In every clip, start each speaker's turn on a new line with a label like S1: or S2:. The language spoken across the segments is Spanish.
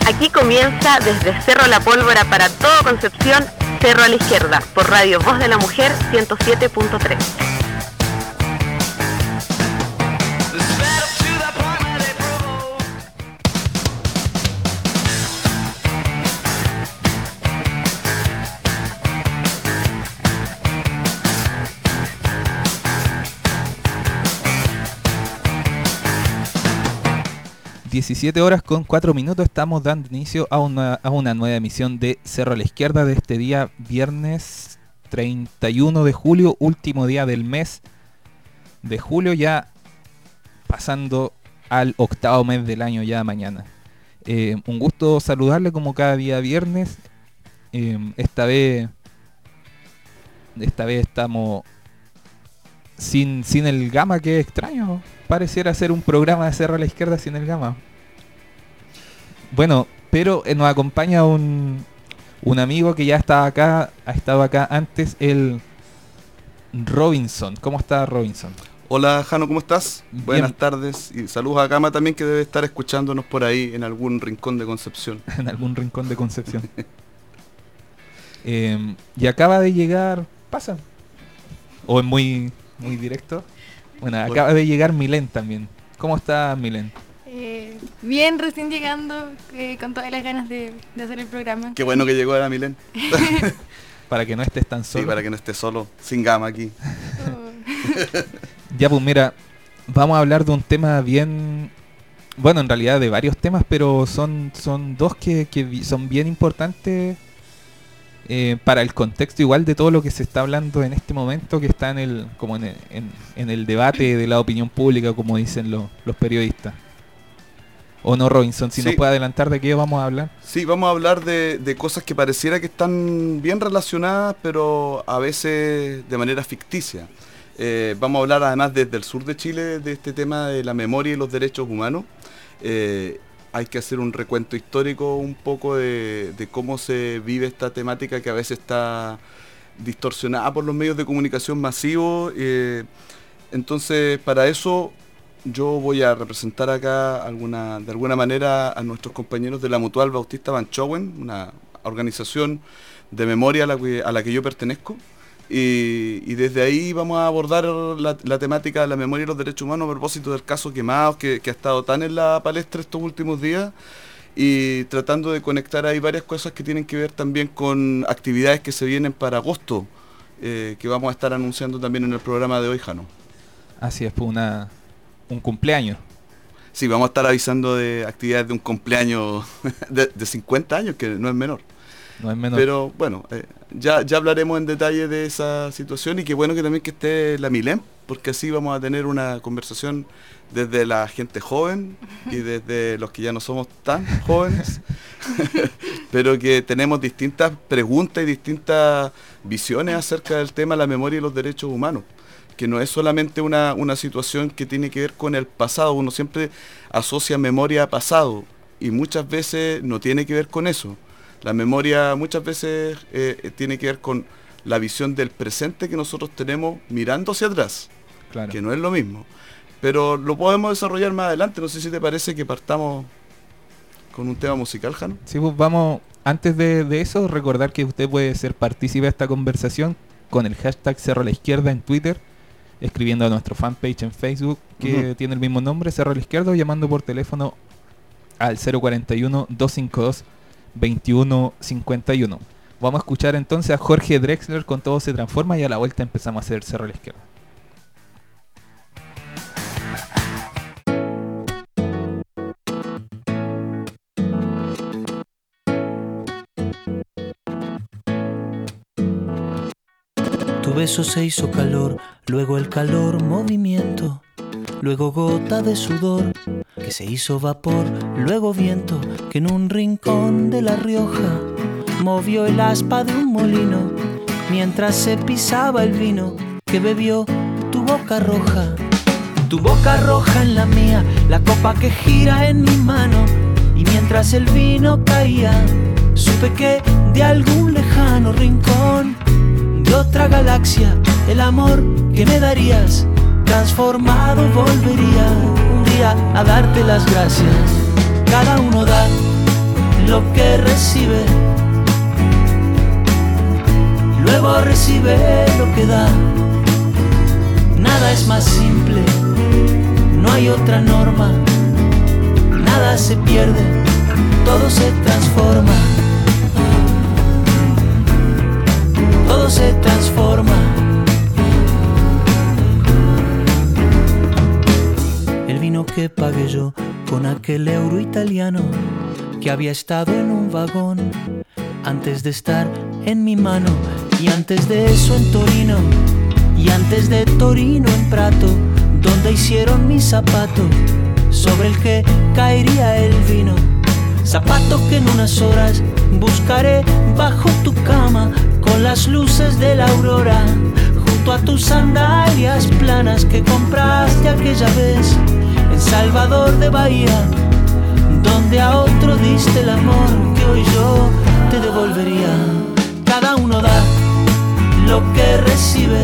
S1: Aquí comienza desde Cerro La Pólvora para todo Concepción, Cerro a la Izquierda, por Radio Voz de la Mujer 107.3.
S2: 17 horas con 4 minutos, estamos dando inicio a una nueva emisión de Cerro a la Izquierda de este día viernes 31 de julio, último día del mes de julio, ya pasando al octavo mes del año ya mañana. Un gusto saludarle como cada día viernes. Esta vez estamos sin el Gama, que es extraño. Pareciera ser un programa de Cerro a la Izquierda sin el Gama. Bueno, pero nos acompaña un amigo que ya estaba acá, ha estado acá antes, el Robinson. ¿Cómo está, Robinson?
S3: Hola, Jano, ¿cómo estás?
S2: Bien.
S3: Buenas tardes y saludos a Gama también, que debe estar escuchándonos por ahí en algún rincón de Concepción.
S2: En algún rincón de Concepción. Y acaba de llegar, pasa. O es muy directo. Bueno, acaba de llegar Milén también. ¿Cómo está, Milén?
S4: Bien, recién llegando, con todas las ganas de hacer el programa.
S3: Qué bueno que llegó ahora Milén.
S2: Para que no estés tan solo.
S3: Sí, para que no estés solo, sin Gama aquí.
S2: Ya, pues mira, vamos a hablar de un tema bien... Bueno, en realidad de varios temas, pero son dos que son bien importantes para el contexto igual de todo lo que se está hablando en este momento, que está en el debate de la opinión pública, como dicen los periodistas. ¿O no, Robinson? Si sí. Nos puede adelantar de qué vamos a hablar.
S3: Sí, vamos a hablar de cosas que pareciera que están bien relacionadas, pero a veces de manera ficticia. Vamos a hablar además desde el sur de Chile de este tema de la memoria y los derechos humanos. Hay que hacer un recuento histórico un poco de cómo se vive esta temática, que a veces está distorsionada por los medios de comunicación masivos. Entonces, para eso yo voy a representar acá de alguna manera a nuestros compañeros de la Mutual Bautista Banchowen, una organización de memoria a la que yo pertenezco. Y desde ahí vamos a abordar la temática de la memoria y los derechos humanos a propósito del caso Quemados, que ha estado tan en la palestra estos últimos días, y tratando de conectar ahí varias cosas que tienen que ver también con actividades que se vienen para agosto, que vamos a estar anunciando también en el programa de hoy, Jano.
S2: Así es, pues un cumpleaños.
S3: Sí, vamos a estar avisando de actividades de un cumpleaños de 50 años, que no es menor.
S2: No es menor.
S3: Pero bueno, ya hablaremos en detalle de esa situación, y qué bueno que también que esté la Milén, porque así vamos a tener una conversación desde la gente joven y desde los que ya no somos tan jóvenes, pero que tenemos distintas preguntas y distintas visiones acerca del tema de la memoria y los derechos humanos, que no es solamente una situación que tiene que ver con el pasado. Uno siempre asocia memoria a pasado y muchas veces no tiene que ver con eso. La memoria muchas veces tiene que ver con la visión del presente que nosotros tenemos mirando hacia atrás, claro, que no es lo mismo. Pero lo podemos desarrollar más adelante. No sé si te parece que partamos con un tema musical, Jano.
S2: Sí, pues vamos, antes de eso, recordar que usted puede ser partícipe de esta conversación con el hashtag Cerro a la Izquierda en Twitter, escribiendo a nuestro fanpage en Facebook, que tiene el mismo nombre, Cerro a la Izquierda, o llamando por teléfono al 041-252-2151. Vamos a escuchar entonces a Jorge Drexler con Todo se transforma, y a la vuelta empezamos a hacer Cerro a la Izquierda.
S5: Tu beso se hizo calor, luego el calor movimiento, luego gota de sudor que se hizo vapor, luego viento que en un rincón de La Rioja movió el aspa de un molino mientras se pisaba el vino que bebió tu boca roja. Tu boca roja en la mía, la copa que gira en mi mano, y mientras el vino caía supe que de algún lejano rincón de otra galaxia el amor que me darías transformado volvería un día a darte las gracias. Cada uno da lo que recibe, luego recibe lo que da. Nada es más simple, no hay otra norma. Nada se pierde, todo se transforma. Todo se transforma. El vino que pagué yo con aquel euro italiano que había estado en un vagón antes de estar en mi mano, y antes de eso en Torino, y antes de Torino en Prato, donde hicieron mi zapato sobre el que caería el vino. Zapato que en unas horas buscaré bajo tu cama, con las luces de la aurora, junto a tus sandalias planas que compraste aquella vez en Salvador de Bahía, donde a otro diste el amor que hoy yo te devolvería. Cada uno da lo que recibe,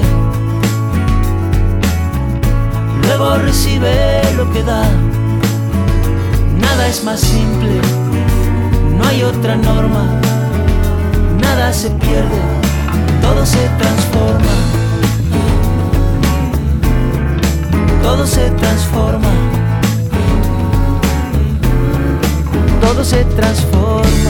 S5: luego recibe lo que da. Nada es más simple, no hay otra norma. Nada se pierde, todo se transforma. Todo se transforma. Todo se transforma.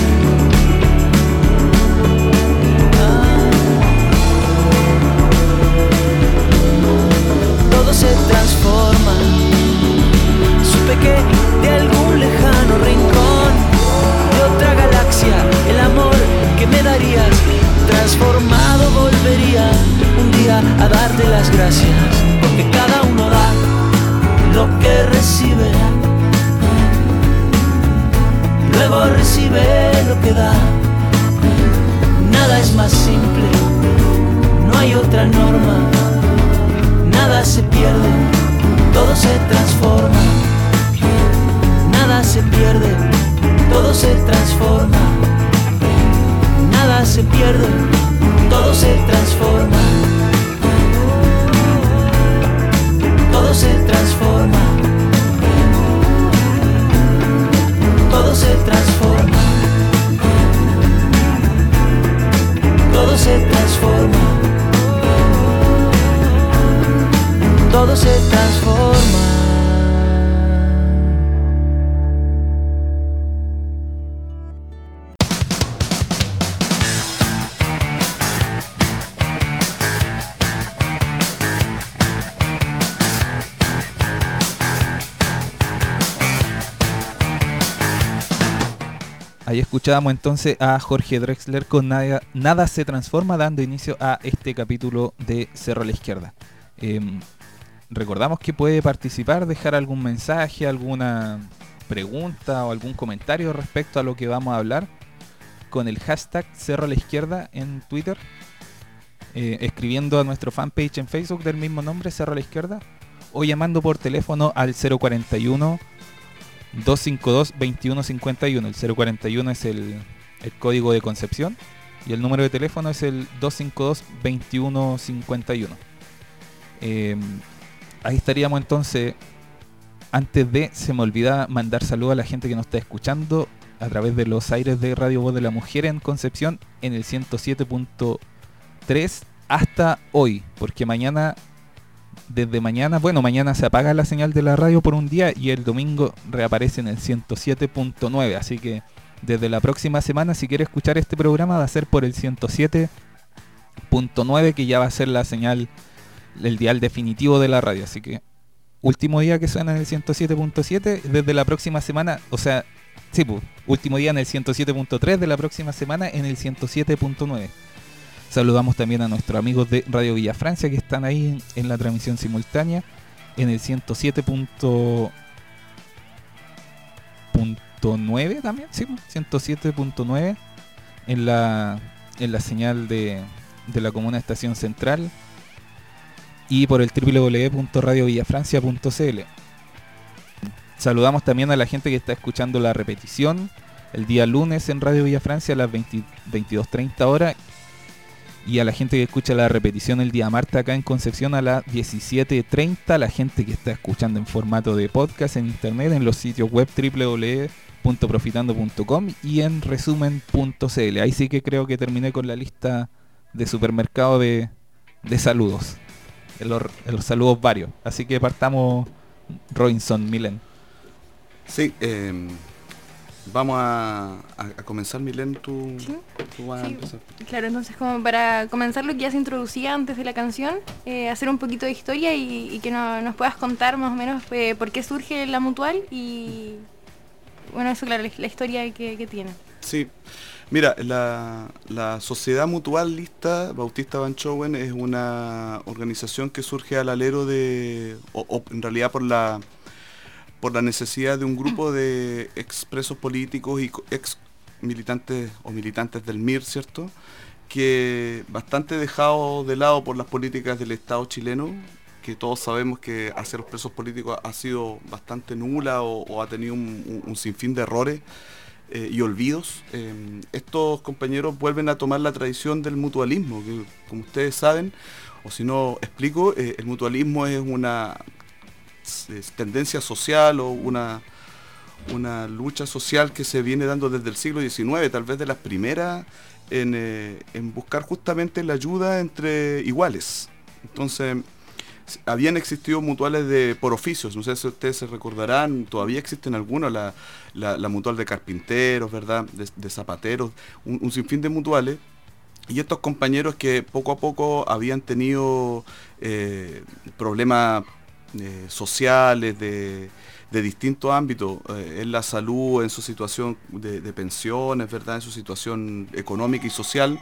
S5: Todo se transforma. Supe que de algún lejano rincón de otra galaxia el amor que me darías transformado volvería un día a darte las gracias, porque cada uno da lo que recibe, luego recibe lo que da. Nada es más simple, no hay otra norma. Nada se pierde, todo se transforma. Nada se pierde, todo se transforma. Nada se pierde, todo se transforma. Todo se transforma. Todo se transforma. Todo se transforma. Todo se transforma.
S2: Ahí escuchábamos entonces a Jorge Drexler con Nada se transforma, dando inicio a este capítulo de Cerro a la Izquierda. Recordamos que puede participar, dejar algún mensaje, alguna pregunta o algún comentario respecto a lo que vamos a hablar con el hashtag Cerro a la Izquierda en Twitter, escribiendo a nuestro fanpage en Facebook del mismo nombre, Cerro a la Izquierda, o llamando por teléfono al 041 252-2151. El 041 es el código de Concepción y el número de teléfono es el 252-2151. Ahí estaríamos entonces. Antes de, se me olvidaba mandar saludos a la gente que nos está escuchando a través de los aires de Radio Voz de la Mujer en Concepción en el 107.3 hasta hoy, porque mañana se apaga la señal de la radio por un día y el domingo reaparece en el 107.9, así que desde la próxima semana, si quiere escuchar este programa, va a ser por el 107.9, que ya va a ser la señal, el dial definitivo de la radio, así que último día que suena en el 107.7, desde la próxima semana, último día en el 107.3, de la próxima semana en el 107.9. Saludamos también a nuestros amigos de Radio Villa Francia que están ahí en la transmisión simultánea en el 107.9 también, 107.9 en la señal de la comuna Estación Central y por el www.radiovillafrancia.cl. Saludamos también a la gente que está escuchando la repetición el día lunes en Radio Villa Francia a las 22:30 horas. Y a la gente que escucha la repetición el día martes acá en Concepción a las 17:30, la gente que está escuchando en formato de podcast en internet, en los sitios web www.profitando.com y en resumen.cl. Ahí sí que creo que terminé con la lista de supermercado de saludos. En los saludos varios. Así que partamos, Robinson, Milen.
S3: Sí, vamos a comenzar, Milen, tú vas a
S4: Sí,
S3: empezar.
S4: claro, entonces como para comenzar lo que ya se introducía antes de la canción, hacer un poquito de historia y que nos puedas contar más o menos por qué surge la Mutual y bueno, eso claro, la historia que tiene.
S3: Sí, mira, la Sociedad Mutualista Bautista Banchowen es una organización que surge al alero o en realidad por la necesidad de un grupo de expresos políticos y ex militantes o militantes del MIR, ¿cierto?, que bastante dejados de lado por las políticas del Estado chileno, que todos sabemos que hacia los presos políticos ha sido bastante nula o ha tenido un sinfín de errores y olvidos. Estos compañeros vuelven a tomar la tradición del mutualismo, que como ustedes saben, o si no explico, el mutualismo es una tendencia social o una lucha social que se viene dando desde el siglo XIX, tal vez de las primeras, en buscar justamente la ayuda entre iguales. Entonces, habían existido mutuales por oficios, no sé si ustedes se recordarán, todavía existen algunos, la mutual de carpinteros, ¿verdad?, de zapateros, un sinfín de mutuales. Y estos compañeros que poco a poco habían tenido problemas sociales de distintos ámbitos, en la salud, en su situación de pensiones, ¿verdad?, en su situación económica y social,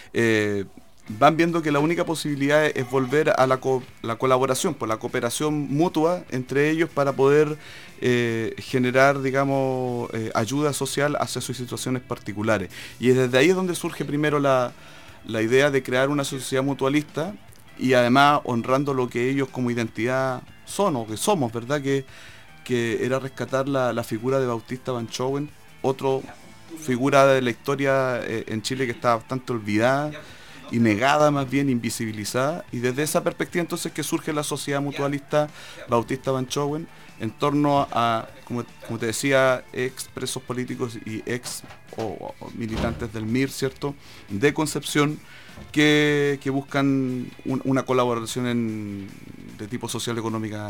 S3: van viendo que la única posibilidad es volver a la colaboración, por la cooperación mutua entre ellos para poder generar, digamos, ayuda social hacia sus situaciones particulares. Y desde ahí es donde surge primero la idea de crear una sociedad mutualista y además honrando lo que ellos como identidad son o que somos, ¿verdad?, que era rescatar la figura de Bautista Banchowen, otra figura de la historia en Chile que está bastante olvidada y negada, más bien invisibilizada, y desde esa perspectiva entonces que surge la Sociedad Mutualista Bautista Banchowen en torno a, como te decía, ex presos políticos y ex o militantes del MIR, ¿cierto?, de Concepción, que buscan una colaboración de tipo social económica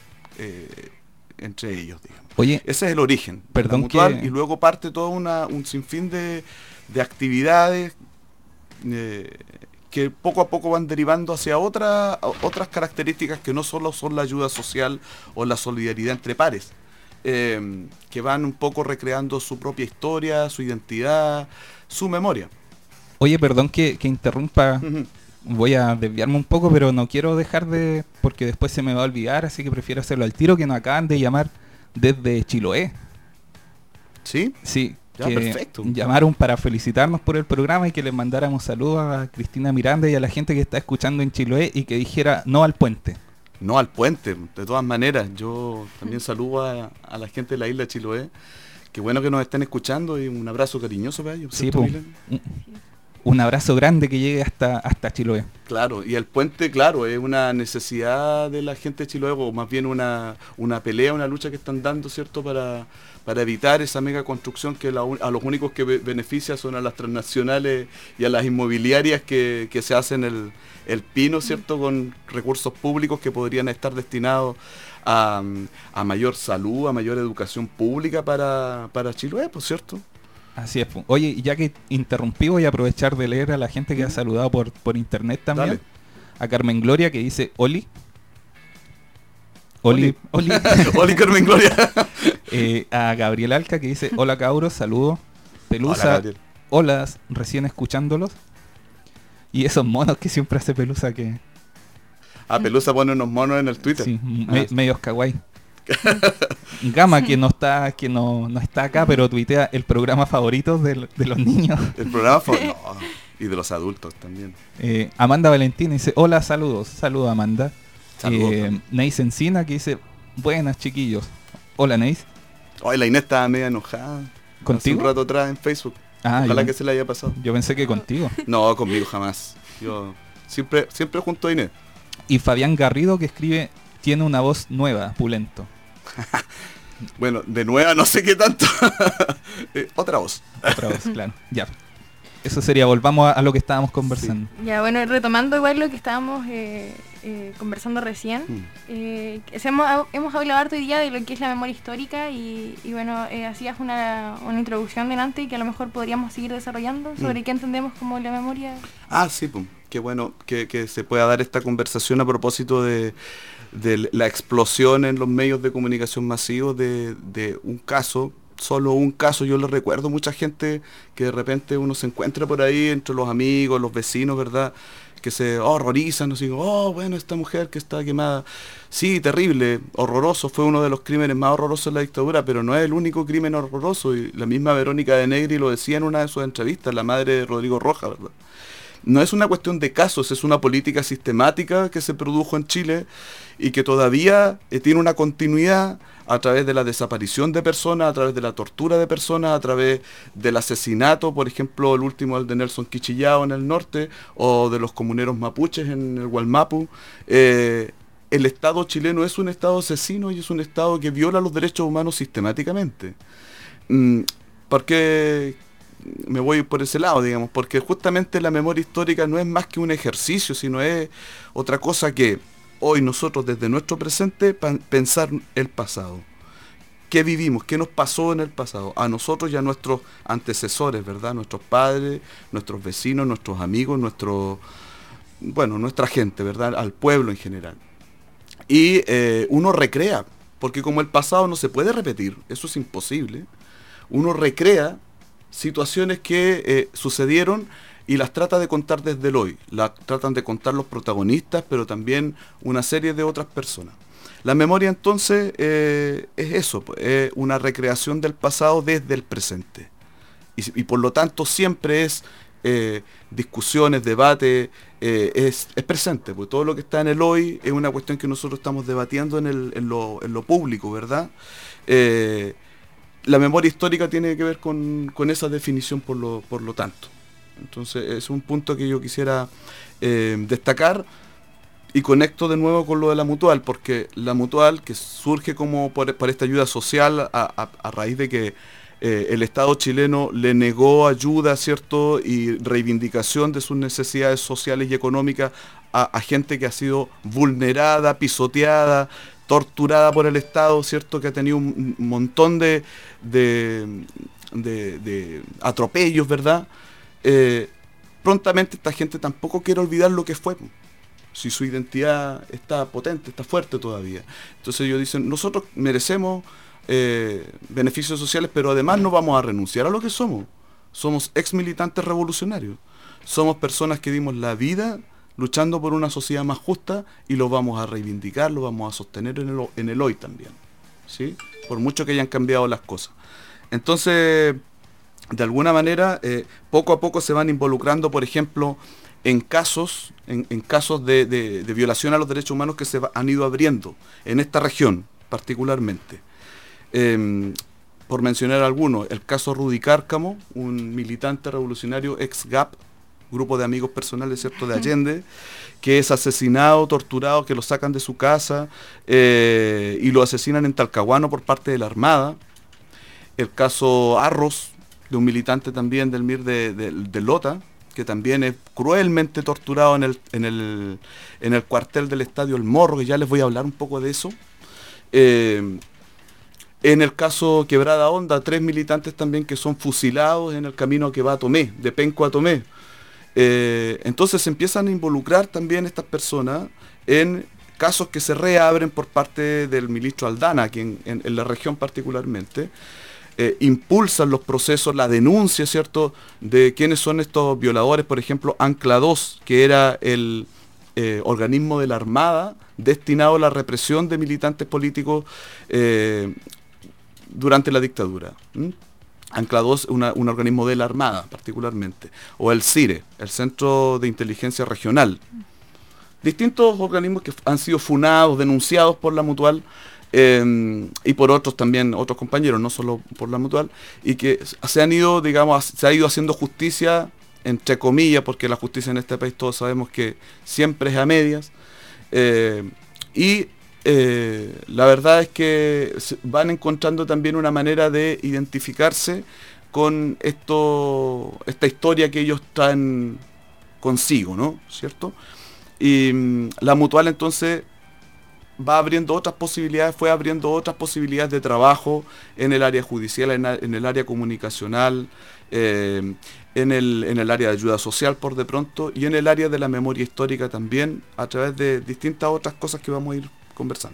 S3: entre ellos, digamos.
S2: Oye,
S3: ese es el origen,
S2: perdón,
S3: la mutual,
S2: que...
S3: y luego parte todo un sinfín de actividades que poco a poco van derivando hacia otras características que no solo son la ayuda social o la solidaridad entre pares, que van un poco recreando su propia historia, su identidad, su memoria.
S2: Oye, perdón que interrumpa,
S3: Uh-huh.
S2: voy a desviarme un poco, pero no quiero dejar porque después se me va a olvidar, así que prefiero hacerlo al tiro, que nos acaban de llamar desde Chiloé.
S3: ¿Sí?
S2: Sí,
S3: Ya,
S2: que
S3: perfecto.
S2: llamaron para felicitarnos por el programa y que les mandáramos saludos a Cristina Miranda y a la gente que está escuchando en Chiloé y que dijera no al puente.
S3: No al puente, de todas maneras. Yo también saludo a la gente de la isla de Chiloé. Qué bueno que nos estén escuchando y un abrazo cariñoso para ellos.
S2: Sí,
S3: ¿cierto,
S2: po.
S3: Milen?
S2: Un abrazo grande que llegue hasta Chiloé.
S3: Claro, y el puente, claro, es una necesidad de la gente de Chiloé, o más bien una pelea, una lucha que están dando, ¿cierto?, para evitar esa mega construcción que a los únicos que beneficia son a las transnacionales y a las inmobiliarias que se hacen el pino, ¿cierto?, con recursos públicos que podrían estar destinados a mayor salud, a mayor educación pública para Chiloé, pues, ¿cierto?
S2: Así es. Oye, ya que interrumpí, voy a aprovechar de leer a la gente que ha saludado por internet también.
S3: Dale.
S2: A Carmen Gloria, que dice Oli. Oli.
S3: Oli, Carmen Gloria.
S2: A Gabriel Alca, que dice hola cabros, saludos. Pelusa,
S3: Hola, Gabriel.
S2: hola, recién escuchándolos. Y esos monos que siempre hace Pelusa que...
S3: Pelusa pone unos monos en el Twitter.
S2: Sí,
S3: Ah.
S2: medios kawaii. Gama, que no está acá, pero tuitea el programa favorito de los niños.
S3: El programa y de los adultos también.
S2: Amanda Valentín dice hola, saludos. Saludos, Amanda.
S3: Saludos.
S2: Neis Encina, que dice buenas, chiquillos. Hola, Neis.
S3: Hoy la Inés estaba media enojada.
S2: ¿Contigo?
S3: Hace un rato atrás en Facebook.
S2: Ah,
S3: Ojalá
S2: yo-
S3: que se le haya pasado.
S2: Yo pensé que contigo.
S3: No, conmigo jamás. Yo siempre junto a Inés.
S2: Y Fabián Garrido, que escribe tiene una voz nueva, pulento.
S3: Bueno, de nueva no sé qué tanto. Otra voz.
S2: Otra voz, claro. Ya. Eso sería, volvamos a lo que estábamos conversando.
S4: Sí. Ya, bueno, retomando igual lo que estábamos conversando recién, hemos hablado harto hoy día de lo que es la memoria histórica y bueno, hacías una introducción delante y que a lo mejor podríamos seguir desarrollando sobre qué entendemos como la memoria.
S3: Sí, pues, qué bueno que se pueda dar esta conversación a propósito de la explosión en los medios de comunicación masivos de un caso. Solo un caso, yo lo recuerdo, mucha gente que de repente uno se encuentra por ahí entre los amigos, los vecinos, ¿verdad? Que se horrorizan, así, bueno, esta mujer que está quemada. Sí, terrible, horroroso, fue uno de los crímenes más horrorosos de la dictadura, pero no es el único crimen horroroso, y la misma Verónica de Negri lo decía en una de sus entrevistas, la madre de Rodrigo Rojas, ¿verdad? No es una cuestión de casos, es una política sistemática que se produjo en Chile y que todavía tiene una continuidad a través de la desaparición de personas, a través de la tortura de personas, a través del asesinato, por ejemplo, el último, el de Nelson Quichillao en el norte, o de los comuneros mapuches en el Gualmapu. El Estado chileno es un Estado asesino y es un Estado que viola los derechos humanos sistemáticamente. Porque me voy por ese lado, digamos, porque justamente la memoria histórica no es más que un ejercicio, sino es otra cosa que hoy nosotros desde nuestro presente pensar el pasado. ¿Qué vivimos? ¿Qué nos pasó en el pasado? A nosotros y a nuestros antecesores, ¿verdad? Nuestros padres, nuestros vecinos, nuestros amigos, nuestra gente, ¿verdad? Al pueblo en general. Y uno recrea, porque como el pasado no se puede repetir, eso es imposible, uno recrea situaciones que sucedieron y las trata de contar desde el hoy. Las tratan de contar los protagonistas, pero también una serie de otras personas. La memoria entonces es eso, es una recreación del pasado desde el presente. Y por lo tanto siempre es discusiones, debate, es presente, porque todo lo que está en el hoy es una cuestión que nosotros estamos debatiendo en lo público, ¿verdad? La memoria histórica tiene que ver con esa definición por lo tanto. Entonces es un punto que yo quisiera destacar y conecto de nuevo con lo de la Mutual, porque la Mutual, que surge como por esta ayuda social a raíz de que el Estado chileno le negó ayuda, ¿cierto?, y reivindicación de sus necesidades sociales y económicas a gente que ha sido vulnerada, pisoteada, torturada por el Estado, ¿cierto?, que ha tenido un montón de atropellos, ¿verdad? Prontamente esta gente tampoco quiere olvidar lo que fue, si su identidad está potente, está fuerte todavía. Entonces ellos dicen, nosotros merecemos beneficios sociales, pero además no vamos a renunciar a lo que somos. Somos ex militantes revolucionarios, somos personas que dimos la vida luchando por una sociedad más justa y lo vamos a reivindicar, lo vamos a sostener en el hoy también, ¿sí? Por mucho que hayan cambiado las cosas. Entonces, de alguna manera, poco a poco se van involucrando, por ejemplo, en casos de violación a los derechos humanos que se han ido abriendo en esta región particularmente. Por mencionar algunos, el caso Rudy Cárcamo, un militante revolucionario ex-GAP, grupo de amigos personales, ¿cierto?, de Allende, que es asesinado, torturado, que lo sacan de su casa y lo asesinan en Talcahuano por parte de la Armada. El caso Arros, de un militante también del MIR de Lota, que también es cruelmente torturado en el cuartel del Estadio El Morro, que ya les voy a hablar un poco de eso. En el caso Quebrada Honda, 3 militantes también que son fusilados en el camino que va a Tomé, de Penco a Tomé. Entonces se empiezan a involucrar también estas personas en casos que se reabren por parte del ministro Aldana, aquí en la región particularmente. Impulsan los procesos, la denuncia, ¿cierto?, de quiénes son estos violadores. Por ejemplo, Ancla 2, que era el organismo de la Armada destinado a la represión de militantes políticos durante la dictadura. Ancla 2 es un organismo de la Armada particularmente, o el CIRE, el Centro de Inteligencia Regional. Distintos organismos que han sido funados, denunciados por la Mutual y por otros también, otros compañeros, no solo por la Mutual, y que se ha ido haciendo justicia, entre comillas, porque la justicia en este país todos sabemos que siempre es a medias, y la verdad es que van encontrando también una manera de identificarse con esta historia que ellos traen consigo, ¿no? ¿Cierto? Y la Mutual entonces fue abriendo otras posibilidades de trabajo en el área judicial, en el área comunicacional, en el área de ayuda social por de pronto, y en el área de la memoria histórica también, a través de distintas otras cosas que vamos a ir conversando.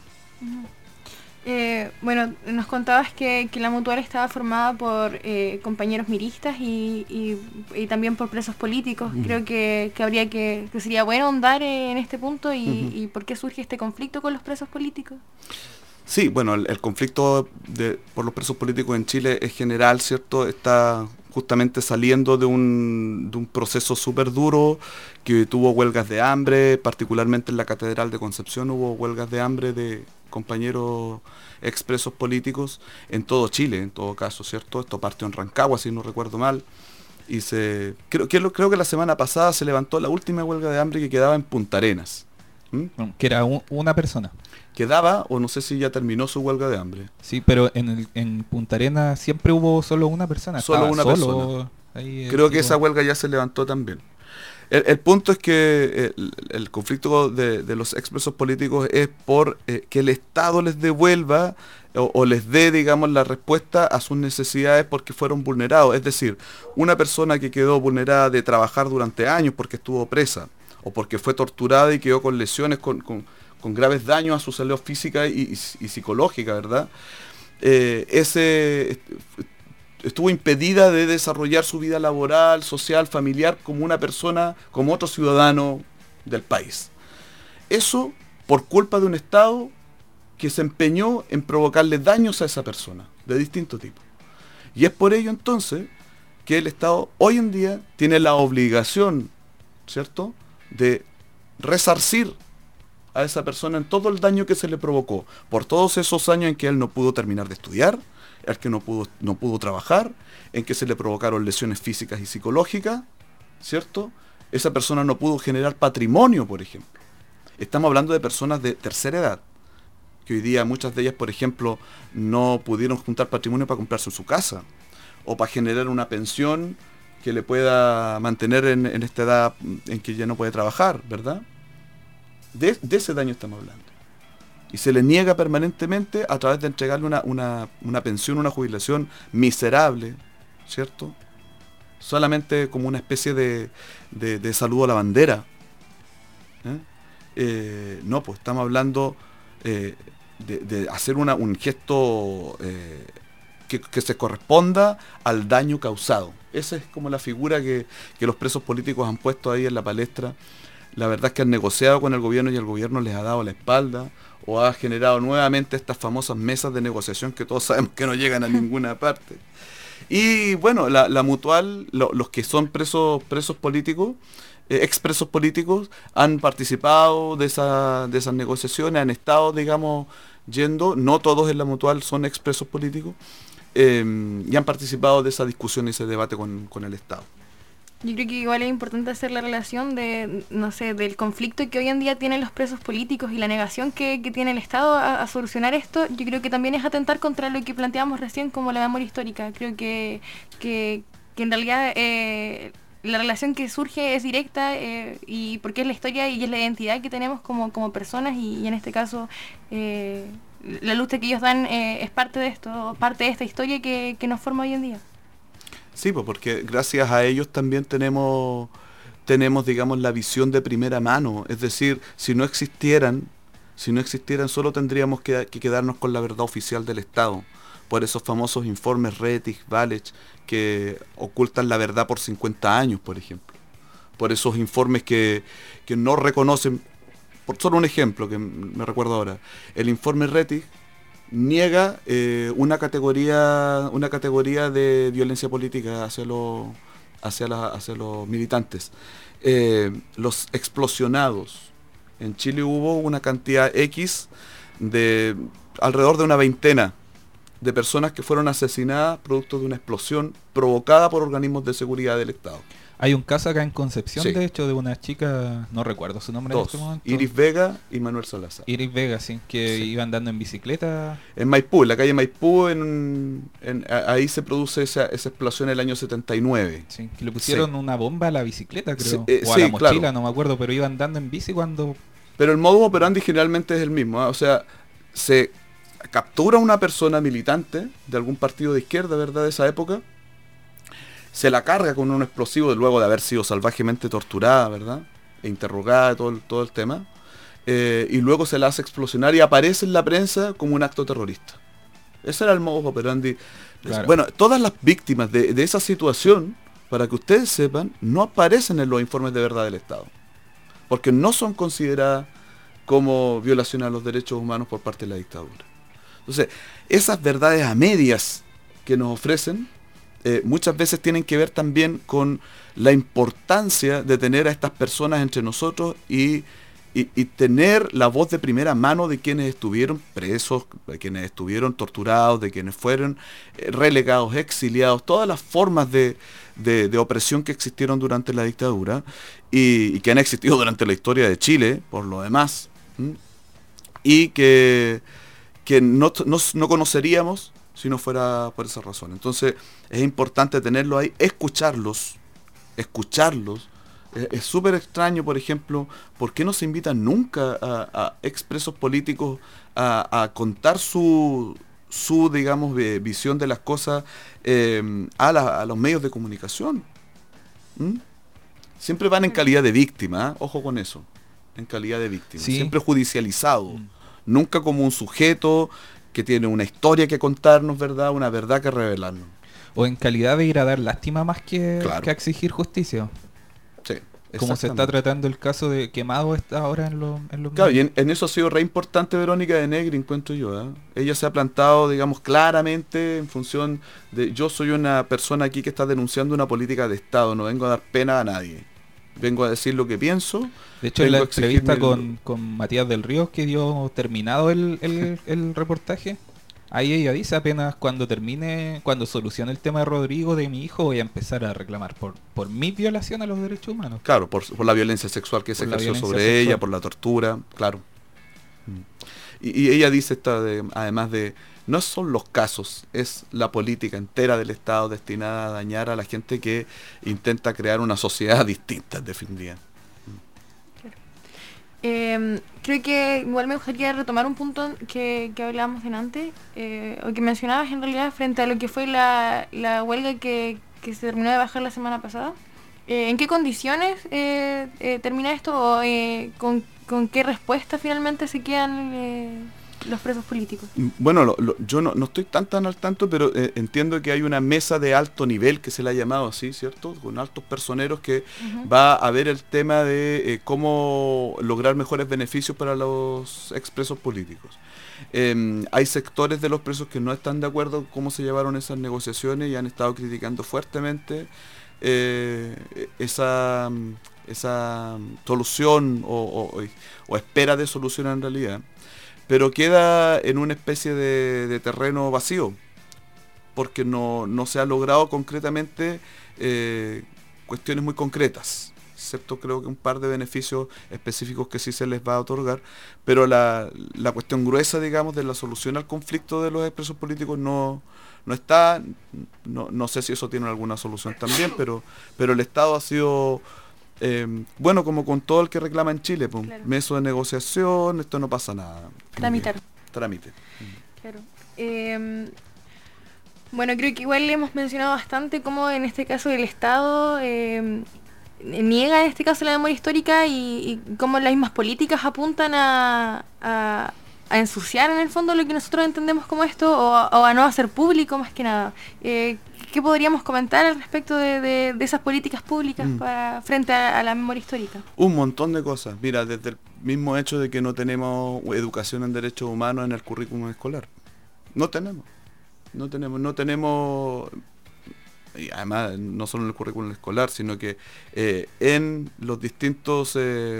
S4: Bueno, nos contabas que la Mutual estaba formada por compañeros miristas y también por presos políticos. Creo que sería bueno ahondar en este punto y por qué surge este conflicto con los presos políticos.
S3: Sí, bueno, el conflicto por los presos políticos en Chile es general, ¿cierto? Está justamente saliendo de un proceso súper duro, que tuvo huelgas de hambre, particularmente en la Catedral de Concepción hubo huelgas de hambre de compañeros expresos políticos en todo Chile, en todo caso, ¿cierto? Esto partió en Rancagua, si no recuerdo mal, y creo que la semana pasada se levantó la última huelga de hambre que quedaba en Punta Arenas.
S2: Que era una persona.
S3: Quedaba, o no sé si ya terminó su huelga de hambre.
S2: Sí, pero en Punta Arenas siempre hubo solo una persona.
S3: Solo una persona. Creo que esa huelga ya se levantó también. El punto es que el conflicto de los expresos políticos es por que el Estado les devuelva o les dé, digamos, la respuesta a sus necesidades porque fueron vulnerados. Es decir, una persona que quedó vulnerada de trabajar durante años porque estuvo presa o porque fue torturada y quedó con lesiones, con graves daños a su salud física y psicológica, ¿verdad? Estuvo impedida de desarrollar su vida laboral, social, familiar, como una persona, como otro ciudadano del país. Eso por culpa de un Estado que se empeñó en provocarle daños a esa persona, de distinto tipo. Y es por ello entonces que el Estado hoy en día tiene la obligación, ¿cierto?, de resarcir a esa persona en todo el daño que se le provocó, por todos esos años en que él no pudo terminar de estudiar, el que no pudo trabajar, en que se le provocaron lesiones físicas y psicológicas, ¿cierto? Esa persona no pudo generar patrimonio, por ejemplo. Estamos hablando de personas de tercera edad, que hoy día muchas de ellas, por ejemplo, no pudieron juntar patrimonio para comprarse su casa, o para generar una pensión que le pueda mantener en esta edad en que ya no puede trabajar, ¿verdad? De ese daño estamos hablando. Y se le niega permanentemente a través de entregarle una pensión, una jubilación miserable, ¿cierto? Solamente como una especie de saludo a la bandera. No, pues estamos hablando de hacer un gesto que se corresponda al daño causado. Esa es como la figura que los presos políticos han puesto ahí en la palestra. La verdad es que han negociado con el gobierno y el gobierno les ha dado la espalda, o ha generado nuevamente estas famosas mesas de negociación que todos sabemos que no llegan a ninguna parte. Y bueno, la Mutual, los que son presos políticos, expresos políticos, han participado de esas negociaciones, han estado, digamos, yendo, no todos en la Mutual son expresos políticos, y han participado de esa discusión y ese debate con el Estado.
S4: Yo creo que igual es importante hacer la relación del conflicto que hoy en día tienen los presos políticos y la negación que tiene el Estado a solucionar esto. Yo creo que también es atentar contra lo que planteamos recién como la memoria histórica. Creo que en realidad la relación que surge es directa y porque es la historia y es la identidad que tenemos como personas y en este caso la lucha que ellos dan es parte de esto, parte de esta historia que nos forma hoy en día.
S3: Sí, pues porque gracias a ellos también tenemos, digamos, la visión de primera mano. Es decir, si no existieran, solo tendríamos que quedarnos con la verdad oficial del Estado. Por esos famosos informes Rettig, Walech, que ocultan la verdad por 50 años, por ejemplo. Por esos informes que no reconocen, por solo un ejemplo que me recuerdo ahora, el informe Rettig niega una categoría de violencia política hacia los militantes. Los explosionados. En Chile hubo una cantidad X de alrededor de una veintena de personas que fueron asesinadas producto de una explosión provocada por organismos de seguridad del Estado.
S2: Hay un caso acá en Concepción,
S3: Sí.
S2: de hecho, de una chica, no recuerdo su nombre en
S3: Dos,
S2: este momento.
S3: Iris Vega y Manuel Salazar.
S2: Iris Vega, sí, que
S3: Sí.
S2: iba andando en bicicleta.
S3: En Maipú, en la calle Maipú, ahí se produce esa explosión en el año 79.
S2: Sí, que le pusieron una bomba a la bicicleta, creo.
S3: Sí,
S2: o a
S3: sí,
S2: la mochila,
S3: claro.
S2: no me acuerdo, pero iba andando en bici cuando...
S3: Pero el modus operandi generalmente es el mismo, ¿ah? O sea, se captura a una persona militante de algún partido de izquierda, ¿verdad?, de esa época, se la carga con un explosivo luego de haber sido salvajemente torturada, ¿verdad?, e interrogada, todo el tema, y luego se la hace explosionar y aparece en la prensa como un acto terrorista. Ese era el modus operandi.
S2: Claro.
S3: Bueno, todas las víctimas de esa situación, para que ustedes sepan, no aparecen en los informes de verdad del Estado, porque no son consideradas como violaciones a los derechos humanos por parte de la dictadura. Entonces, esas verdades a medias que nos ofrecen, muchas veces tienen que ver también con la importancia de tener a estas personas entre nosotros y tener la voz de primera mano de quienes estuvieron presos, de quienes estuvieron torturados, de quienes fueron relegados, exiliados, todas las formas de opresión que existieron durante la dictadura y que han existido durante la historia de Chile, por lo demás, y que no conoceríamos si no fuera por esa razón. Entonces es importante tenerlo ahí, escucharlos. Es súper extraño, por ejemplo, ¿por qué no se invitan nunca a expresos políticos a contar su digamos, visión de las cosas a los medios de comunicación? Siempre van en calidad de víctima, ojo con eso, en calidad de víctima,
S2: Sí.
S3: siempre judicializado, nunca como un sujeto que tiene una historia que contarnos, ¿verdad?, una verdad que revelarnos.
S2: O en calidad de ir a dar lástima más que,
S3: Claro.
S2: que a exigir justicia.
S3: Sí,
S2: Como se está
S3: exactamente.
S2: tratando el caso de Quemado está ahora en los
S3: Claro, y
S2: medios.
S3: en eso ha sido re importante Verónica de Negri, encuentro yo, ¿eh? Ella se ha plantado, digamos, claramente en función de yo soy una persona aquí que está denunciando una política de Estado, no vengo a dar pena a nadie. Vengo a decir lo que pienso.
S2: De hecho, en la
S3: vengo a exigir
S2: entrevista
S3: mi-
S2: con Matías del Río, que dio terminado el reportaje, ahí ella dice apenas cuando solucione el tema de Rodrigo, de mi hijo, voy a empezar a reclamar por mi violación a los derechos humanos.
S3: Claro, por la violencia sexual que se
S2: Por la
S3: ejerció
S2: violencia
S3: sobre
S2: sexual.
S3: ella, por la tortura, claro. Y ella dice además de, no son los casos, es la política entera del Estado destinada a dañar a la gente que intenta crear una sociedad distinta, en definitiva.
S4: Creo que igual me gustaría retomar un punto que hablábamos delante, o que mencionabas en realidad frente a lo que fue la huelga que se terminó de bajar la semana pasada. ¿En qué condiciones termina esto o con qué respuesta finalmente se quedan los presos políticos?
S3: Bueno, yo no estoy tan al tanto, pero entiendo que hay una mesa de alto nivel, que se le ha llamado así, ¿cierto? Con altos personeros que va a ver el tema de cómo lograr mejores beneficios para los expresos políticos. Hay sectores de los presos que no están de acuerdo con cómo se llevaron esas negociaciones y han estado criticando fuertemente esa solución o espera de solución en realidad. Pero queda en una especie de terreno vacío, porque no se ha logrado concretamente cuestiones muy concretas, excepto creo que un par de beneficios específicos que sí se les va a otorgar, pero la cuestión gruesa, digamos, de la solución al conflicto de los expresos políticos no está, no sé si eso tiene alguna solución también, pero el Estado ha sido... bueno, como con todo el que reclama en Chile, pues,
S4: Claro.
S3: meso de negociación, esto no pasa nada.
S4: Tramitar.
S3: Trámite.
S4: Claro. Bueno, creo que igual hemos mencionado bastante cómo en este caso el Estado niega en este caso la memoria histórica y cómo las mismas políticas apuntan a ensuciar en el fondo lo que nosotros entendemos como esto o a no hacer público más que nada. ¿Qué podríamos comentar al respecto de esas políticas públicas frente a la memoria histórica?
S3: Un montón de cosas. Mira, desde el mismo hecho de que no tenemos educación en derechos humanos en el currículum escolar. No tenemos. Y además, no solo en el currículum escolar, sino que en los distintos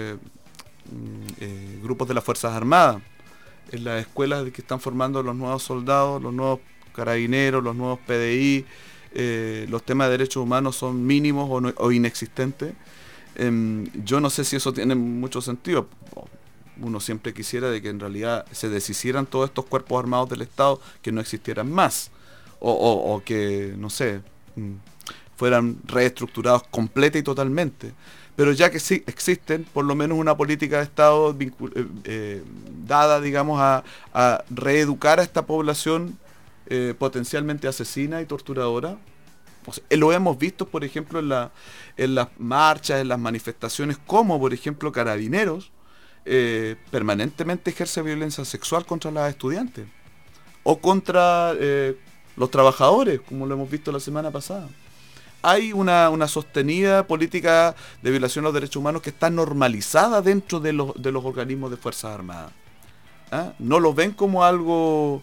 S3: grupos de las Fuerzas Armadas, en las escuelas que están formando los nuevos soldados, los nuevos carabineros, los nuevos PDI, los temas de derechos humanos son mínimos o inexistentes. Yo no sé si eso tiene mucho sentido. Uno siempre quisiera de que en realidad se deshicieran todos estos cuerpos armados del Estado, que no existieran más, o que, no sé, fueran reestructurados completa y totalmente. Pero ya que sí existen, por lo menos una política de Estado dada, digamos, a reeducar a esta población potencialmente asesina y torturadora. O sea, lo hemos visto, por ejemplo, en las marchas, en las manifestaciones, como, por ejemplo, Carabineros permanentemente ejerce violencia sexual contra las estudiantes o contra los trabajadores, como lo hemos visto la semana pasada. Hay una sostenida política de violación a los derechos humanos que está normalizada dentro de los organismos de Fuerzas Armadas. No lo ven como algo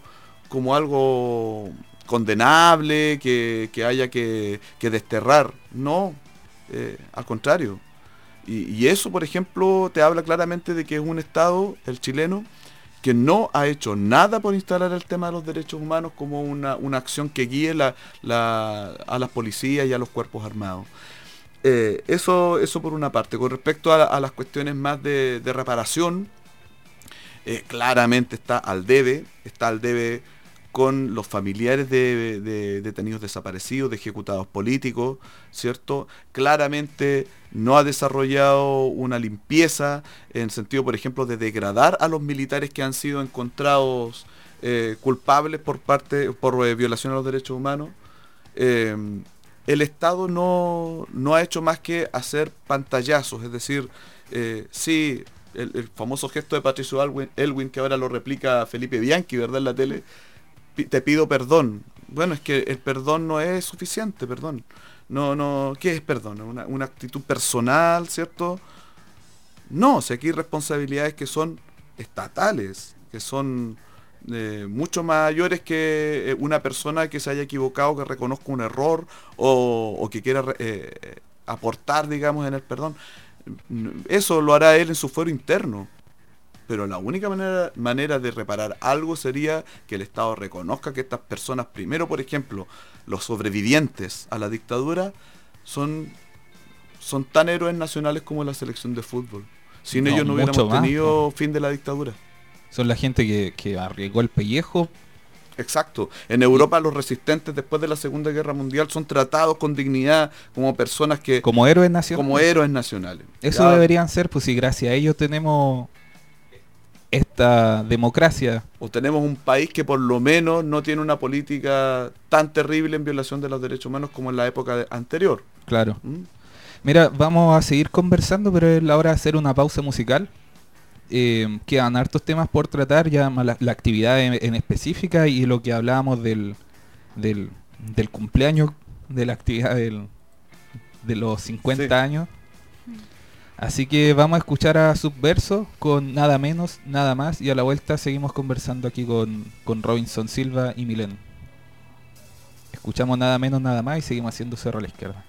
S3: condenable, que haya que desterrar. No, al contrario. Y eso, por ejemplo, te habla claramente de que es un Estado, el chileno, que no ha hecho nada por instalar el tema de los derechos humanos como una acción que guíe a las policías y a los cuerpos armados. Eso por una parte. Con respecto a las cuestiones más de reparación, claramente está al debe con los familiares de detenidos desaparecidos, de ejecutados políticos, ¿cierto? Claramente no ha desarrollado una limpieza en el sentido, por ejemplo, de degradar a los militares que han sido encontrados culpables por violación a los derechos humanos. El Estado no ha hecho más que hacer pantallazos, es decir, sí, el famoso gesto de Patricio Elwin, que ahora lo replica Felipe Bianchi, ¿verdad?, en la tele. Te pido perdón. Bueno, es que el perdón no es suficiente, perdón. No, ¿qué es perdón? ¿Una actitud personal, cierto? No, si aquí hay responsabilidades que son estatales, que son mucho mayores que una persona que se haya equivocado, que reconozca un error o que quiera aportar, digamos, en el perdón. Eso lo hará él en su fuero interno. Pero la única manera de reparar algo sería que el Estado reconozca que estas personas, primero, por ejemplo, los sobrevivientes a la dictadura, son tan héroes nacionales como la selección de fútbol. Sin ellos no hubiéramos tenido fin de la dictadura.
S2: Son la gente que arriesgó el pellejo.
S3: Exacto. En Europa los resistentes después de la Segunda Guerra Mundial son tratados con dignidad como personas que...
S2: Como héroes nacionales.
S3: Como héroes nacionales.
S2: Eso deberían ser, pues si gracias a ellos tenemos esta democracia.
S3: O tenemos un país que por lo menos no tiene una política tan terrible en violación de los derechos humanos como en la época anterior.
S2: Claro. Mira, vamos a seguir conversando, pero es la hora de hacer una pausa musical. Quedan hartos temas por tratar, ya la actividad en específica y lo que hablábamos del cumpleaños, de la actividad de los 50 años. Así que vamos a escuchar a Subverso con Nada Menos, Nada Más, y a la vuelta seguimos conversando aquí con Robinson Silva y Milén. Escuchamos Nada Menos, Nada Más y seguimos haciendo Cerro a la Izquierda.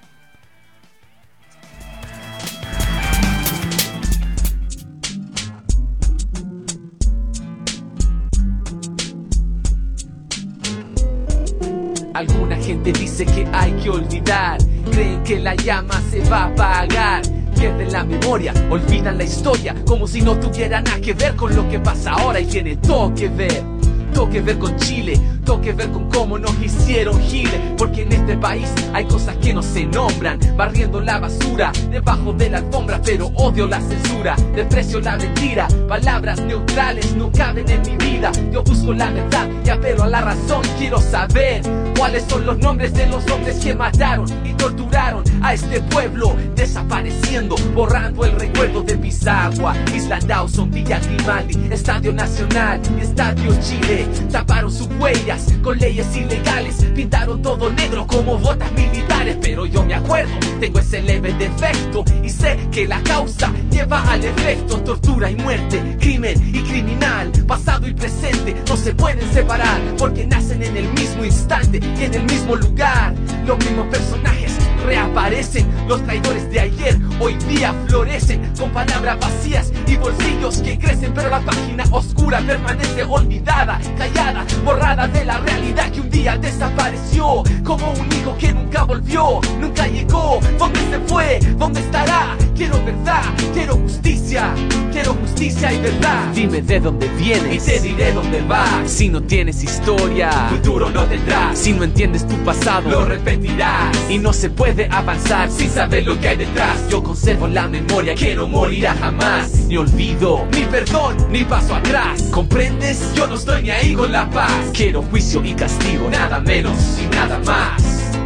S6: Alguna gente dice que hay que olvidar, creen que la llama se va a apagar. Pierden la memoria, olvidan la historia, como si no tuviera nada que ver con lo que pasa ahora y tiene todo que ver. Todo que ver con Chile, todo que ver con cómo nos hicieron giles. Porque en este país hay cosas que no se nombran, barriendo la basura debajo de la alfombra. Pero odio la censura, desprecio la mentira. Palabras neutrales no caben en mi vida. Yo busco la verdad y apelo a la razón. Quiero saber cuáles son los nombres de los hombres que mataron y torturaron a este pueblo, desapareciendo, borrando el recuerdo de Pisagua, Isla Dawson, Villa Grimaldi, Estadio Nacional y Estadio Chile. Taparon sus huellas con leyes ilegales, pintaron todo negro como botas militares. Pero yo me acuerdo, tengo ese leve defecto y sé que la causa lleva al efecto. Tortura y muerte, crimen y criminal, pasado y presente no se pueden separar, porque nacen en el mismo instante y en el mismo lugar. Los mismos personajes reaparecen, los traidores de ayer hoy día florecen, con palabras vacías y bolsillos que crecen. Pero la página oscura permanece olvidada, callada, borrada de la realidad que un día día desapareció, como un hijo que nunca volvió, nunca llegó. ¿Dónde se fue? ¿Dónde estará? Quiero verdad, quiero justicia y verdad. Dime de dónde vienes y te diré dónde vas. Si no tienes historia, futuro no tendrás. Si no entiendes tu pasado, lo repetirás. Y no se puede avanzar sin saber lo que hay detrás. Yo conservo la memoria que no morirá jamás. Ni olvido, ni perdón, ni paso atrás. ¿Comprendes? Yo no estoy ni ahí con la paz. Quiero juicio y castigo, nada menos y nada más.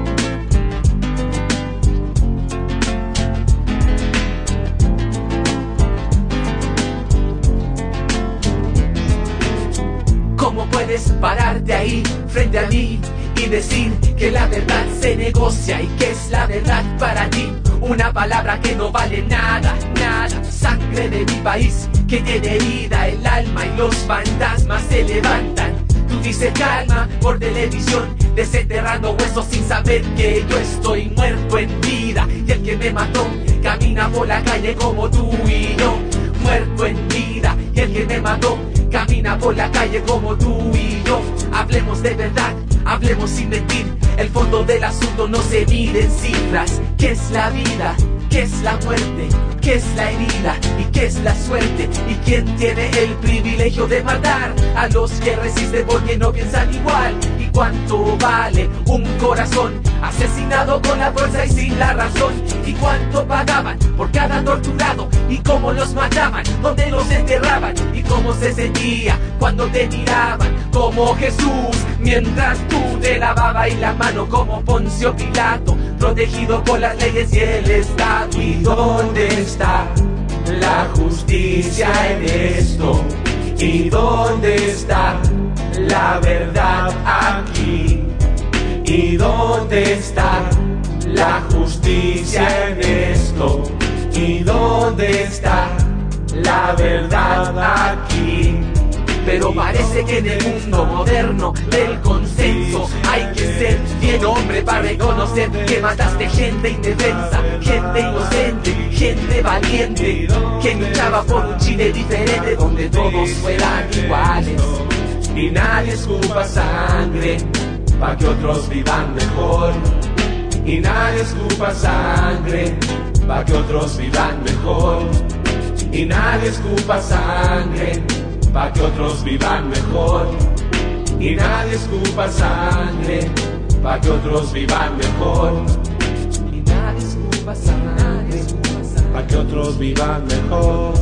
S6: ¿Cómo puedes pararte ahí frente a mí y decir que la verdad se negocia y que es la verdad para ti? Una palabra que no vale nada, nada. Sangre de mi país que tiene herida el alma y los fantasmas se levantan. Tú dices calma por televisión, desenterrando huesos sin saber que yo estoy muerto en vida. Y el que me mató camina por la calle como tú y yo. Muerto en vida, y el que me mató camina por la calle como tú y yo. Hablemos de verdad, hablemos sin mentir. El fondo del asunto no se mide en cifras. ¿Qué es la vida? ¿Qué es la muerte? ¿Qué es la herida? ¿Y qué es la suerte? ¿Y quién tiene el privilegio de matar a los que resisten porque no piensan igual? ¿Y cuánto vale un corazón asesinado con la fuerza y sin la razón? ¿Y cuánto pagaban por cada torturado? ¿Y cómo los mataban? ¿Dónde los enterraban? ¿Y cómo se sentía cuando te miraban? Como Jesús, mientras tú te lavabas y la mano como Poncio Pilato, protegido por las leyes y el Estado. ¿Y dónde está la justicia en esto? ¿Y dónde está la verdad aquí? ¿Y dónde está la justicia en esto? ¿Y dónde está la verdad aquí? Pero parece que en el mundo moderno del consenso hay que ser bien hombre para reconocer que mataste gente indefensa, gente inocente, gente valiente, que luchaba por un Chile diferente donde todos fueran iguales. Y nadie escupa sangre para que otros vivan mejor. Y nadie escupa sangre para que otros vivan mejor. Y nadie escupa sangre para que otros vivan mejor. Y nadie escupa sangre para que otros vivan mejor. Y nadie escupa sangre para que otros vivan mejor.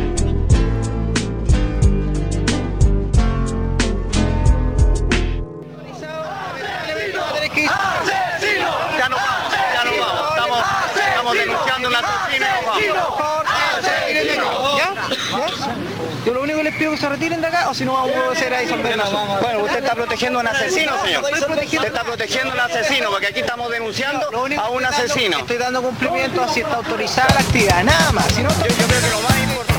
S7: Ya nos vamos. Estamos denunciando un asesino y nos vamos.
S8: ¿Ya? Yo lo único que les pido es que se retiren de acá o si no vamos a hacer ahí disolver el asunto.
S7: Bueno, usted está protegiendo a un asesino, señor. Usted está protegiendo a un asesino porque aquí estamos denunciando a un asesino.
S8: Estoy dando cumplimiento a si está autorizada la actividad, nada más. Si no,
S7: Yo creo que lo más importante...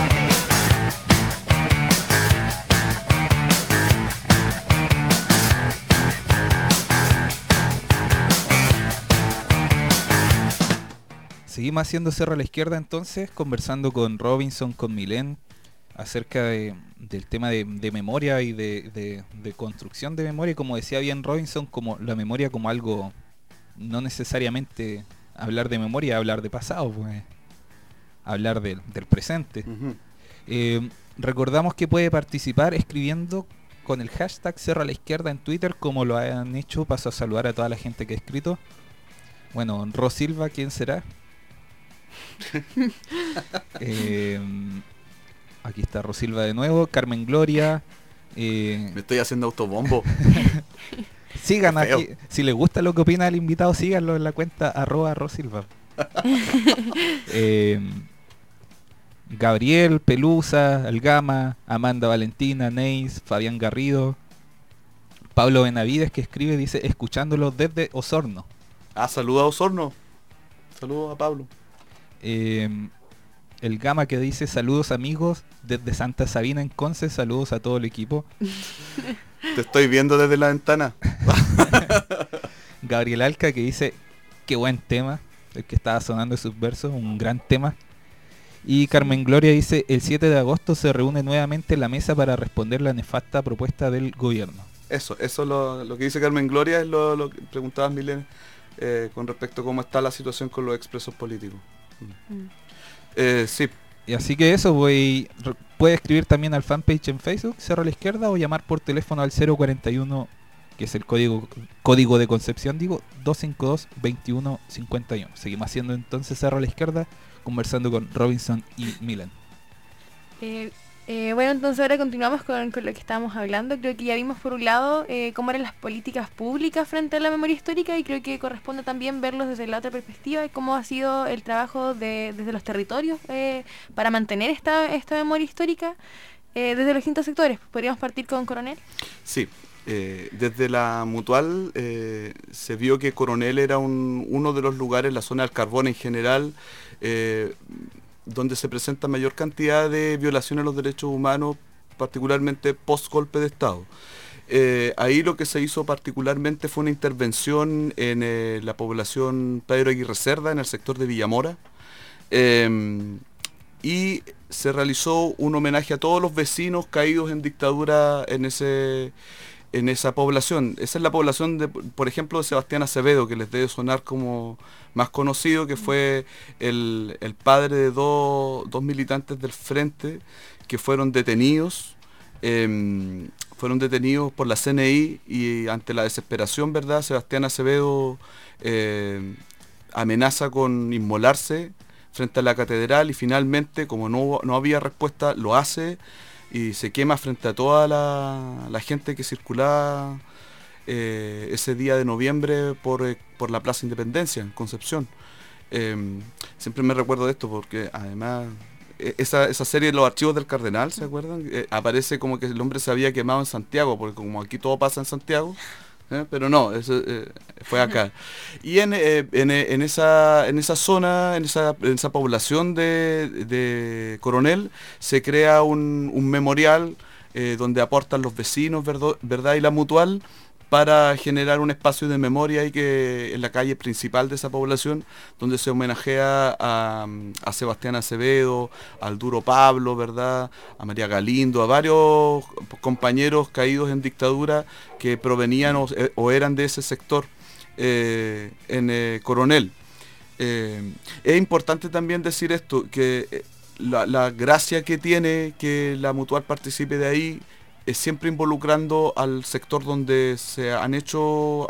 S2: Seguimos haciendo Cerro a la Izquierda entonces, conversando con Robinson, con Milén, acerca del tema de memoria y de construcción de memoria. Y como decía bien Robinson, como la memoria como algo, no necesariamente hablar de memoria, hablar de pasado, pues hablar del presente. Recordamos que puede participar escribiendo con el hashtag Cerro a la Izquierda en Twitter, como lo han hecho. Paso a saludar a toda la gente que ha escrito. Bueno, Rosilva, ¿quién será? Aquí está Rosilva de nuevo, Carmen Gloria.
S3: Me estoy haciendo autobombo.
S2: Sigan aquí, si les gusta lo que opina el invitado, síganlo en la cuenta @Rosilva. Gabriel, Pelusa, Algama, Amanda Valentina, Neis, Fabián Garrido, Pablo Benavides, que escribe, dice, escuchándolo desde Osorno.
S3: Saluda a Osorno. Saludos a Pablo.
S2: El Gama, que dice, saludos amigos desde Santa Sabina en Conce, saludos a todo el equipo.
S3: Te estoy viendo desde la ventana.
S2: Gabriel Alca, que dice, qué buen tema, el que estaba sonando en sus versos, un gran tema. Y Carmen Gloria dice, el 7 de agosto se reúne nuevamente la mesa para responder la nefasta propuesta del gobierno.
S3: Eso lo que dice Carmen Gloria es lo que preguntabas, Milene, con respecto a cómo está la situación con los expresos políticos. Sí.
S2: Y así que eso, puede escribir también al fanpage en Facebook, Cerro a la Izquierda, o llamar por teléfono al 041, que es el código de Concepción, 252-2151. Seguimos haciendo entonces Cerro a la Izquierda, conversando con Robinson y Milan.
S4: Bueno, entonces ahora continuamos con lo que estábamos hablando. Creo que ya vimos por un lado cómo eran las políticas públicas frente a la memoria histórica, y creo que corresponde también verlos desde la otra perspectiva, de cómo ha sido el trabajo desde los territorios para mantener esta memoria histórica desde los distintos sectores. ¿Podríamos partir con Coronel?
S3: Sí. Desde la Mutual se vio que Coronel era uno de los lugares, la zona del carbón en general, donde se presenta mayor cantidad de violaciones a los derechos humanos, particularmente post-golpe de Estado. Ahí lo que se hizo particularmente fue una intervención en la población Pedro Aguirre Cerda, en el sector de Villamora, y se realizó un homenaje a todos los vecinos caídos en dictadura en esa población. Esa es la población, por ejemplo, de Sebastián Acevedo, que les debe sonar como más conocido, que fue el padre de dos militantes del Frente que fueron detenidos. Fueron detenidos por la CNI, y ante la desesperación, ¿verdad?, Sebastián Acevedo amenaza con inmolarse frente a la catedral, y finalmente, como no había respuesta, lo hace y se quema frente a toda la gente que circulaba ese día de noviembre por la Plaza Independencia, en Concepción. Siempre me recuerdo de esto porque además esa serie de Los Archivos del Cardenal, ¿se acuerdan? Aparece como que el hombre se había quemado en Santiago, porque como aquí todo pasa en Santiago, pero no, eso fue acá. Y en esa zona, en esa población de Coronel, se crea un memorial donde aportan los vecinos, ¿verdad? Y la Mutual, para generar un espacio de memoria y que en la calle principal de esa población, donde se homenajea a Sebastián Acevedo, al Duro Pablo, ¿verdad?, a María Galindo, a varios compañeros caídos en dictadura que provenían o eran de ese sector en Coronel. Es importante también decir esto, que la gracia que tiene que la Mutual participe de ahí es siempre involucrando al sector donde se han hecho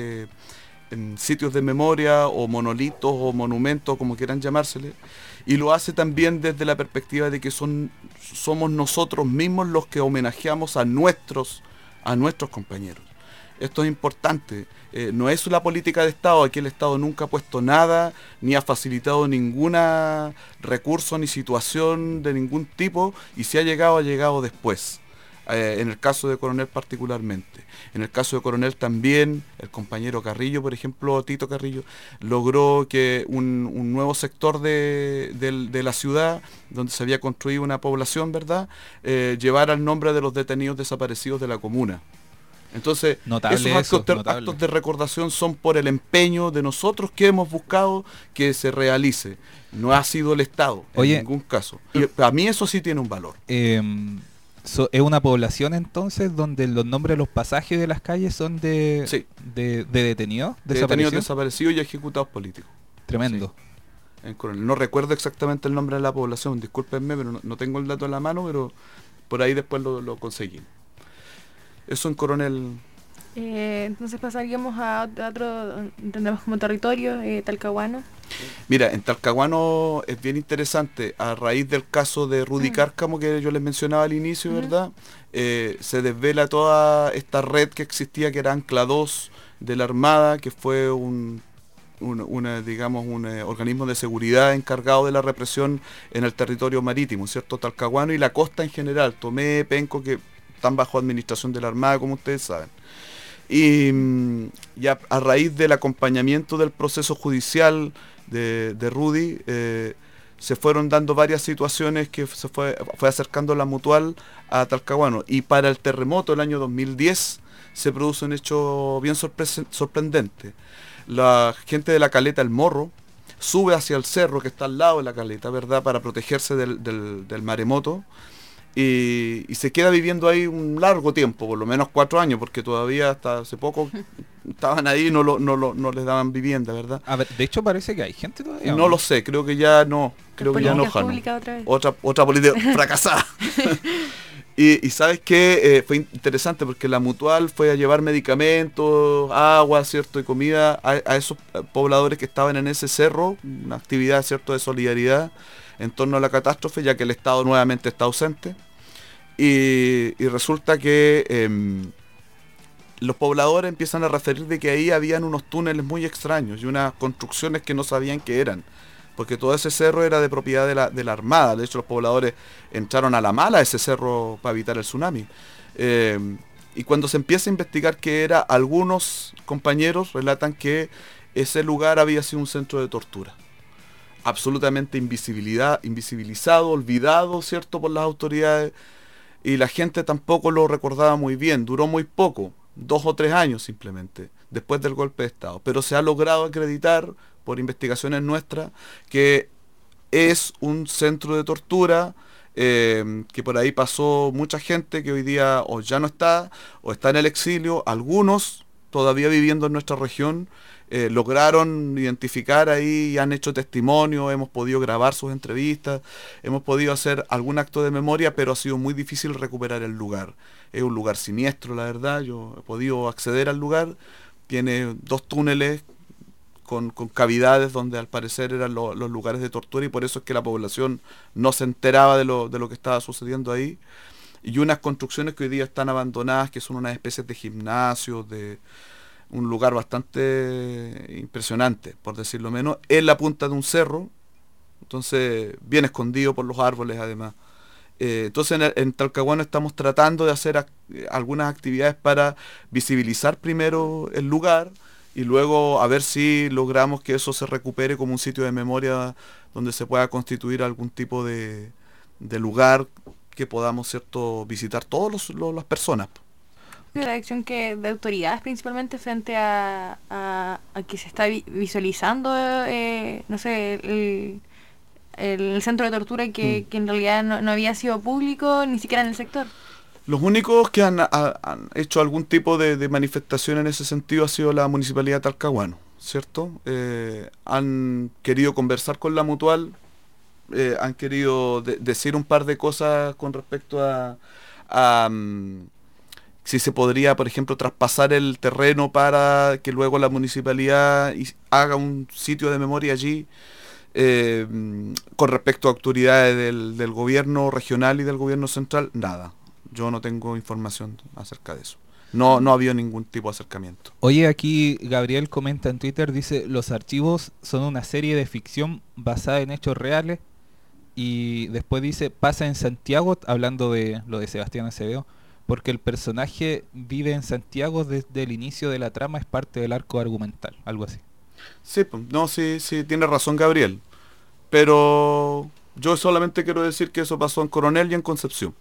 S3: sitios de memoria o monolitos o monumentos, como quieran llamársele, y lo hace también desde la perspectiva de que somos nosotros mismos los que homenajeamos a nuestros compañeros. Esto es importante, no es una política de Estado, aquí el Estado nunca ha puesto nada, ni ha facilitado ningún recurso ni situación de ningún tipo, y si ha llegado después. En el caso de Coronel particularmente. En el caso de Coronel también, el compañero Carrillo, por ejemplo, Tito Carrillo, logró que un nuevo sector de la ciudad, donde se había construido una población, ¿verdad?, llevara el nombre de los detenidos desaparecidos de la comuna. Entonces, esos actos de recordación son por el empeño de nosotros que hemos buscado que se realice. No ha sido el Estado, en ningún caso. Y a mí eso sí tiene un valor.
S2: ¿Es una población entonces donde los nombres de los pasajes de las calles son de detenidos?
S3: Detenidos desaparecidos y ejecutados políticos.
S2: Tremendo.
S3: Sí. No recuerdo exactamente el nombre de la población, discúlpenme, pero no tengo el dato en la mano, pero por ahí después lo conseguí. Eso en Coronel.
S4: Entonces pasaríamos a otro, entendemos como territorio, Talcahuano.
S3: Mira, en Talcahuano es bien interesante, a raíz del caso de Rudy Cárcamo que yo les mencionaba al inicio, ¿verdad? Se desvela toda esta red que existía, que era Ancla 2 de la Armada, que fue un organismo de seguridad encargado de la represión en el territorio marítimo, ¿cierto? Talcahuano y la costa en general, Tomé, Penco, que están bajo administración de la Armada, como ustedes saben. Y a raíz del acompañamiento del proceso judicial de Rudy, se fueron dando varias situaciones que se fue acercando la Mutual a Talcahuano. Y para el terremoto del año 2010 se produce un hecho bien sorprendente. La gente de la caleta El Morro sube hacia el cerro que está al lado de la caleta, ¿verdad?, para protegerse del maremoto. y se queda viviendo ahí un largo tiempo, por lo menos 4 años, porque todavía hasta hace poco estaban ahí y no les daban vivienda, ¿verdad?
S2: A ver, de hecho parece que hay gente todavía.
S3: No lo sé, creo que ya no, Jano.
S4: Pública otra vez.
S3: Otra política fracasada. Y sabes que fue interesante porque la Mutual fue a llevar medicamentos, agua, ¿cierto? Y comida a esos pobladores que estaban en ese cerro, una actividad, ¿cierto?, de solidaridad en torno a la catástrofe, ya que el Estado nuevamente está ausente. Y resulta que los pobladores empiezan a referir de que ahí habían unos túneles muy extraños y unas construcciones que no sabían qué eran, porque todo ese cerro era de propiedad de la Armada. De hecho, los pobladores entraron a la mala a ese cerro para evitar el tsunami. Y cuando se empieza a investigar qué era, algunos compañeros relatan que ese lugar había sido un centro de tortura. Absolutamente invisibilizado, olvidado, ¿cierto?, por las autoridades. Y la gente tampoco lo recordaba muy bien. Duró muy poco, 2 o 3 años simplemente, después del golpe de Estado. Pero se ha logrado acreditar por investigaciones nuestras que es un centro de tortura, que por ahí pasó mucha gente que hoy día o ya no está, o está en el exilio. Algunos todavía viviendo en nuestra región lograron identificar ahí y han hecho testimonio, hemos podido grabar sus entrevistas, hemos podido hacer algún acto de memoria, pero ha sido muy difícil recuperar el lugar. Es un lugar siniestro, la verdad. Yo he podido acceder al lugar, tiene 2 túneles con cavidades donde al parecer eran los lugares de tortura, y por eso es que la población no se enteraba de lo que estaba sucediendo ahí. Y unas construcciones que hoy día están abandonadas, que son unas especies de gimnasios, de un lugar bastante impresionante, por decirlo menos, en la punta de un cerro, entonces bien escondido por los árboles además. Entonces en Talcahuano estamos tratando de hacer algunas actividades para visibilizar primero el lugar y luego a ver si logramos que eso se recupere como un sitio de memoria donde se pueda constituir algún tipo de lugar que podamos, ¿cierto?, visitar todas las personas.
S4: La acción de autoridades principalmente frente a que se está visualizando, no sé, el centro de tortura que en realidad no había sido público ni siquiera en el sector.
S3: Los únicos que han hecho algún tipo de manifestación en ese sentido ha sido la Municipalidad de Talcahuano, ¿cierto? Han querido conversar con la Mutual, han querido decir un par de cosas con respecto a si se podría, por ejemplo, traspasar el terreno para que luego la municipalidad haga un sitio de memoria allí. Con respecto a autoridades del gobierno regional y del gobierno central, nada. Yo no tengo información acerca de eso. No ha habido ningún tipo de acercamiento.
S2: Oye, aquí Gabriel comenta en Twitter, dice: los archivos son una serie de ficción basada en hechos reales. Y después dice: pasa en Santiago, hablando de lo de Sebastián Acevedo, porque el personaje vive en Santiago desde el inicio de la trama, es parte del arco argumental, algo así.
S3: Sí, sí, tiene razón Gabriel. Pero yo solamente quiero decir que eso pasó en Coronel y en Concepción.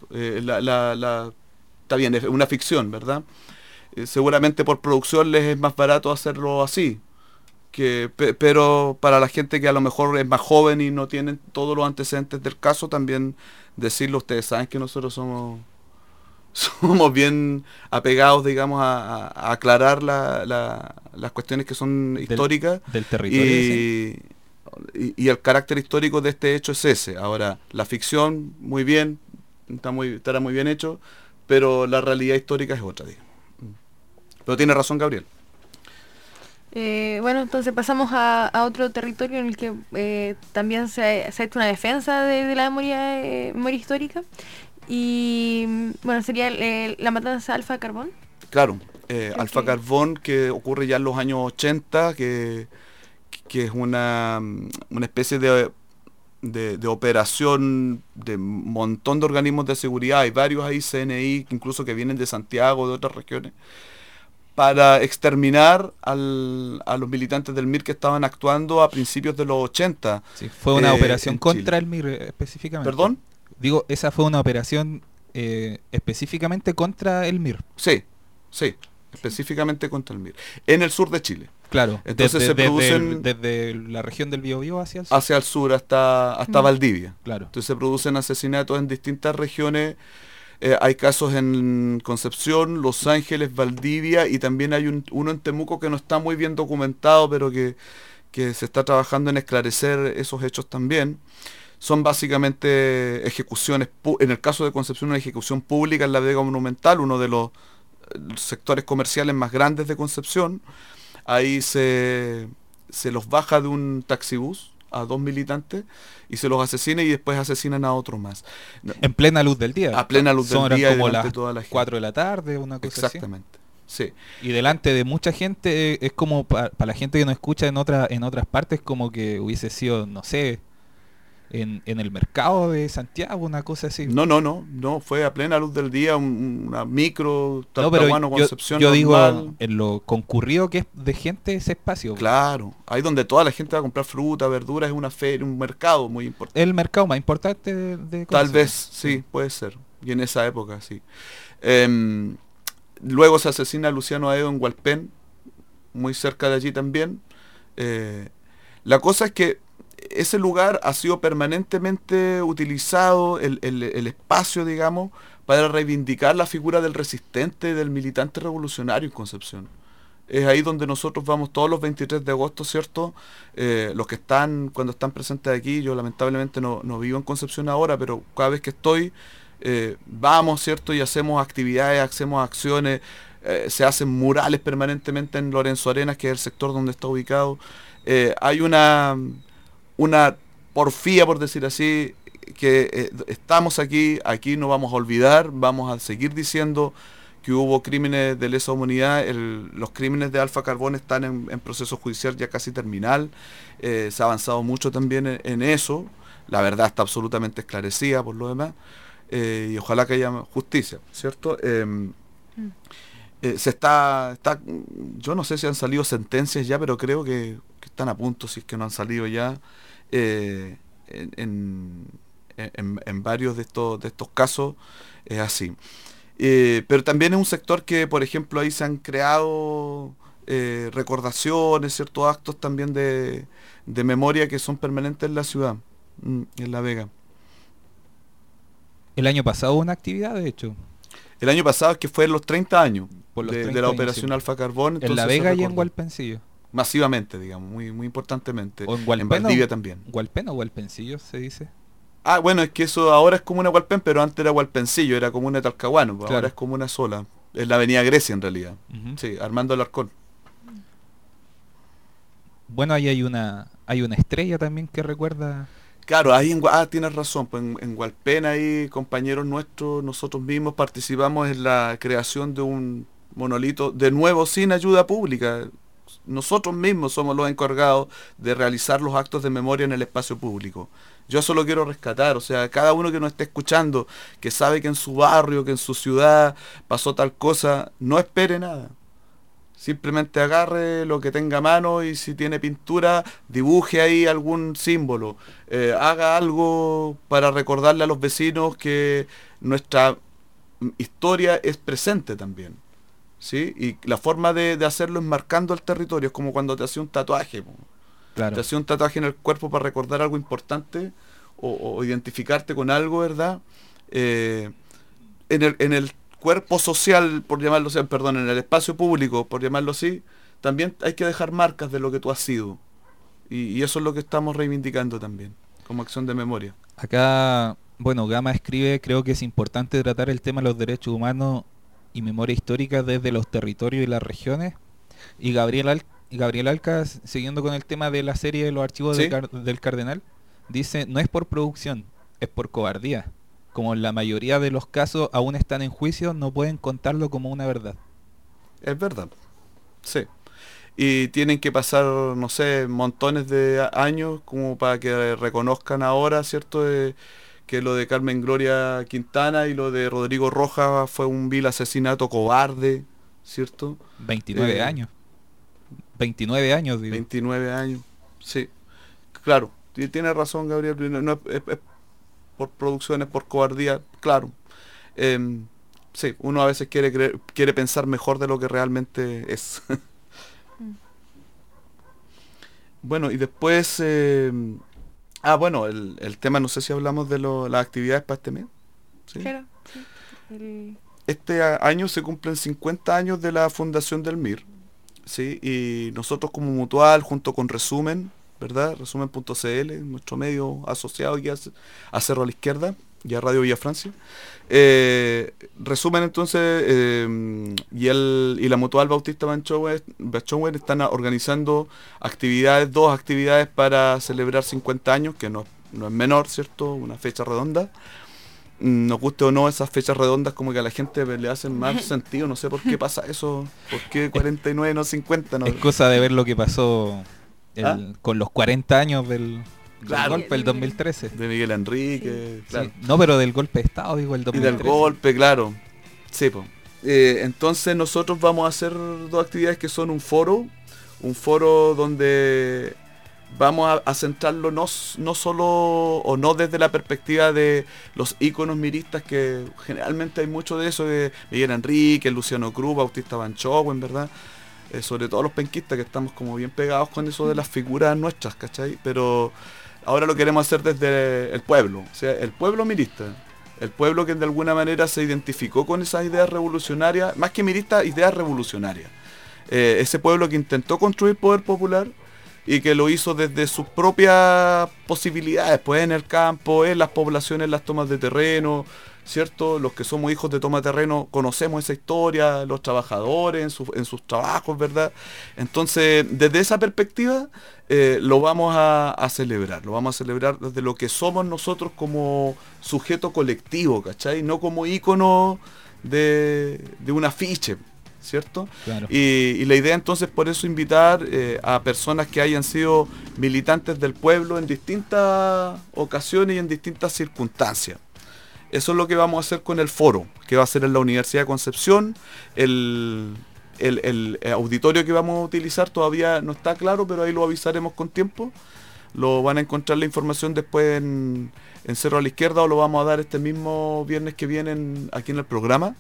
S3: Está bien, es una ficción, ¿verdad? Seguramente por producción les es más barato hacerlo así. Pero para la gente que a lo mejor es más joven y no tienen todos los antecedentes del caso, también decirlo, ustedes saben que nosotros somos bien apegados, digamos, a aclarar las cuestiones que son históricas
S2: del territorio,
S3: y el carácter histórico de este hecho es ese. Ahora, la ficción, muy bien, estará muy bien hecho, pero la realidad histórica es otra, digamos. Pero tiene razón Gabriel.
S4: Bueno, entonces pasamos a otro territorio en el que también se ha hecho una defensa de la memoria histórica. Y bueno, sería la matanza Alfa Carbón.
S3: Claro, Alfa Carbón, que ocurre ya en los años 80, que es una especie de operación de un montón de organismos de seguridad. Hay varios ahí, CNI, incluso que vienen de Santiago, de otras regiones, para exterminar a los militantes del MIR que estaban actuando a principios de los 80.
S2: Sí, fue una operación contra el MIR específicamente.
S3: ¿Perdón?
S2: Digo, esa fue una operación específicamente contra el MIR.
S3: Sí, específicamente contra el MIR. En el sur de Chile.
S2: Claro,
S3: Entonces se producen
S2: desde la región del Biobío hacia el sur
S3: hasta Valdivia.
S2: Claro.
S3: Entonces se producen asesinatos en distintas regiones. Hay casos en Concepción, Los Ángeles, Valdivia, y también hay uno en Temuco que no está muy bien documentado, pero que se está trabajando en esclarecer esos hechos también. Son básicamente ejecuciones, en el caso de Concepción, una ejecución pública en la Vega Monumental, uno de los sectores comerciales más grandes de Concepción. Ahí se los baja de un taxibús a 2 militantes y se los asesina, y después asesinan a otro más.
S2: En plena luz del día.
S3: A plena luz del día,
S2: como
S3: delante
S2: las
S3: de toda la gente.
S2: 4 de la tarde, una cosa
S3: Exactamente, sí.
S2: Y delante de mucha gente, es como para la gente que no escucha en otras partes, como que hubiese sido, no sé, en el mercado de Santiago, una cosa así.
S3: No, fue a plena luz del día, una micro, Talcahuano, Concepción.
S2: Yo
S3: normal.
S2: digo, en lo concurrido que es de gente ese espacio.
S3: Claro, ahí donde toda la gente va a comprar fruta, verduras, es una feria, un mercado muy importante.
S2: El mercado más importante de Concepción.
S3: Tal vez, sí, puede ser. Y en esa época, sí. Luego se asesina a Luciano Aedo en Hualpén, muy cerca de allí también. La cosa es que ese lugar ha sido permanentemente utilizado, el espacio, digamos, para reivindicar la figura del resistente, del militante revolucionario en Concepción. Es ahí donde nosotros vamos todos los 23 de agosto, ¿cierto? Los que cuando están presentes aquí, yo lamentablemente no vivo en Concepción ahora, pero cada vez que estoy, vamos, ¿cierto? Y hacemos actividades, hacemos acciones, se hacen murales permanentemente en Lorenzo Arenas, que es el sector donde está ubicado. Hay una porfía, por decir así, que estamos aquí no vamos a olvidar, vamos a seguir diciendo que hubo crímenes de lesa humanidad. Los crímenes de Alfa Carbón están en proceso judicial ya casi terminal. Se ha avanzado mucho también en eso. La verdad está absolutamente esclarecida por lo demás. Y ojalá que haya justicia, ¿cierto? Yo no sé si han salido sentencias ya, pero creo que están a punto, si es que no han salido ya, en varios de estos casos. Es así. Pero también es un sector que, por ejemplo, ahí se han creado recordaciones, ciertos actos también de memoria que son permanentes en la ciudad, en La Vega.
S2: El año pasado hubo una actividad, de hecho.
S3: El año pasado, que fue en los 30 años
S2: de
S3: la operación
S2: sí.
S3: Alfa Carbón.
S2: En La Vega y en Hualpencillo.
S3: Masivamente, digamos, muy importantemente.
S2: O en
S3: Valdivia también.
S2: ¿Hualpen o Hualpencillo se dice?
S3: Bueno, es que eso ahora es como una Hualpen, pero antes era Hualpencillo, era como una Talcahuano,
S2: claro.
S3: Ahora es como una sola. Es la avenida Grecia en realidad. Sí, Armando Alarcón.
S2: Bueno, ahí hay una estrella también que recuerda.
S3: Claro, ahí tienes razón, pues en Hualpén ahí compañeros nuestros, nosotros mismos participamos en la creación de un monolito, de nuevo sin ayuda pública. Nosotros mismos somos los encargados de realizar los actos de memoria en el espacio público. Yo eso lo quiero rescatar, o sea, cada uno que nos esté escuchando, que sabe que en su barrio, que en su ciudad pasó tal cosa, no espere nada. Simplemente agarre lo que tenga a mano y si tiene pintura, dibuje ahí algún símbolo. Haga algo para recordarle a los vecinos que nuestra historia es presente también. ¿Sí? Y la forma de hacerlo es marcando el territorio. Es como cuando te hacía un tatuaje.
S2: Claro.
S3: Te hacía un tatuaje en el cuerpo para recordar algo importante o identificarte con algo, ¿verdad? En el cuerpo social, por llamarlo así, en el espacio público, por llamarlo así, también hay que dejar marcas de lo que tú has sido. Y eso es lo que estamos reivindicando también, como acción de memoria.
S2: Acá, bueno, Gama escribe, creo que es importante tratar el tema de los derechos humanos y memoria histórica desde los territorios y las regiones. Y Gabriel Alca, siguiendo con el tema de la serie de los archivos
S3: ¿Sí?
S2: del Cardenal, dice, no es por producción, es por cobardía. Como en la mayoría de los casos aún están en juicio, no pueden contarlo como una verdad.
S3: Es verdad, sí. Y tienen que pasar, no sé, montones de años como para que reconozcan ahora, ¿cierto?, que lo de Carmen Gloria Quintana y lo de Rodrigo Rojas fue un vil asesinato cobarde, ¿cierto?
S2: 29 años. 29 años, digo.
S3: 29 años, sí. Claro, tiene razón Gabriel, no es por producciones, por cobardía, claro. Sí, uno a veces quiere pensar mejor de lo que realmente es. Bueno, y después... bueno, el tema, no sé si hablamos de las actividades para este mes. ¿Sí?
S4: Claro, sí.
S3: Este año se cumplen 50 años de la fundación del MIR, ¿sí? Y nosotros como Mutual, junto con Resumen, ¿verdad? Resumen.cl, nuestro medio asociado aquí a Cerro a la Izquierda y a Radio Villa Francia. Resumen entonces, y la Mutual Bautista Bachowen están organizando dos actividades para celebrar 50 años, que no es menor, ¿cierto? Una fecha redonda. Nos guste o no, esas fechas redondas como que a la gente le hacen más sentido, no sé por qué pasa eso, por qué 49 no 50. No.
S2: Es cosa de ver lo que pasó con los 40 años del golpe, el 2013.
S3: De Miguel Enrique,
S2: sí.
S3: Claro.
S2: Sí. No, pero del golpe de Estado, digo, el 2013.
S3: Y del golpe, claro. Sí, pues. Entonces nosotros vamos a hacer dos actividades que son un foro donde vamos a centrarlo no solo o no desde la perspectiva de los íconos miristas, que generalmente hay mucho de eso, de Miguel Enrique, Luciano Cruz, Bautista Banchowen, ¿verdad? Sobre todo los penquistas, que estamos como bien pegados con eso de las figuras nuestras, ¿cachai? Pero ahora lo queremos hacer desde el pueblo, o sea, el pueblo mirista, el pueblo que de alguna manera se identificó con esas ideas revolucionarias, más que miristas, ideas revolucionarias. Ese pueblo que intentó construir poder popular y que lo hizo desde sus propias posibilidades, pues en el campo, en las poblaciones, en las tomas de terreno, ¿cierto? Los que somos hijos de toma de terreno conocemos esa historia, los trabajadores en sus trabajos, ¿verdad? Entonces, desde esa perspectiva, lo vamos a celebrar desde lo que somos nosotros como sujeto colectivo, ¿cachai? No como ícono de un afiche, ¿cierto?
S2: Claro.
S3: Y la idea entonces por eso invitar a personas que hayan sido militantes del pueblo en distintas ocasiones y en distintas circunstancias. Eso es lo que vamos a hacer con el foro, que va a ser en la Universidad de Concepción. El auditorio que vamos a utilizar todavía no está claro, pero ahí lo avisaremos con tiempo. Lo van a encontrar la información después en Cerro a la Izquierda, o lo vamos a dar este mismo viernes que viene aquí en el programa.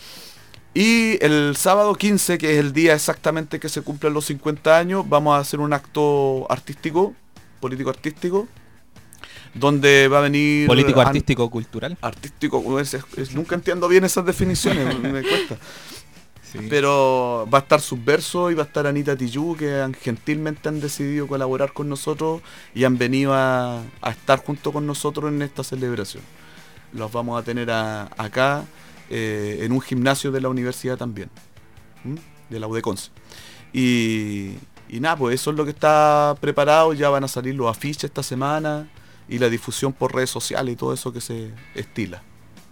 S3: Y el sábado 15, que es el día exactamente que se cumplen los 50 años, vamos a hacer un acto artístico, político-artístico, donde va a venir...
S2: Político-artístico-cultural.
S3: Artístico, nunca entiendo bien esas definiciones, me cuesta. Sí. Pero va a estar Subverso y va a estar Anita Tillú, que gentilmente han decidido colaborar con nosotros y han venido a estar junto con nosotros en esta celebración. Los vamos a tener acá, en un gimnasio de la universidad también, de la UDEConce. Y nada, pues eso es lo que está preparado. Ya van a salir los afiches esta semana y la difusión por redes sociales y todo eso que se estila.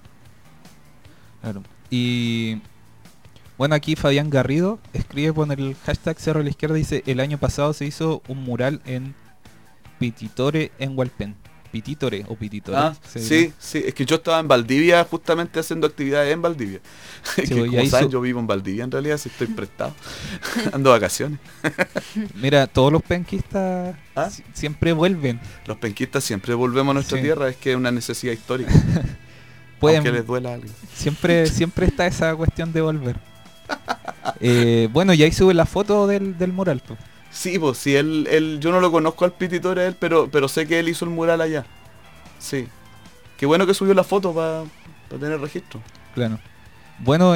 S2: Claro. Y bueno, aquí Fabián Garrido escribe con el hashtag Cerro a la Izquierda, dice: el año pasado se hizo un mural en Pititore en Hualpén. Pititore o Pititore.
S3: Sí, es que yo estaba en Valdivia justamente haciendo actividades en Valdivia. Sí, que como saben, yo vivo en Valdivia en realidad, si estoy prestado. Ando de vacaciones.
S2: Mira, todos los penquistas siempre vuelven.
S3: Los penquistas siempre volvemos a nuestra tierra, es que es una necesidad histórica. Aunque les duela a alguien.
S2: Siempre está esa cuestión de volver. Bueno, y ahí sube la foto del mural, pues.
S3: Sí, pues sí, yo no lo conozco al Pititore él, pero sé que él hizo el mural allá. Sí. Qué bueno que subió la foto para tener registro.
S2: Claro. Bueno,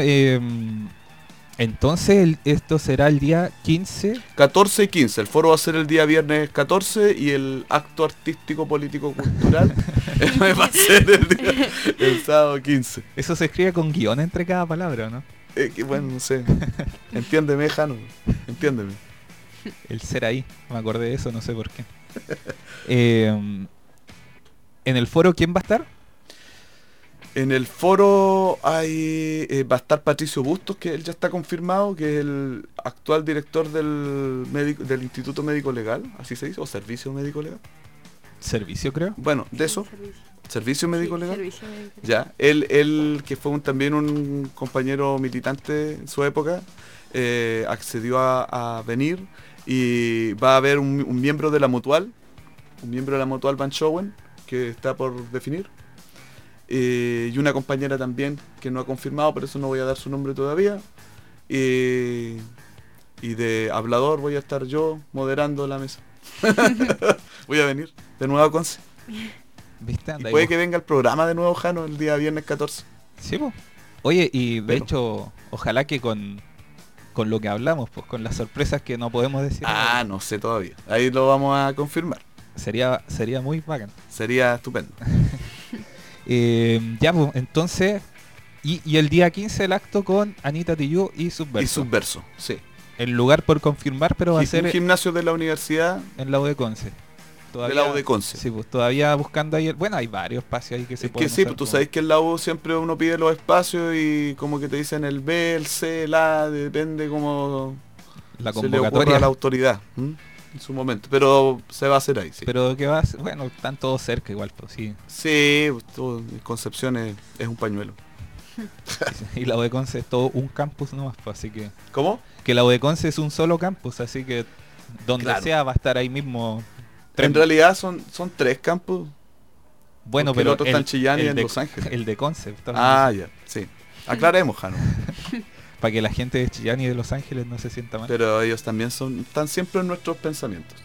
S2: entonces esto será el día 15.
S3: 14 y 15. El foro va a ser el día viernes 14 y el acto artístico, político, cultural va a ser el sábado 15.
S2: Eso se escribe con guión entre cada palabra, ¿no?
S3: Que bueno, no sé. Entiéndeme, Jano. Entiéndeme.
S2: El ser ahí, me acordé de eso, no sé por qué. En el foro, ¿quién va a estar?
S3: En el foro va a estar Patricio Bustos, que él ya está confirmado, que es el actual director del Instituto Médico Legal, así se dice, o Servicio Médico Legal.
S2: Servicio, creo.
S3: Bueno, de eso. Servicio Médico Legal.
S4: Servicio Médico.
S3: Ya, él que fue también un compañero militante en su época, accedió a venir. Y va a haber un miembro de la Mutual, Banchowen, que está por definir, y una compañera también que no ha confirmado, por eso no voy a dar su nombre todavía, y de hablador voy a estar yo moderando la mesa. Voy a venir de nuevo a Conce.
S2: ¿Viste?
S3: Y
S2: Anda
S3: puede
S2: ahí,
S3: que venga el programa de nuevo, Jano, el día viernes 14.
S2: sí, po. Oye, y de
S3: Pero-
S2: hecho, ojalá que con lo que hablamos, pues con las sorpresas que no podemos decir,
S3: Ah, no sé todavía. Ahí lo vamos a confirmar.
S2: sería muy bacán.
S3: Sería estupendo.
S2: Ya, pues, entonces, y el día 15 el acto con Anita Tijoux y Subverso.
S3: Y Subverso, sí.
S2: El lugar por confirmar, pero va a
S3: Un
S2: ser
S3: gimnasio de la universidad
S2: en la U de Conce.
S3: de la U de Conce.
S2: Sí, pues todavía buscando ahí. Bueno, hay varios espacios ahí que se
S3: Es
S2: pueden
S3: que sí,
S2: usar
S3: pues tú
S2: como-
S3: sabes que en la U siempre uno pide los espacios y como que te dicen el B, el C, el A, depende cómo
S2: la
S3: se le ocurra
S2: convocatoria.
S3: a la autoridad en su momento. Pero se va a hacer ahí, sí.
S2: Pero que va a ser, bueno, están todos cerca igual, pues sí.
S3: Sí, todo, Concepción es un pañuelo.
S2: Y la U de Conce es todo un campus nomás, pues, así
S3: ¿Cómo?
S2: que la U de Conce es un solo campus, así que donde
S3: Claro.
S2: sea va a estar ahí mismo.
S3: En realidad son 3 campos.
S2: Bueno,
S3: porque el
S2: pero
S3: otro está en Chillán y en Los Ángeles.
S2: El de Conce,
S3: Ah, ya, sí. Aclaremos, Jano.
S2: para que la gente de Chillán y de Los Ángeles no se sienta mal.
S3: Pero ellos también están siempre en nuestros pensamientos.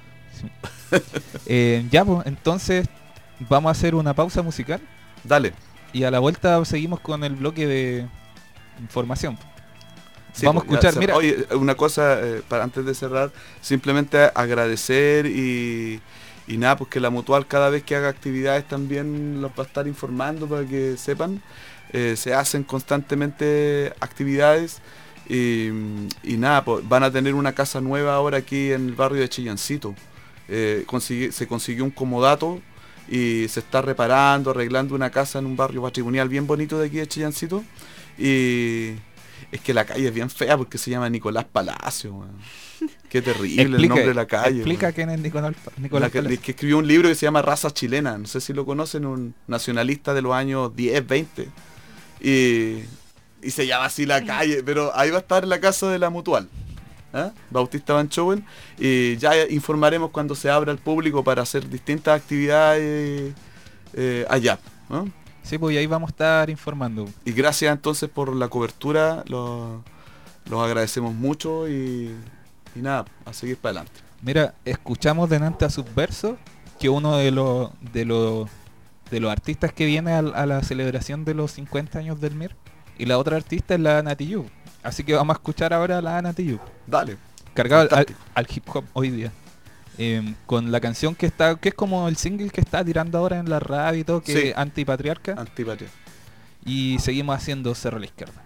S2: Ya, pues, entonces vamos a hacer una pausa musical
S3: Dale.
S2: y a la vuelta seguimos con el bloque de información.
S3: Sí,
S2: Vamos a
S3: pues, ya,
S2: escuchar, mira.
S3: Oye, una cosa, para antes de cerrar, simplemente agradecer y nada, pues que la Mutual cada vez que haga actividades también los va a estar informando para que sepan. Se hacen constantemente actividades y nada, pues van a tener una casa nueva ahora aquí en el barrio de Chillancito. Se consiguió un comodato y se está reparando, arreglando una casa en un barrio patrimonial bien bonito de aquí de Chillancito. Y es que la calle es bien fea porque se llama Nicolás Palacio, weón. Qué terrible el nombre de la calle.
S2: Explica
S3: weón.
S2: quién es Nicolás
S3: Que
S2: Palacio.
S3: escribió un libro que se llama Raza Chilena, no sé si lo conocen, un nacionalista de los años 10, 20. Y se llama así la calle, pero ahí va a estar la casa de la Mutual, Bautista Van Chowen, y ya informaremos cuando se abra al público para hacer distintas actividades allá, ¿no?
S2: Sí, pues y ahí vamos a estar informando.
S3: Y gracias entonces por la cobertura, los agradecemos mucho y nada, a seguir para adelante.
S2: Mira, escuchamos delante a Subverso, que uno de los artistas que viene a la celebración de los 50 años del MIR, y la otra artista es la Ana Tijoux. Así que vamos a escuchar ahora a la Ana Tijoux,
S3: Dale.
S2: cargado
S3: Fantástico.
S2: al hip hop hoy día. Con la canción que es como el single que está tirando ahora en la radio y todo, que
S3: Sí.
S2: es Antipatriarca.
S3: Antipatria.
S2: Y seguimos haciendo Cerro a la Izquierda.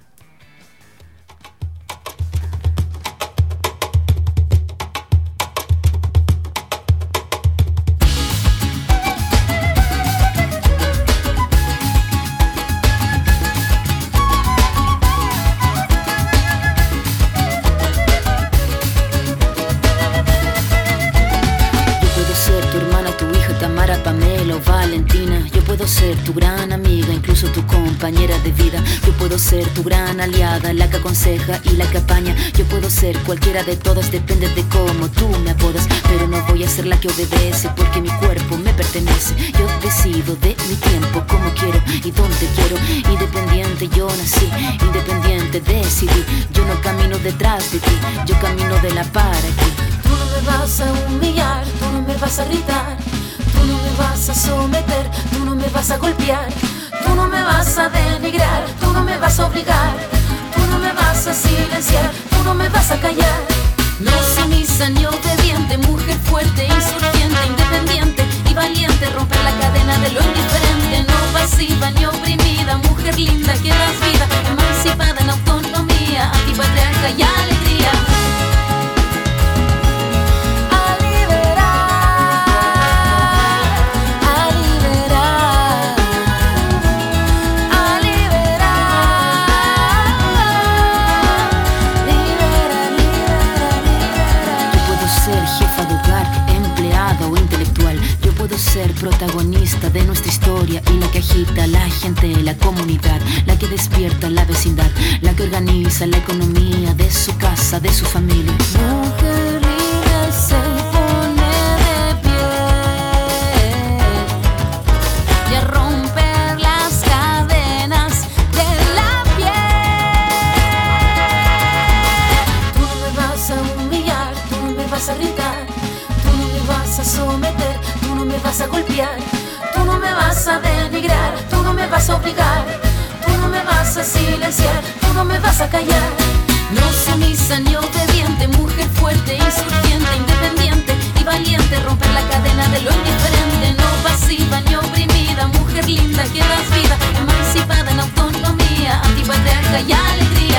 S9: Yo puedo ser tu hermana, tu hija, Tamara, Pamela o Valentina. Yo puedo ser tu gran amiga, incluso tu compañera de vida. Yo puedo ser tu gran aliada, la que aconseja y la que apaña. Yo puedo ser cualquiera de todas, depende de cómo tú me apodas. Pero no voy a ser la que obedece, porque mi cuerpo me pertenece. Yo decido de mi tiempo, como quiero y donde quiero. Independiente yo nací, independiente decidí. Yo no camino detrás de ti, yo camino de la para ti. Tú no me vas a humillar, tú no me vas a gritar, tú no me vas a someter, tú no me vas a golpear, tú no me vas a denigrar, tú no me vas a obligar, tú no me vas a silenciar, tú no me vas a callar. No sumisa ni obediente, mujer fuerte, insurgente, independiente y valiente, romper la cadena de lo indiferente, no pasiva ni oprimida, mujer linda que das vida, emancipada en autonomía, antipatriarca y alegría. Ser protagonista de nuestra historia y la que agita a la gente, la comunidad, la que despierta la vecindad, la que organiza la economía de su casa, de su familia. Mujer libre se pone de pie y a romper las cadenas de la piel. Tú no me vas a humillar, tú no me vas a gritar, tú no me vas a someter, tú no me vas a golpear, tú no me vas a denigrar, tú no me vas a obligar, tú no me vas a silenciar, tú no me vas a callar. No sumisa ni obediente, mujer fuerte, insurgente, independiente y valiente, romper la cadena de lo indiferente, no pasiva ni oprimida, mujer linda que das vida, emancipada en autonomía, antipatriarca y alegría.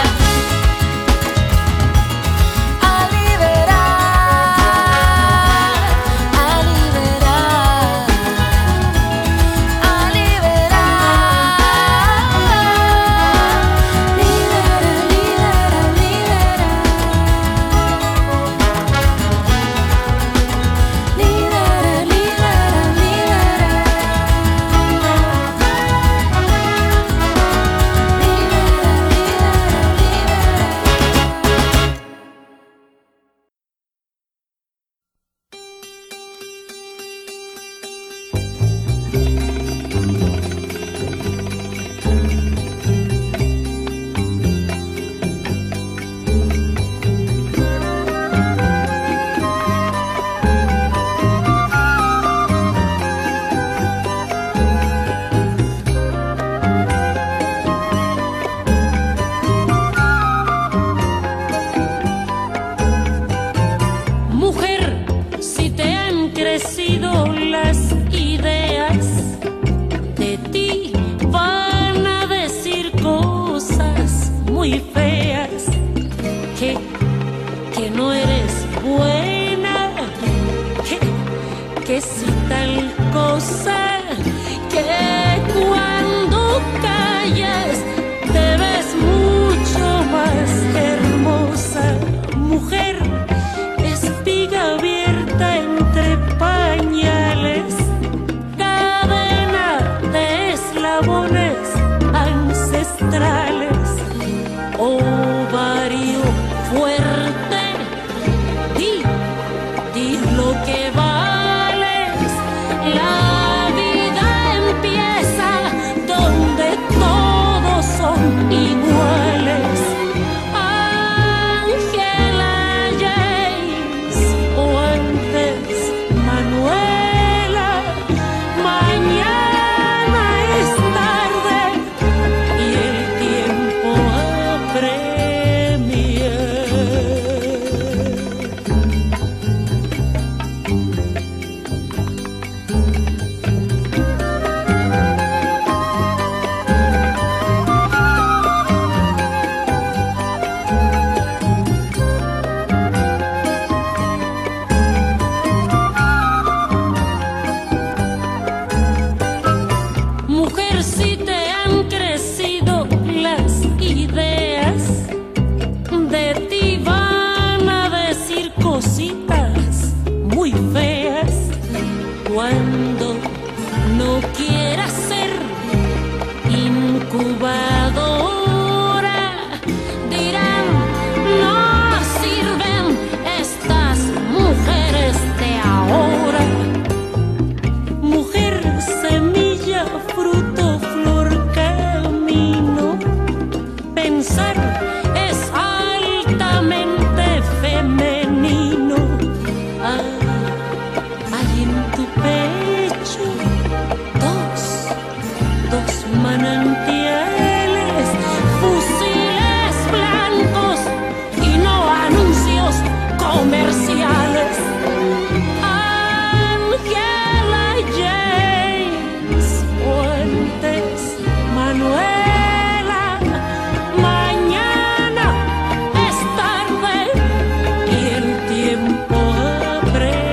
S10: Mañana es tarde y el tiempo apremia.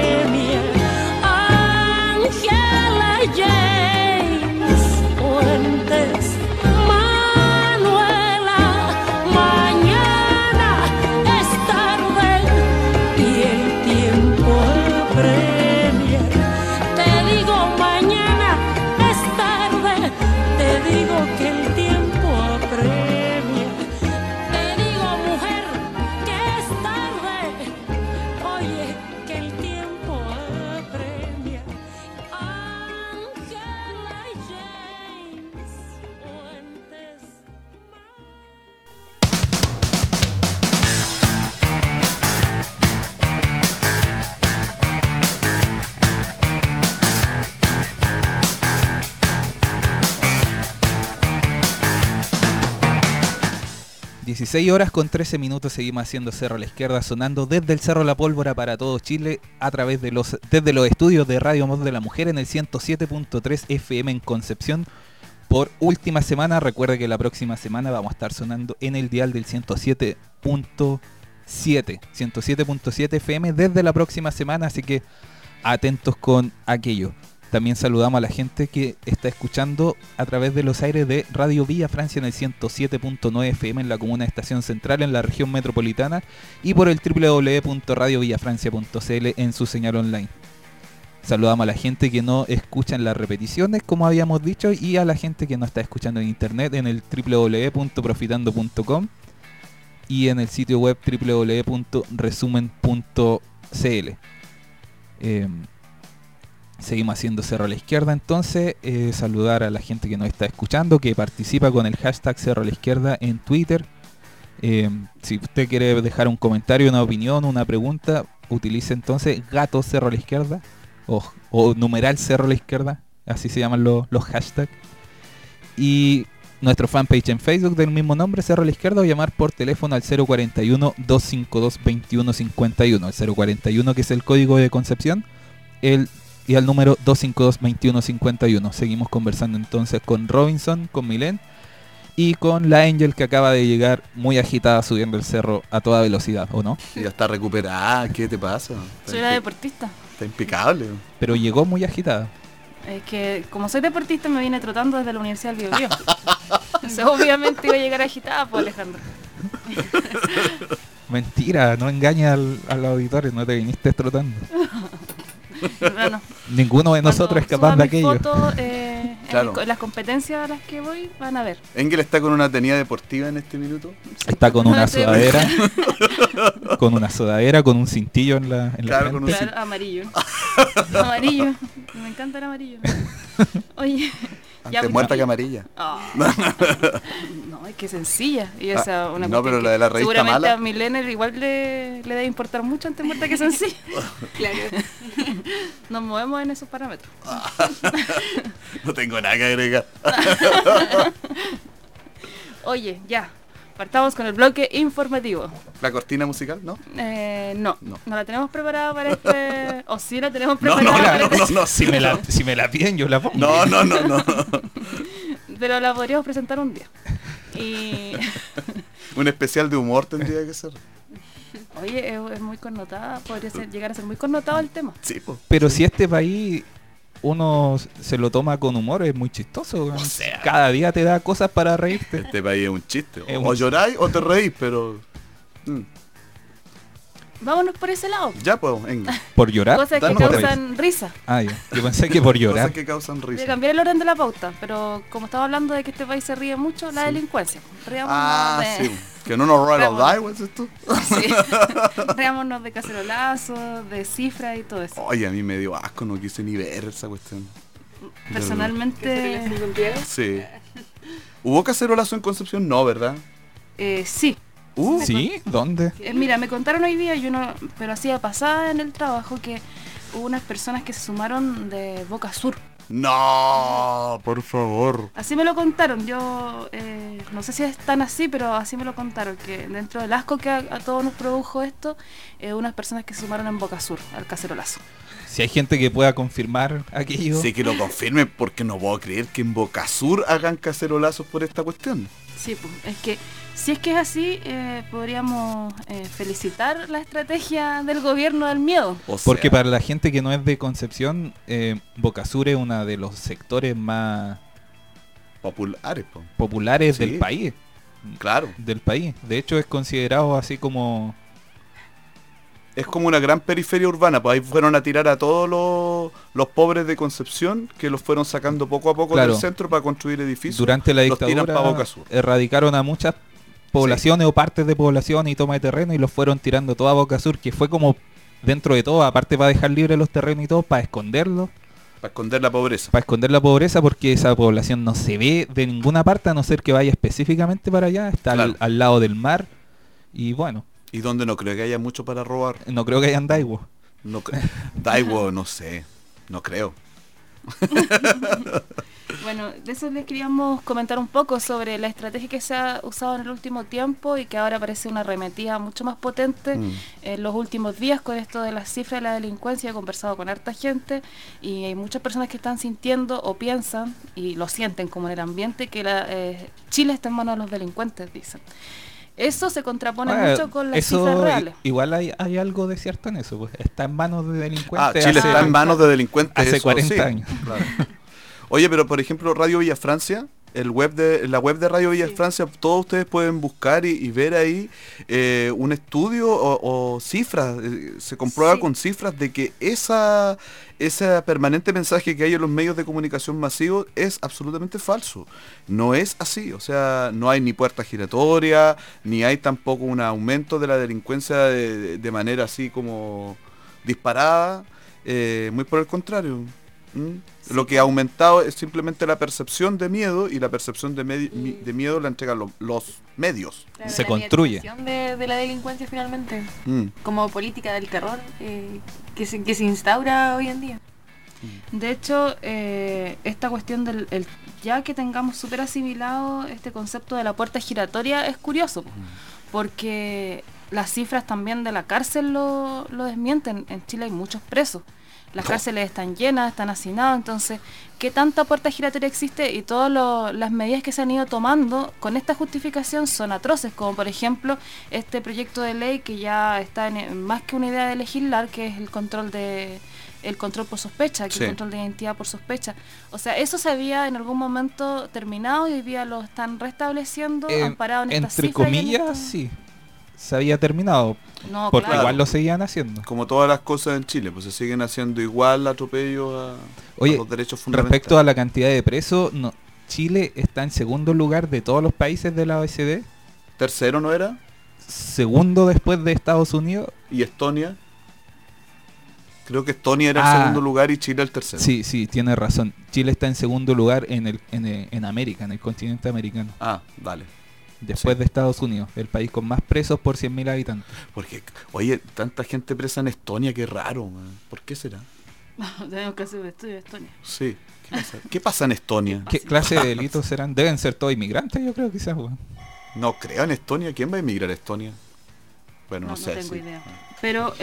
S2: 16 horas con 13 minutos seguimos haciendo Cerro a la Izquierda, sonando desde el Cerro La Pólvora para todo Chile a través de desde los estudios de Radio Voz de la Mujer en el 107.3 FM en Concepción. Por última semana, recuerde que la próxima semana vamos a estar sonando en el dial del 107.7 FM desde la próxima semana, así que atentos con aquello. También saludamos a la gente que está escuchando a través de los aires de Radio Villa Francia en el 107.9 FM en la comuna de Estación Central en la región metropolitana y por el www.radiovillafrancia.cl en su señal online. Saludamos a la gente que no escucha en las repeticiones, como habíamos dicho, y a la gente que no está escuchando en internet en el www.profitando.com y en el sitio web www.resumen.cl. Seguimos haciendo Cerro a la Izquierda, entonces saludar a la gente que nos está escuchando, que participa con el hashtag Cerro a la Izquierda en Twitter. Si usted quiere dejar un comentario, una opinión, una pregunta, utilice entonces Gato Cerro a la Izquierda o numeral Cerro a la Izquierda, así se llaman los hashtags. Y nuestro fanpage en Facebook del mismo nombre, Cerro a la Izquierda, o llamar por teléfono al 041-252-2151, el 041 que es el código de Concepción, y al número 252-2151. Seguimos conversando entonces con Robinson, con Milén y con la Angel, que acaba de llegar muy agitada subiendo el cerro a toda velocidad, ¿o no?
S3: Ya está recuperada, ¿qué te pasa?
S4: Soy la deportista.
S3: Está impecable.
S2: Pero llegó muy agitada.
S4: Es que como soy deportista me vine trotando desde la Universidad del Biobío. Entonces obviamente iba a llegar agitada, pues, Alejandro.
S2: Mentira, no engaña al auditorio, no te viniste trotando.
S4: Bueno,
S2: ninguno de nosotros es capaz de aquello.
S4: Foto,
S3: claro.
S4: En las competencias a las que voy van a ver.
S3: Engel está con una tenida deportiva en este minuto.
S2: Está con una sudadera. Con una sudadera, con un cintillo en la
S3: claro,
S2: frente.
S4: Claro, amarillo. Amarillo. Me encanta el amarillo. Oye.
S3: Antes muerta que amarilla.
S4: Oh. No, es que sencilla. Y esa, una
S3: no, pero la de la revista
S4: seguramente
S3: mala.
S4: A Millennial igual le debe importar mucho antes muerta que sencilla. Claro. Nos movemos en esos parámetros.
S3: No tengo nada que agregar.
S4: Oye, ya. Partamos con el bloque informativo.
S3: ¿La cortina musical, no?
S4: No la tenemos preparada para este... O sí la tenemos preparada
S3: No.
S2: Si me la piden, yo la pongo.
S3: No.
S4: Pero la podríamos presentar un día. Y...
S3: Un especial de humor tendría que ser.
S4: Oye, es muy connotada, llegar a ser muy connotado el tema.
S3: Sí, pues.
S2: Pero si este país uno se lo toma con humor, es muy chistoso.
S3: O sea,
S2: cada día te da cosas para reírte.
S3: Este país es un chiste. O lloráis o te reís, pero...
S4: Vámonos por ese lado.
S3: Ya, pues, Engel.
S2: ¿Por llorar?
S4: Cosas que causan risa.
S2: Ah, ya. Yo pensé que por llorar.
S3: Cosas que causan risa.
S4: Voy a cambiar el orden de la pauta, pero como estaba hablando de que este país se ríe mucho, la delincuencia.
S3: Sí. Que no nos roben los daigües, esto.
S4: Sí. Riámonos de cacerolazos, de cifras y todo eso.
S3: Oye, a mí me dio asco, no quise ni ver esa cuestión.
S4: Personalmente...
S3: Sí. ¿Hubo cacerolazo en Concepción? No, ¿verdad?
S4: Sí.
S2: ¿Sí? ¿Dónde?
S4: Mira, me contaron hoy día, pero hacía pasada en el trabajo, que hubo unas personas que se sumaron de Boca Sur.
S3: No, por favor.
S4: Así me lo contaron, yo no sé si es tan así, pero así me lo contaron, que dentro del asco que a todos nos produjo esto, unas personas que se sumaron en Boca Sur al cacerolazo.
S2: Si hay gente que pueda confirmar aquello.
S3: Sí, que lo confirme, porque no puedo creer que en Boca Sur hagan cacerolazos por esta cuestión.
S4: Sí, pues, es que si es que es así, podríamos felicitar la estrategia del gobierno del miedo.
S2: Porque para la gente que no es de Concepción, Boca Sur es uno de los sectores más populares
S3: sí,
S2: del país.
S3: Claro.
S2: Del país. De hecho, es considerado así como...
S3: Es como una gran periferia urbana, pues ahí fueron a tirar a todos los pobres de Concepción, que los fueron sacando poco a poco del centro para construir edificios.
S2: Durante la dictadura erradicaron a muchas poblaciones o partes de población y toma de terreno y los fueron tirando todo a Boca Sur, que fue como dentro de todo, aparte para dejar libres los terrenos y todo, para esconderlos.
S3: Para esconder la pobreza.
S2: Para esconder la pobreza, porque esa población no se ve de ninguna parte, a no ser que vaya específicamente para allá, está al lado del mar y bueno.
S3: Y donde no creo que haya mucho para robar.
S2: No creo que hayan daigüos.
S3: Daigüo, no sé. No creo.
S10: Bueno, de eso les queríamos comentar un poco sobre la estrategia que se ha usado en el último tiempo y que ahora parece una arremetida mucho más potente en los últimos días con esto de las cifras de la delincuencia. He conversado con harta gente y hay muchas personas que están sintiendo o piensan y lo sienten como en el ambiente que Chile está en manos de los delincuentes, dicen. Eso se contrapone mucho con las cifras reales.
S2: Igual hay algo de cierto en eso, pues está en manos de delincuentes.
S3: Chile está en manos de delincuentes
S2: hace 40 años.
S3: Claro. Oye, pero por ejemplo, Radio Villa Francia, la web de Radio Villa Francia, todos ustedes pueden buscar y ver ahí un estudio o cifras, se comprueba con cifras de que ese permanente mensaje que hay en los medios de comunicación masivos es absolutamente falso. No es así, o sea, no hay ni puerta giratoria, ni hay tampoco un aumento de la delincuencia de manera así como disparada, muy por el contrario. Lo que ha aumentado es simplemente la percepción de miedo, y la percepción de miedo la entregan los medios.
S4: Claro,
S2: se construye
S4: de la delincuencia finalmente como política del terror que se instaura hoy en día.
S10: De hecho, esta cuestión del ya que tengamos súper asimilado este concepto de la puerta giratoria es curioso, porque las cifras también de la cárcel lo desmienten. En Chile hay muchos presos. Las cárceles están llenas, están hacinados, entonces, ¿qué tanta puerta giratoria existe? Y todas las medidas que se han ido tomando con esta justificación son atroces, como por ejemplo este proyecto de ley que ya está en más que una idea de legislar, que es el control por sospecha, que el control de identidad por sospecha. O sea, eso se había en algún momento terminado y hoy día lo están restableciendo, amparado en estas cifras.
S2: Entre comillas, sí. Se había terminado, porque igual lo seguían haciendo.
S3: Como todas las cosas en Chile, pues se siguen haciendo igual atropellos a los derechos fundamentales.
S2: Respecto a la cantidad de presos, Chile está en segundo lugar de todos los países de la OECD.
S3: ¿Tercero no era?
S2: Segundo después de Estados Unidos.
S3: ¿Y Estonia? Creo que Estonia era el segundo lugar y Chile el tercero.
S2: Sí, tiene razón. Chile está en segundo lugar en América, en el continente americano.
S3: Vale.
S2: Después de Estados Unidos, el país con más presos por 100.000 habitantes.
S3: Porque, oye, tanta gente presa en Estonia, qué raro, man. ¿Por qué será?
S10: Tenemos que hacer un estudio de Estonia.
S3: Sí. ¿Qué pasa en Estonia?
S2: ¿Qué clase de delitos serán? Deben ser todos inmigrantes, yo creo, quizás. Bueno.
S3: No creo en Estonia. ¿Quién va a emigrar a Estonia? Bueno, no sé.
S10: No tengo idea. Pero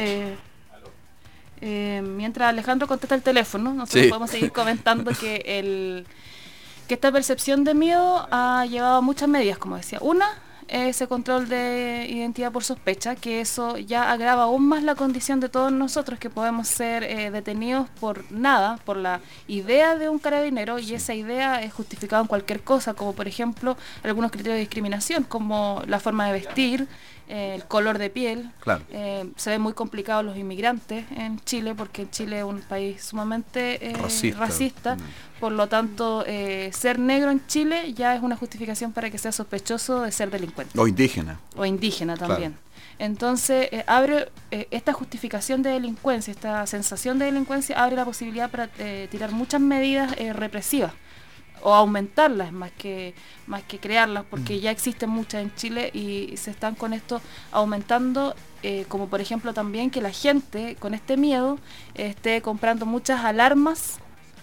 S10: mientras Alejandro contesta el teléfono, nosotros podemos seguir comentando que esta percepción de miedo ha llevado a muchas medidas, como decía. Una, ese control de identidad por sospecha, que eso ya agrava aún más la condición de todos nosotros, que podemos ser detenidos por nada, por la idea de un carabinero, y esa idea es justificada en cualquier cosa, como por ejemplo algunos criterios de discriminación, como la forma de vestir, el color de piel.
S3: Claro.
S10: Se ven muy complicados los inmigrantes en Chile, porque Chile es un país sumamente racista. Por lo tanto, ser negro en Chile ya es una justificación para que sea sospechoso de ser delincuente.
S3: O indígena.
S10: O indígena también.
S3: Claro.
S10: Entonces, abre esta justificación de delincuencia, esta sensación de delincuencia, abre la posibilidad para tirar muchas medidas represivas, o aumentarlas más que crearlas, porque ya existen muchas en Chile y se están con esto aumentando, como por ejemplo también que la gente con este miedo esté comprando muchas alarmas,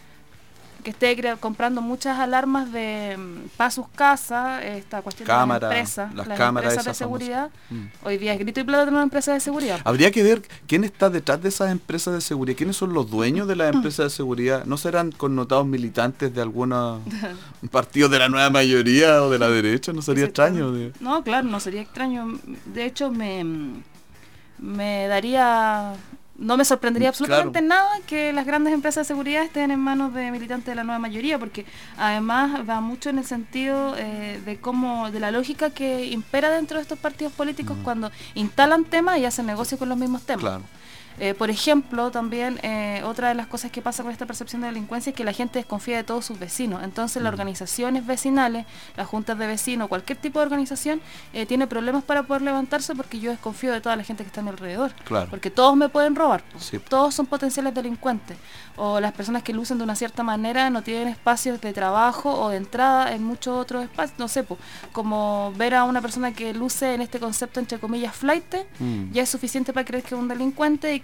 S10: para sus casas, esta cuestión de las empresas de seguridad. Hoy día es grito y plata de una empresa de seguridad.
S3: Habría que ver quién está detrás de esas empresas de seguridad, quiénes son los dueños de las empresas de seguridad. ¿No serán connotados militantes de alguna partido de la nueva mayoría o de la derecha? ¿No sería extraño?
S10: No, claro, no sería extraño. De hecho, me daría... No me sorprendería absolutamente nada que las grandes empresas de seguridad estén en manos de militantes de la nueva mayoría, porque además va mucho en el sentido de la lógica que impera dentro de estos partidos políticos cuando instalan temas y hacen negocio con los mismos temas.
S3: Claro.
S10: Por ejemplo, también otra de las cosas que pasa con esta percepción de delincuencia es que la gente desconfía de todos sus vecinos. Entonces las organizaciones vecinales, las juntas de vecinos, cualquier tipo de organización tiene problemas para poder levantarse, porque yo desconfío de toda la gente que está a mi alrededor.
S3: Claro.
S10: Porque todos me pueden robar,
S3: sí.
S10: Todos son potenciales delincuentes. O las personas que lucen de una cierta manera no tienen espacios de trabajo o de entrada en muchos otros espacios. No sé, como ver a una persona que luce en este concepto entre comillas flaite, ya es suficiente para creer que es un delincuente y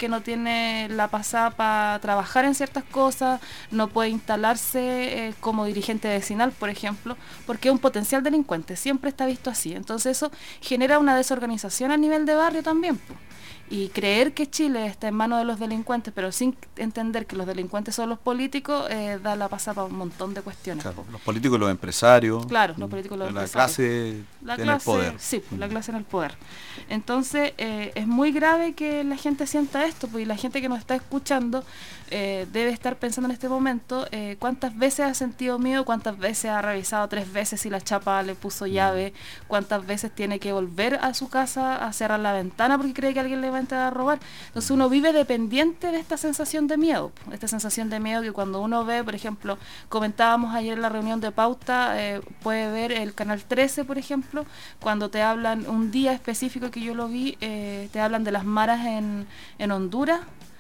S10: que no tiene la pasada para trabajar en ciertas cosas, no puede instalarse como dirigente vecinal, por ejemplo, porque es un potencial delincuente, siempre está visto así. Entonces eso genera una desorganización a nivel de barrio también, po. Y creer que Chile está en manos de los delincuentes, pero sin entender que los delincuentes son los políticos, da la pasada para un montón de cuestiones.
S3: Claro, los políticos y los empresarios.
S10: Claro, los políticos y los empresarios.
S3: La clase en el poder.
S10: Sí, pues, la clase en el poder. Entonces, es muy grave que la gente sienta esto, pues, y la gente que nos está escuchando debe estar pensando en este momento cuántas veces ha sentido miedo, cuántas veces ha revisado 3 veces si la chapa le puso llave, cuántas veces tiene que volver a su casa a cerrar la ventana porque cree que alguien le va a entrar a robar. Entonces uno vive dependiente de esta sensación de miedo, esta sensación de miedo que cuando uno ve, por ejemplo, comentábamos ayer en la reunión de pauta, puede ver el canal 13, por ejemplo, cuando te hablan un día específico que yo lo vi, te hablan de las maras en Honduras,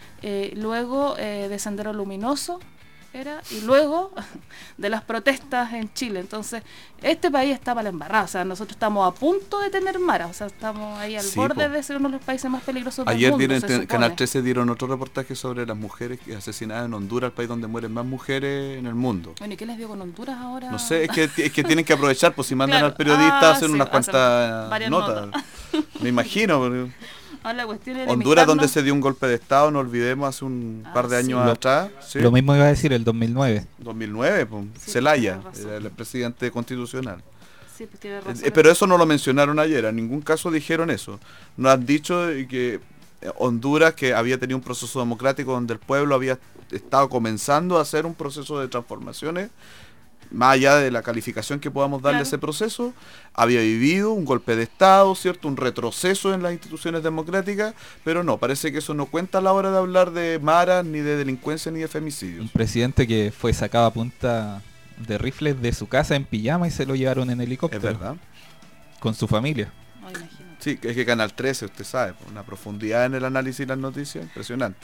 S10: luego de Sendero Luminoso y luego de las protestas en Chile. Entonces este país está para la embarrada, o sea, nosotros estamos a punto de tener maras, o sea, estamos ahí al borde de ser uno de los países más peligrosos del mundo.
S3: Ayer en Canal 13 dieron otro reportaje sobre las mujeres asesinadas en Honduras, el país donde mueren más mujeres en el mundo.
S10: Bueno, ¿y qué les dio con Honduras ahora?
S3: No sé, es que tienen que aprovechar, pues si mandan al periodista a hacer unas cuantas notas. Me imagino, porque
S10: la cuestión es
S3: Honduras, donde se dio un golpe de Estado, no olvidemos, hace un par de años atrás. ¿Sí?
S2: Lo mismo iba a decir, el 2009.
S3: 2009, pues, sí, Zelaya, era el presidente constitucional.
S10: Sí, pues tiene razón.
S3: Pero eso no lo mencionaron ayer, en ningún caso dijeron eso. Nos han dicho que Honduras, que había tenido un proceso democrático donde el pueblo había estado comenzando a hacer un proceso de transformaciones, más allá de la calificación que podamos darle a ese proceso, había vivido un golpe de Estado, ¿cierto? Un retroceso en las instituciones democráticas, pero no, parece que eso no cuenta a la hora de hablar de maras, ni de delincuencia, ni de femicidios.
S2: Un presidente que fue sacado a punta de rifles de su casa en pijama y se lo llevaron en helicóptero.
S3: Es verdad.
S2: Con su familia.
S3: Sí, es que Canal 13, usted sabe, una profundidad en el análisis y las noticias, impresionante.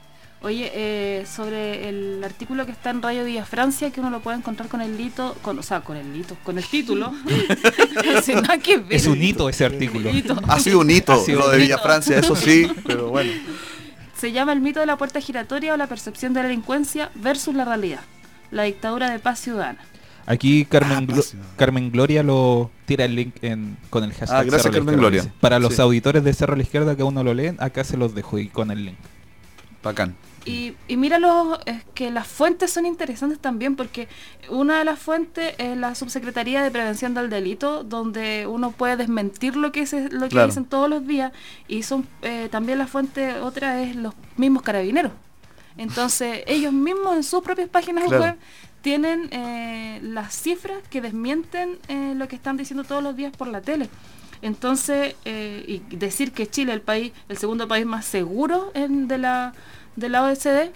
S10: Oye, sobre el artículo que está en Radio Villa Francia, que uno lo puede encontrar con el título. Sin nada que ver.
S2: Es un hito ese artículo.
S3: Ha sido un hito lo de Villa Francia, eso sí, pero bueno.
S10: Se llama El mito de la puerta giratoria o la percepción de la delincuencia versus la realidad. La dictadura de paz ciudadana.
S2: Aquí Carmen Gloria lo tira el link con el hashtag
S3: gracias,
S2: Cerro
S3: Carmen Gloria.
S2: Para los auditores de Cerro a la Izquierda que aún no lo leen, acá se los dejo y con el link.
S3: Bacán.
S10: Y míralo, es que las fuentes son interesantes también, porque una de las fuentes es la Subsecretaría de Prevención del Delito, donde uno puede desmentir lo que dicen todos los días, y son también la fuente, otra es los mismos carabineros. Entonces ellos mismos en sus propias páginas web tienen las cifras que desmienten lo que están diciendo todos los días por la tele. Entonces, y decir que Chile es el segundo país más seguro de la OECD,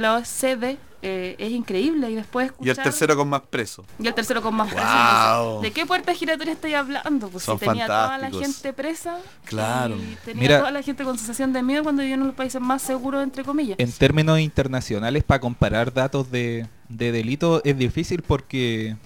S10: es increíble. Y después escuchar,
S3: y el tercero con más presos.
S10: Wow. ¿De qué puerta giratoria estoy hablando? Pues
S3: son
S10: si tenía toda la
S3: fantásticos.
S10: gente presa,
S3: claro.
S10: Y tenía toda la gente con sensación de miedo cuando vivían en los países más seguros, entre comillas.
S2: En términos internacionales, para comparar datos de delito es difícil porque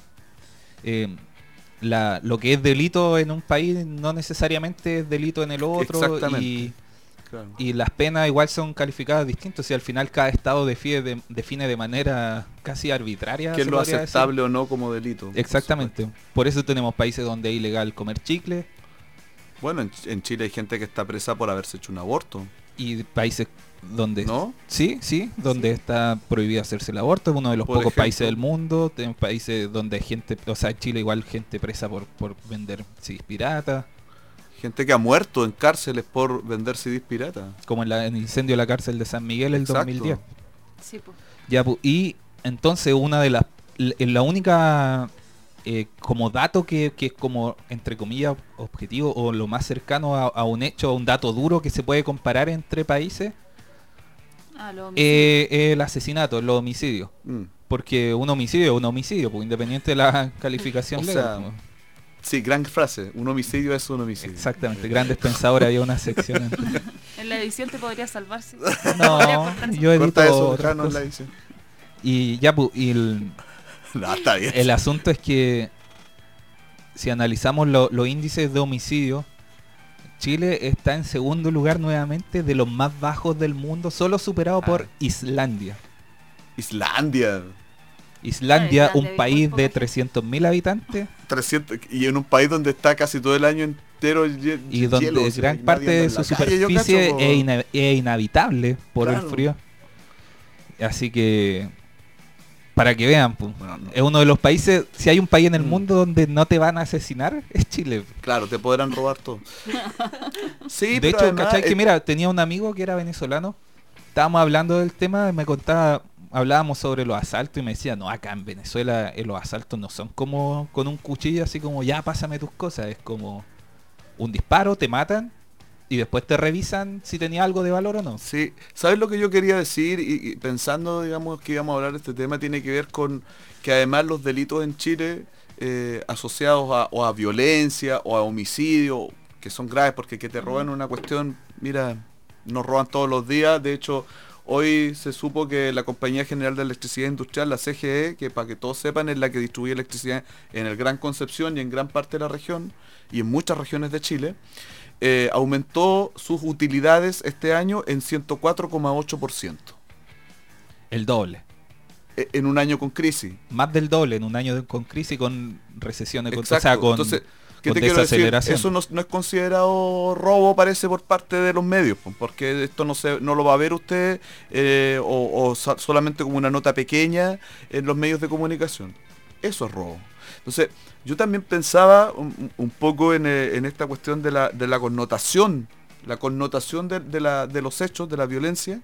S2: lo que es delito en un país no necesariamente es delito en el otro.
S3: Exactamente.
S2: Y las penas igual son calificadas distintas. Si al final cada estado define de manera casi arbitraria
S3: qué es lo aceptable o no como delito.
S2: Exactamente. Por eso tenemos países donde es ilegal comer chicle.
S3: Bueno, en Chile hay gente que está presa por haberse hecho un aborto.
S2: Y países donde
S3: ¿no?
S2: Sí, donde está prohibido hacerse el aborto. Es uno de los pocos países del mundo. Tenemos países donde hay gente, o sea, en Chile igual gente presa por vender CDs pirata.
S3: Gente que ha muerto en cárceles por vender CDs pirata.
S2: Como en el incendio de la cárcel de San Miguel el 2010.
S10: Sí, pues.
S2: Ya, y entonces una de la única como dato que es como, entre comillas, objetivo o lo más cercano a un hecho, a un dato duro que se puede comparar entre países, el asesinato, los homicidios. Porque un homicidio es un homicidio, pues, independiente de la calificación legal.
S3: Sí, gran frase. Un homicidio es un homicidio.
S2: Exactamente. Grandes pensadores, había una sección.
S10: En la edición te podría salvarse.
S2: No, yo edito
S3: eso, no en la edición.
S2: Y ya,
S3: no, está bien.
S2: El asunto es que si analizamos los índices de homicidio, Chile está en segundo lugar nuevamente de los más bajos del mundo, solo superado por Islandia.
S3: Islandia,
S2: un país de 300.000 habitantes.
S3: 300, y en un país donde está casi todo el año entero
S2: y donde
S3: hielo,
S2: gran parte de su superficie es inhabitable por el frío. Así que, para que vean, es uno de los países, si hay un país en el mundo donde no te van a asesinar, es Chile.
S3: Claro, te podrán robar todo. Sí,
S2: de hecho,
S3: además,
S2: ¿cachai? Que mira, tenía un amigo que era venezolano, estábamos hablando del tema, me contaba, hablábamos sobre los asaltos y me decía, no, acá en Venezuela los asaltos no son como con un cuchillo así como ya pásame tus cosas, es como un disparo, te matan y después te revisan si tenía algo de valor o no.
S3: Sí, ¿sabes lo que yo quería decir? Y pensando, digamos, que íbamos a hablar de este tema, tiene que ver con que además los delitos en Chile asociados a violencia o a homicidio, que son graves porque que te roban una cuestión, mira, nos roban todos los días. De hecho, hoy se supo que la Compañía General de Electricidad Industrial, la CGE, que para que todos sepan es la que distribuye electricidad en el Gran Concepción y en gran parte de la región y en muchas regiones de Chile, aumentó sus utilidades este año en 104,8%.
S2: El doble.
S3: En un año con crisis.
S2: Más del doble en un año con crisis, con recesiones,
S3: Exacto.
S2: O sea, con,
S3: entonces, ¿qué
S2: con
S3: te quiero decir?
S2: desaceleración.
S3: Eso no es considerado robo, parece, por parte de los medios, porque esto no lo va a ver usted solamente como una nota pequeña en los medios de comunicación. Eso es robo. Entonces, yo también pensaba un poco en esta cuestión de la connotación, de los hechos, de la violencia,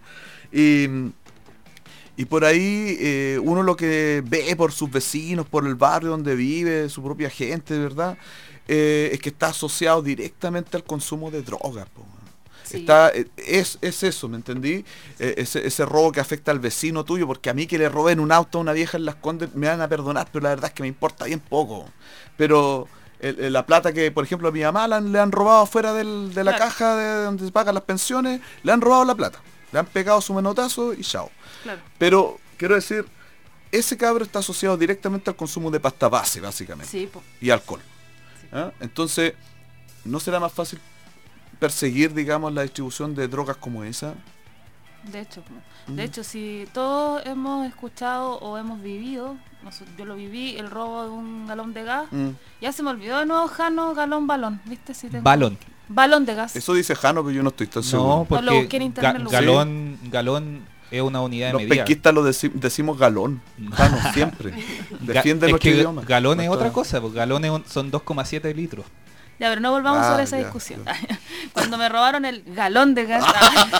S3: y por ahí uno lo que ve por sus vecinos, por el barrio donde vive, su propia gente, ¿verdad? Es que está asociado directamente al consumo de drogas, po. Sí. Es eso, ¿me entendí? Ese robo que afecta al vecino tuyo, porque a mí que le roben un auto a una vieja en Las Condes me van a perdonar, pero la verdad es que me importa bien poco. Pero la plata que, por ejemplo, a mi mamá le han robado afuera de la caja de donde se pagan las pensiones, le han robado la plata, le han pegado su manotazo y chao. Claro. Pero, quiero decir, ese cabro está asociado directamente al consumo de pasta base, básicamente, sí, y alcohol. Sí. ¿Ah? Entonces, ¿no será más fácil perseguir, digamos, la distribución de drogas como esa?
S10: De hecho, si todos hemos escuchado o hemos vivido, yo lo viví, el robo de un galón de gas, ya se me olvidó de nuevo, Jano, balón, ¿viste? Si tengo... Balón de gas.
S3: Eso dice Jano, pero yo no estoy tan seguro.
S2: No, porque lo busqué en internet, galón es una unidad de medida.
S3: Los penquistas decimos galón. Jano, siempre. Defiende nuestro idioma.
S2: Galón es otra cosa, porque galón son 2,7 litros.
S10: Ya, pero no volvamos sobre esa discusión. Cuando me robaron el galón de gas,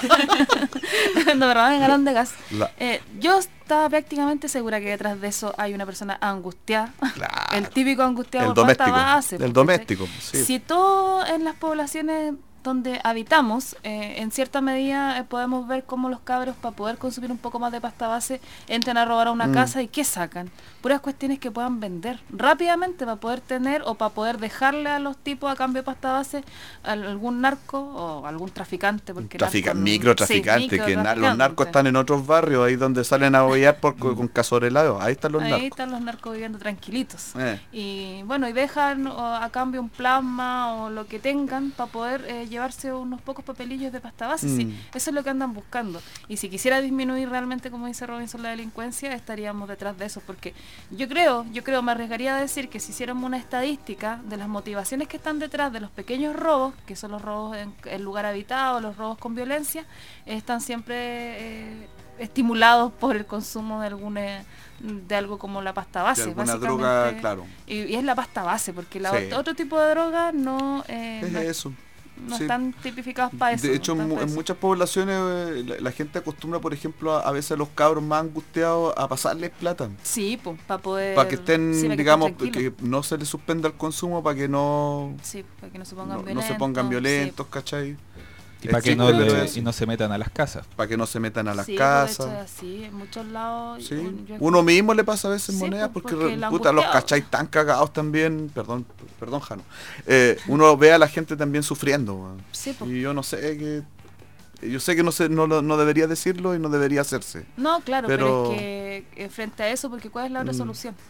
S10: yo estaba prácticamente segura que detrás de eso hay una persona angustiada. Claro. El típico angustiado por pasta base.
S3: El doméstico. Sí.
S10: Si todo en las poblaciones donde habitamos, en cierta medida podemos ver cómo los cabros, para poder consumir un poco más de pasta base, entran a robar a una casa y ¿qué sacan? Puras cuestiones que puedan vender rápidamente para poder tener o para poder dejarle a los tipos a cambio de pasta base a algún narco o algún traficante. Porque
S3: microtraficante, los narcos están en otros barrios, ahí donde salen a bollar con casorelados, ahí están los narcos. Ahí
S10: están los narcos viviendo tranquilitos. Y bueno, y dejan a cambio un plasma o lo que tengan para poder llevarse unos pocos papelillos de pasta base. Sí, eso es lo que andan buscando. Y si quisiera disminuir realmente, como dice Robinson, la delincuencia, estaríamos detrás de eso, porque yo creo, me arriesgaría a decir que si hiciéramos una estadística de las motivaciones que están detrás de los pequeños robos, que son los robos en lugar habitado, los robos con violencia, están siempre estimulados por el consumo de algo como la pasta base,
S3: básicamente. Droga, claro.
S10: Y es la pasta base, porque otro tipo de droga no están tipificados para eso.
S3: De hecho, en muchas poblaciones la gente acostumbra, por ejemplo, a veces a los cabros más angustiados a pasarles plata.
S10: Sí, para poder...
S3: Para que estén, digamos, que no se les suspenda el consumo, para que no...
S10: Sí, para que no se pongan violentos.
S3: No se pongan violentos, ¿cachai?
S2: Y para que no se metan a las casas.
S3: Para que no se metan a las casas.
S10: De hecho, sí, en muchos lados.
S3: Sí. Uno mismo le pasa a veces monedas porque los cacháis tan cagados también. Perdón, Jano. Uno ve a la gente también sufriendo. Sí, y yo no sé yo sé que no debería decirlo y no debería hacerse.
S10: No, claro, pero es que frente a eso, porque ¿cuál es la otra solución?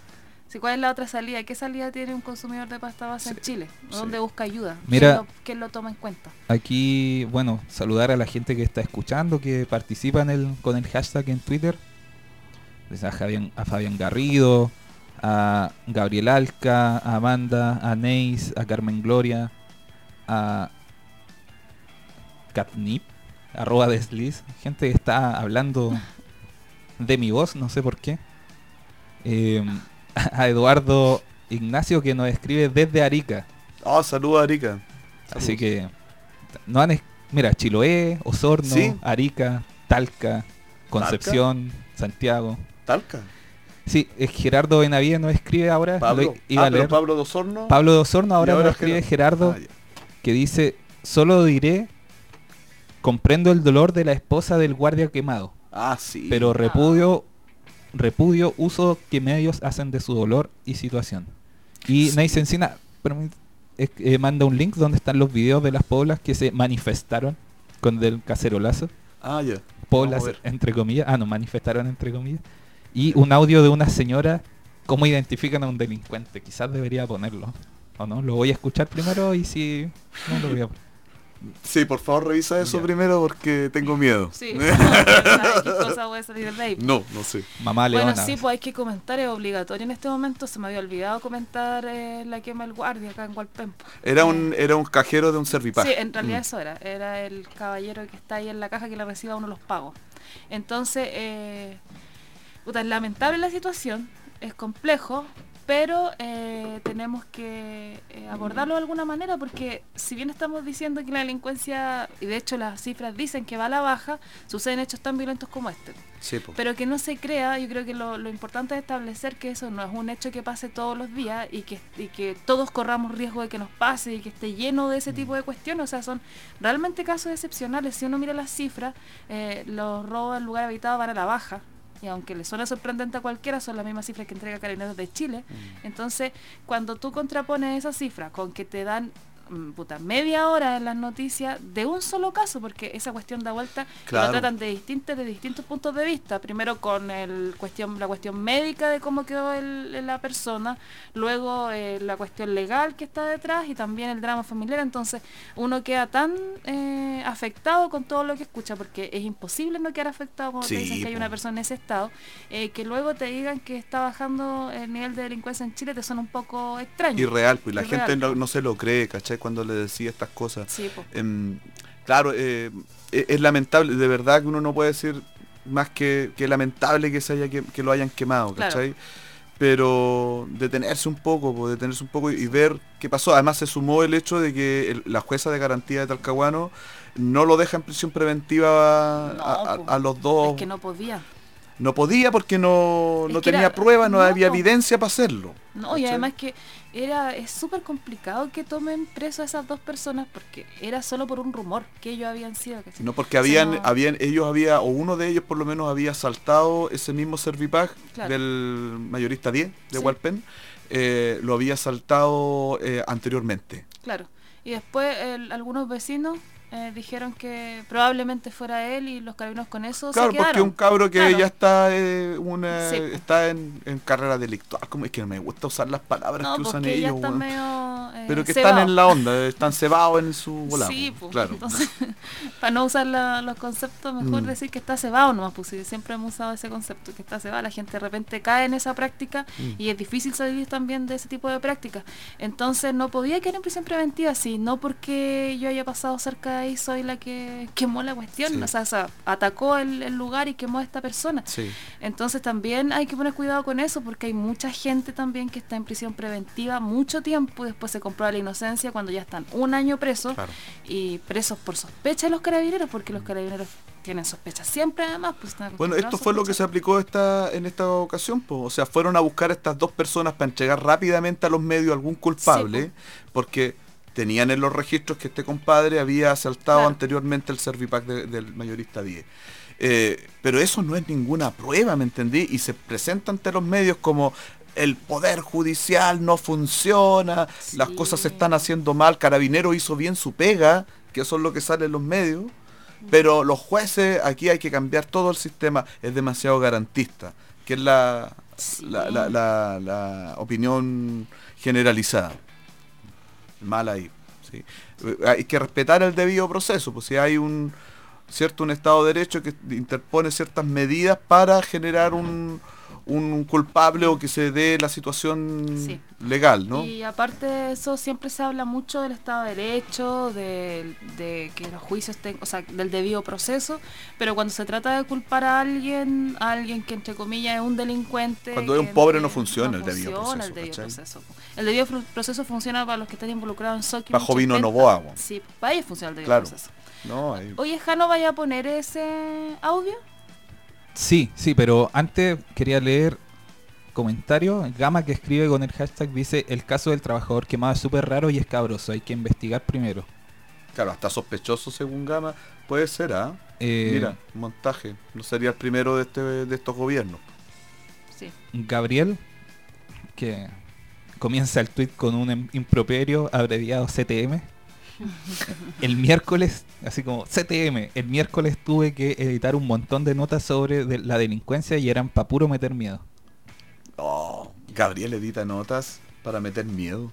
S10: Si, ¿cuál es la otra salida? ¿Qué salida tiene un consumidor de pasta base en Chile? ¿Dónde busca ayuda?
S2: Mira,
S10: ¿Quién lo toma en cuenta?
S2: Aquí, bueno, saludar a la gente que está escuchando, que participa con el hashtag en Twitter. A Fabián Garrido, a Gabriel Alca, a Amanda, a Neis, a Carmen Gloria, a Catnip, @desliz, gente que está hablando de mi voz, no sé por qué. A Eduardo Ignacio, que nos escribe desde Arica.
S3: Saludos a Arica.
S2: Así que mira, Chiloé, Osorno,
S3: ¿Sí?
S2: Arica, Talca, Concepción, Santiago.
S3: ¿Talca?
S2: Sí, es Gerardo Benavides nos escribe ahora.
S3: Pablo, pero Pablo de Osorno.
S2: Pablo de Osorno ahora nos escribe Gerardo, que dice: solo diré, comprendo el dolor de la esposa del guardia quemado.
S3: Sí.
S2: Pero repudio uso que medios hacen de su dolor y situación. Y
S3: Sí.
S2: Neis Encina manda un link donde están los videos de las poblas que se manifestaron con el cacerolazo.
S3: Ya.
S2: Poblas entre comillas. Manifestaron entre comillas. Y un audio de una señora, cómo identifican a un delincuente. Quizás debería ponerlo, ¿o no? Lo voy a escuchar primero y si no lo voy a poner.
S3: Sí, por favor revisa eso primero porque tengo miedo.
S10: Sí, ¿qué cosa puede salir de ahí?
S3: No sé.
S2: Mamá Leona.
S10: Bueno, sí, pues hay que comentar, es obligatorio en este momento. Se me había olvidado comentar la quema del guardia acá en Hualpempo.
S3: Era un cajero de un Servipack.
S10: Sí, en realidad eso era el caballero que está ahí en la caja que le reciba uno los pagos. Entonces, es lamentable la situación, es complejo, pero tenemos que abordarlo de alguna manera, porque si bien estamos diciendo que la delincuencia, y de hecho las cifras dicen que va a la baja, suceden hechos tan violentos como este.
S3: Sí,
S10: pero que no se crea, yo creo que lo importante es establecer que eso no es un hecho que pase todos los días y que todos corramos riesgo de que nos pase y que esté lleno de ese tipo de cuestiones. O sea, son realmente casos excepcionales. Si uno mira las cifras, los robos en lugar habitado van a la baja. Y aunque le suena sorprendente a cualquiera, son las mismas cifras que entrega Carabineros de Chile. Entonces, cuando tú contrapones esa cifra con que te dan media hora en las noticias de un solo caso, porque esa cuestión da vuelta,
S3: claro,
S10: y lo tratan de distintos puntos de vista. Primero con la cuestión médica de cómo quedó la persona, luego la cuestión legal que está detrás y también el drama familiar. Entonces uno queda tan afectado con todo lo que escucha, porque es imposible no quedar afectado cuando te dicen que hay una persona en ese estado, que luego te digan que está bajando el nivel de delincuencia en Chile, te suena un poco extraño.
S3: Irreal, pues la gente no se lo cree, ¿cachai? Cuando le decía estas cosas.
S10: Sí,
S3: claro, es lamentable, de verdad que uno no puede decir más que lamentable que lo hayan quemado, ¿cachai? Claro. Pero detenerse un poco y ver qué pasó. Además se sumó el hecho de que la jueza de garantía de Talcahuano no lo deja en prisión preventiva a los dos.
S10: Es que no podía.
S3: No podía porque no tenía pruebas, no había evidencia para hacerlo.
S10: No, ¿cachai? Y además que es súper complicado que tomen preso a esas dos personas, porque era solo por un rumor que ellos habían sido. ¿Cachai?
S3: No, porque o uno de ellos por lo menos había asaltado ese mismo Servipack, claro, del mayorista 10 de Hualpén, lo había asaltado anteriormente.
S10: Claro, y después algunos vecinos dijeron que probablemente fuera él, y los carabineros con eso
S3: claro,
S10: se quedaron.
S3: Porque un cabro que ya está
S10: sí,
S3: está en carrera delictual, como es que no me gusta usar las palabras que usan ellos,
S10: ya están medio,
S3: pero que
S10: cebado.
S3: están en la onda, están cebados en su volado.
S10: Sí,
S3: claro.
S10: Entonces, para no usar los conceptos, mejor decir que está cebado nomás, pues siempre hemos usado ese concepto, que está cebado. La gente de repente cae en esa práctica y es difícil salir también de ese tipo de prácticas. Entonces no podía quedar en prisión preventiva, si no porque yo haya pasado cerca de ahí soy la que quemó la cuestión, sí. O sea, atacó el lugar y quemó a esta persona.
S3: Sí.
S10: Entonces también hay que poner cuidado con eso, porque hay mucha gente también que está en prisión preventiva mucho tiempo y después se comprueba la inocencia cuando ya están un año presos, claro, y presos por sospecha de los carabineros, porque los carabineros tienen sospechas siempre, además. Pues,
S3: bueno, esto fue lo que se aplicó en esta ocasión, pues. O sea, fueron a buscar a estas dos personas para entregar rápidamente a los medios algún culpable, sí, porque tenían en los registros que este compadre había asaltado, claro, anteriormente el Servipack del mayorista 10. Pero eso no es ninguna prueba, ¿me entendí? Y se presenta ante los medios como el poder judicial no funciona, sí, las cosas se están haciendo mal, Carabinero hizo bien su pega, que eso es lo que sale en los medios, pero los jueces, aquí hay que cambiar todo el sistema, es demasiado garantista. que es la opinión generalizada. Mal ahí. ¿Sí? Hay que respetar el debido proceso, pues si hay un Estado de Derecho que interpone ciertas medidas para generar un culpable o que se dé la situación legal, ¿no?
S10: Y aparte de eso, siempre se habla mucho del Estado de Derecho, de que los juicios del debido proceso, pero cuando se trata de culpar a alguien que entre comillas es un delincuente...
S3: Cuando es un pobre no funciona el debido proceso.
S10: El debido proceso funciona para los que están involucrados en SOC.
S3: Bajo Vino Novoa.
S10: Sí, para ellos funciona el debido proceso. Oye, Jano, ¿vaya a poner ese audio?
S2: Sí, pero antes quería leer comentarios. Gama, que escribe con el hashtag, dice: el caso del trabajador quemado es súper raro y escabroso, hay que investigar primero.
S3: Claro, hasta sospechoso según Gama. Puede ser, mira, montaje. No sería el primero de estos gobiernos.
S10: Sí.
S2: Gabriel, que comienza el tweet con un improperio abreviado CTM. El miércoles, así como CTM, el miércoles tuve que editar un montón de notas sobre la delincuencia y eran pa' puro meter miedo.
S3: Gabriel edita notas para meter miedo.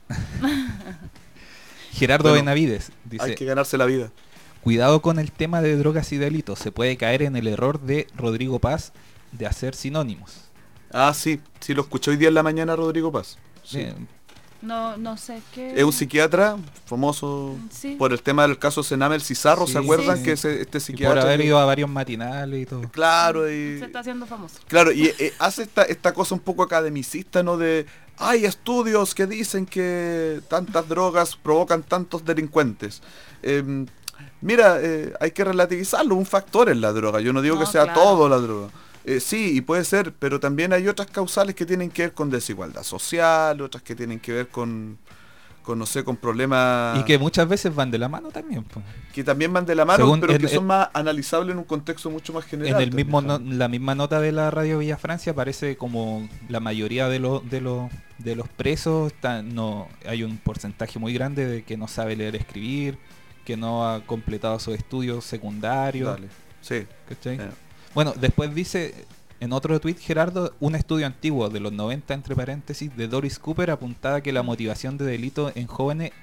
S2: Gerardo Benavides dice:
S3: hay que ganarse la vida.
S2: Cuidado con el tema de drogas y delitos, se puede caer en el error de Rodrigo Paz de hacer sinónimos.
S3: Sí, lo escuché hoy día en la mañana Rodrigo Paz. Sí.
S10: No sé qué...
S3: Es un psiquiatra famoso por el tema del caso Senamel Cizarro, ¿se acuerdan? Que este psiquiatra...
S2: Y por haber ido a varios matinales y todo.
S3: Claro, y...
S10: se está haciendo famoso.
S3: Claro, y hace esta cosa un poco academicista, ¿no? De, hay estudios que dicen que tantas drogas provocan tantos delincuentes. Mira, hay que relativizarlo, un factor es la droga. Yo no digo que sea todo la droga. Sí, y puede ser, pero también hay otras causales que tienen que ver con desigualdad social, otras que tienen que ver con no sé, con problemas...
S2: Y que muchas veces van de la mano también. Pues.
S3: Que también van de la mano, pero que son más analizables en un contexto mucho más general.
S2: En el mismo la misma nota de la Radio Villa Francia aparece como la mayoría de los presos, hay un porcentaje muy grande de que no sabe leer y escribir, que no ha completado sus estudios secundarios.
S3: Dale. Sí.
S2: ¿Cachai? Bueno, después dice en otro tweet Gerardo: un estudio antiguo de los 90, entre paréntesis, de Doris Cooper apuntaba que la motivación de delito en jóvenes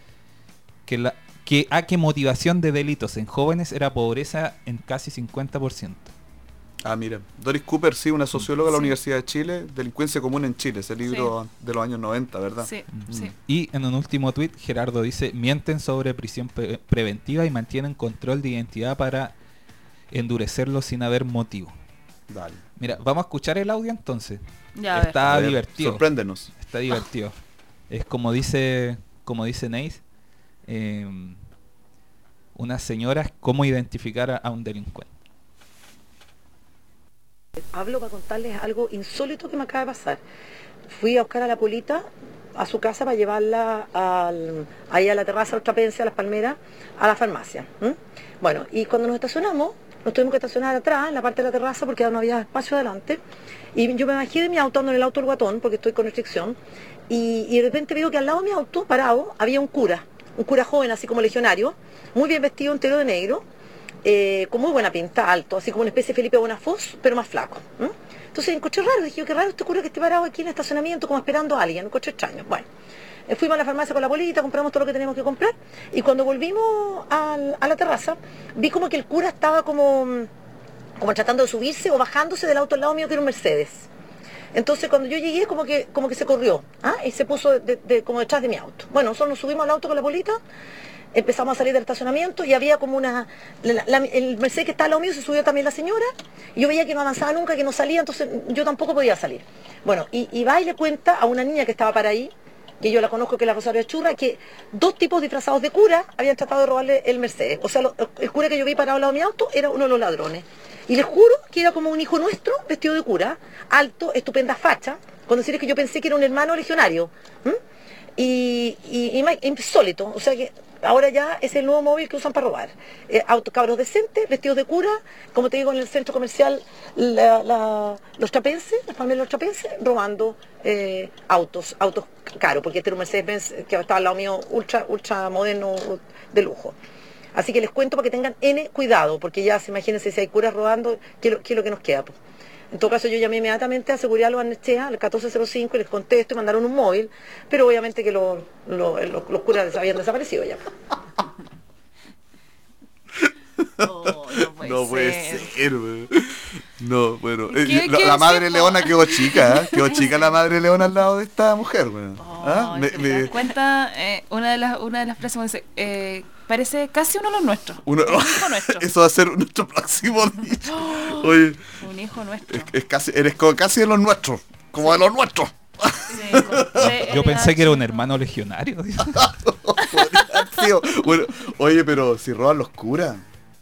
S2: que motivación de delitos en jóvenes era pobreza en casi 50%.
S3: Mira, Doris Cooper, sí, una socióloga de la Universidad de Chile, Delincuencia Común en Chile, ese libro de los años 90, ¿verdad?
S10: Sí.
S2: Y en un último tweet Gerardo dice: mienten sobre prisión preventiva y mantienen control de identidad para endurecerlo sin haber motivo.
S3: Dale.
S2: Mira, vamos a escuchar el audio entonces.
S10: Ya,
S2: está divertido.
S3: Sorpréndenos.
S2: Está divertido. Es como dice Neis, unas señoras, cómo identificar a un delincuente.
S11: Hablo para contarles algo insólito que me acaba de pasar. Fui a buscar a la Polita a su casa para llevarla ahí a la terraza, a Trapense, a Las Palmeras, a la farmacia. Bueno, y cuando nos estacionamos, nos tuvimos que estacionar atrás, en la parte de la terraza, porque no había espacio adelante. Y yo me bajé de mi auto, ando en el auto del guatón, porque estoy con restricción. Y de repente veo que al lado de mi auto, parado, había un cura joven, así como legionario, muy bien vestido, entero de negro, con muy buena pinta, alto, así como una especie de Felipe Bonafós, pero más flaco. Entonces encontré raro, dije, qué raro este cura que esté parado aquí en el estacionamiento, como esperando a alguien, encontré extraño. Bueno, fuimos a la farmacia con la Polita, compramos todo lo que teníamos que comprar, y cuando volvimos a la terraza, vi como que el cura estaba como tratando de subirse o bajándose del auto al lado mío, que era un Mercedes. Entonces cuando yo llegué, como que se corrió, y se puso como detrás de mi auto. Bueno, nosotros nos subimos al auto con la Polita, empezamos a salir del estacionamiento y había como el Mercedes que estaba al lado mío, se subió también la señora, y yo veía que no avanzaba nunca, que no salía, entonces yo tampoco podía salir. Bueno, y va y le cuenta a una niña que estaba para ahí, que yo la conozco, que es la Rosario Churra, que dos tipos disfrazados de cura habían tratado de robarle el Mercedes. O sea, el cura que yo vi parado al lado de mi auto era uno de los ladrones. Y les juro que era como un hijo nuestro vestido de cura, alto, estupenda facha, con decirles que yo pensé que era un hermano legionario. Y insólito, o sea que ahora ya es el nuevo móvil que usan para robar. Cabros decentes, vestidos de cura, como te digo, en el centro comercial los Trapense, las Palmeras de los Trapense, robando autos caros, porque este era un Mercedes-Benz que estaba al lado mío, ultra moderno, de lujo. Así que les cuento para que tengan cuidado, porque ya se imagínense si hay curas robando, ¿qué es lo que nos queda? Pues. En todo caso, yo llamé inmediatamente a Seguridad Lobarnechea, al 1405, y les contesto y mandaron un móvil, pero obviamente que los curas habían desaparecido ya.
S3: No puede ser, weón. No, bueno.
S10: ¿Qué
S3: La madre
S10: decir,
S3: leona quedó chica, ¿eh? Quedó chica la madre leona al lado de esta mujer, weón.
S10: ¿Te das cuenta? Una de las frases me dice, parece casi uno de los nuestros.
S3: Un hijo nuestro. Eso va a ser nuestro próximo dicho. Oye,
S10: un hijo nuestro.
S3: Eres casi de los nuestros, como de los nuestros.
S2: Yo pensé que era un hermano legionario.
S3: Bueno, oye, pero si roban los curas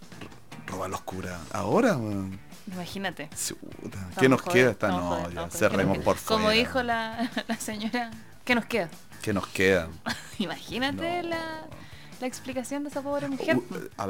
S3: ahora, man.
S10: Imagínate.
S3: ¿Qué nos queda? Cerremos por fuera.
S10: Como dijo la señora, ¿qué nos queda?
S3: ¿Qué nos queda?
S10: Imagínate la explicación de esa pobre mujer.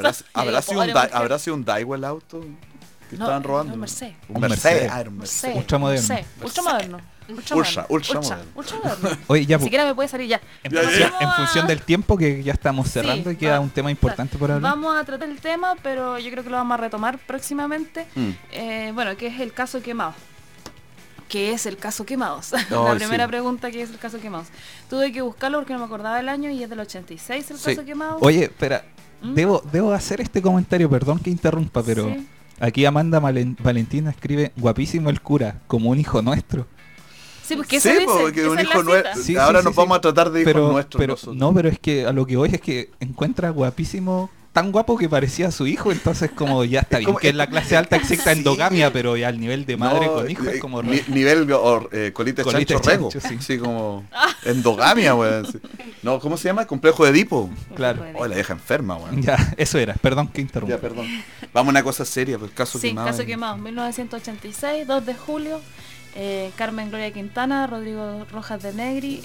S3: ¿Habrá sido un Daiwa el auto que estaban robando?
S10: Un Mercedes.
S3: Un Mercedes.
S2: Ultramoderno.
S10: Ultramoderno.
S3: Ultra moderno.
S2: Oye, ya,
S10: siquiera me puede salir ya.
S2: En función del tiempo que ya estamos cerrando y queda un tema importante por hablar.
S10: Vamos a tratar el tema, pero yo creo que lo vamos a retomar próximamente. Bueno, ¿qué es el caso Quemados? ¿Qué es el caso Quemados? La primera pregunta, ¿qué es el caso Quemados? Tuve que buscarlo porque no me acordaba del año y es del 86 el caso Quemados.
S2: Oye, espera, debo hacer este comentario, perdón que interrumpa, pero aquí Amanda Valentina escribe, guapísimo el cura, como un hijo nuestro.
S10: Sí, porque eso dice,
S3: porque un hijo nuestro. Ahora nos vamos a tratar de hijos nuestros.
S2: Pero es que a lo que voy es que encuentra guapísimo, tan guapo que parecía su hijo, entonces como ya está bien que en la clase alta exista endogamia, pero ya al nivel de madre con hijo es como...
S3: nivel colita de chancho rego. Sí, como endogamia, weón. Sí. No, ¿cómo se llama? Complejo de Edipo.
S2: Claro.
S3: La deja enferma, weón.
S2: Ya, eso era. Perdón que interrumpa.
S3: Ya, perdón. Vamos a una cosa seria, pues caso Quemados.
S10: Sí, caso Quemados, 1986, 2 de julio. Carmen Gloria Quintana, Rodrigo Rojas de Negri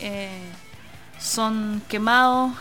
S10: son quemados,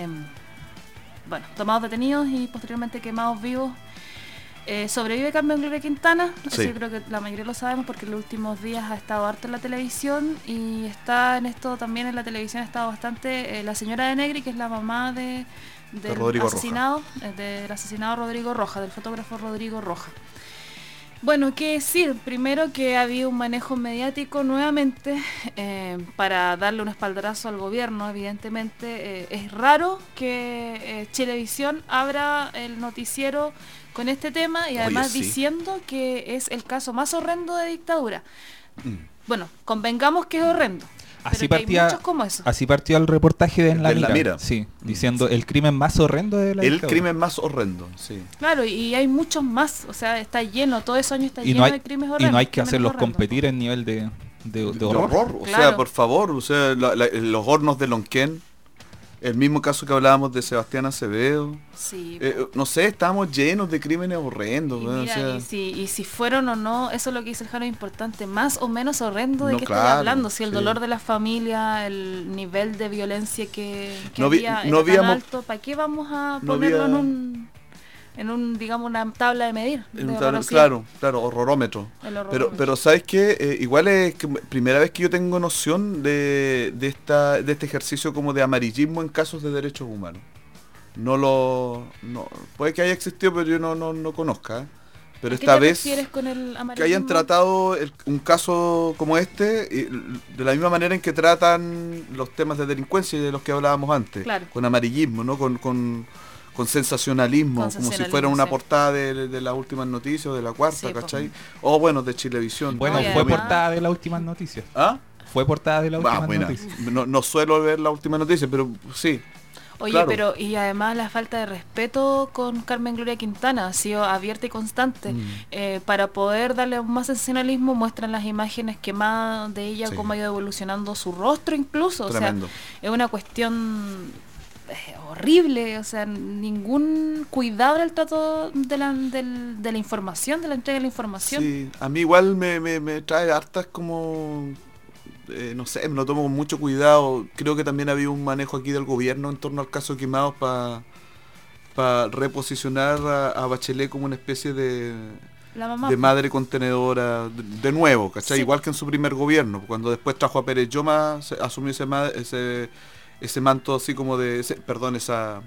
S10: tomados detenidos y posteriormente quemados vivos. Sobrevive Carmen Gloria Quintana, eso yo creo que la mayoría lo sabemos porque en los últimos días ha estado harto en la televisión y está en esto también en la televisión ha estado bastante la señora de Negri, que es la mamá del asesinado Rodrigo Rojas, del fotógrafo Rodrigo Rojas. Bueno, qué decir, primero que ha habido un manejo mediático nuevamente para darle un espaldarazo al gobierno, evidentemente. Es raro que Chilevisión abra el noticiero con este tema y además diciendo que es el caso más horrendo de dictadura. Bueno, convengamos que es horrendo.
S2: Así partió el reportaje de En la Mira. Sí, diciendo el crimen más horrendo de la dictadura.
S3: El crimen más horrendo, sí.
S10: Claro, y hay muchos más, o sea, está lleno, todo ese año está lleno de crímenes horrendos.
S2: Y no hay que hacerlos competir en nivel de horror.
S3: O sea, por favor, o sea, los hornos de Lonquén, el mismo caso que hablábamos de Sebastián Acevedo.
S10: Sí.
S3: No sé, estamos llenos de crímenes horrendos.
S10: Y, mira, y si fueron o no, eso es lo que dice el Jaro, es importante, más o menos horrendo de qué estoy hablando. Si el dolor de la familia, el nivel de violencia que había era tan alto, ¿para qué vamos a ponerlo en un digamos una tabla de medir?
S3: Claro, horrorómetro. Pero ¿sabes qué? Igual es que primera vez que yo tengo noción de este ejercicio como de amarillismo en casos de derechos humanos. Puede que haya existido, pero yo no conozca. Pero esta vez
S10: con el
S3: que hayan tratado un caso como este de la misma manera en que tratan los temas de delincuencia y de los que hablábamos antes, con amarillismo, ¿no? Con sensacionalismo, como si fuera una portada de las últimas noticias o de la cuarta, ¿cachai? O bueno, de Chilevisión.
S2: Bueno, fue portada de las últimas noticias.
S3: ¿Ah?
S2: Fue portada de las últimas noticias.
S3: No suelo ver las últimas noticias, pero sí.
S10: Oye, claro. Pero y además la falta de respeto con Carmen Gloria Quintana ha sido abierta y constante. Para poder darle más sensacionalismo muestran las imágenes quemadas de ella, cómo ha ido evolucionando su rostro incluso. Tremendo. O sea, es una cuestión horrible, o sea, ningún cuidado en el trato de la información, de la entrega de la información.
S3: Sí, a mí igual me trae hartas como... no sé, me lo tomo con mucho cuidado. Creo que también había un manejo aquí del gobierno en torno al caso Quemados para reposicionar a Bachelet como una especie de madre contenedora de nuevo, ¿cachai? Sí. Igual que en su primer gobierno, cuando después trajo a Pérez Lloma, asumió ese manto así como de, esa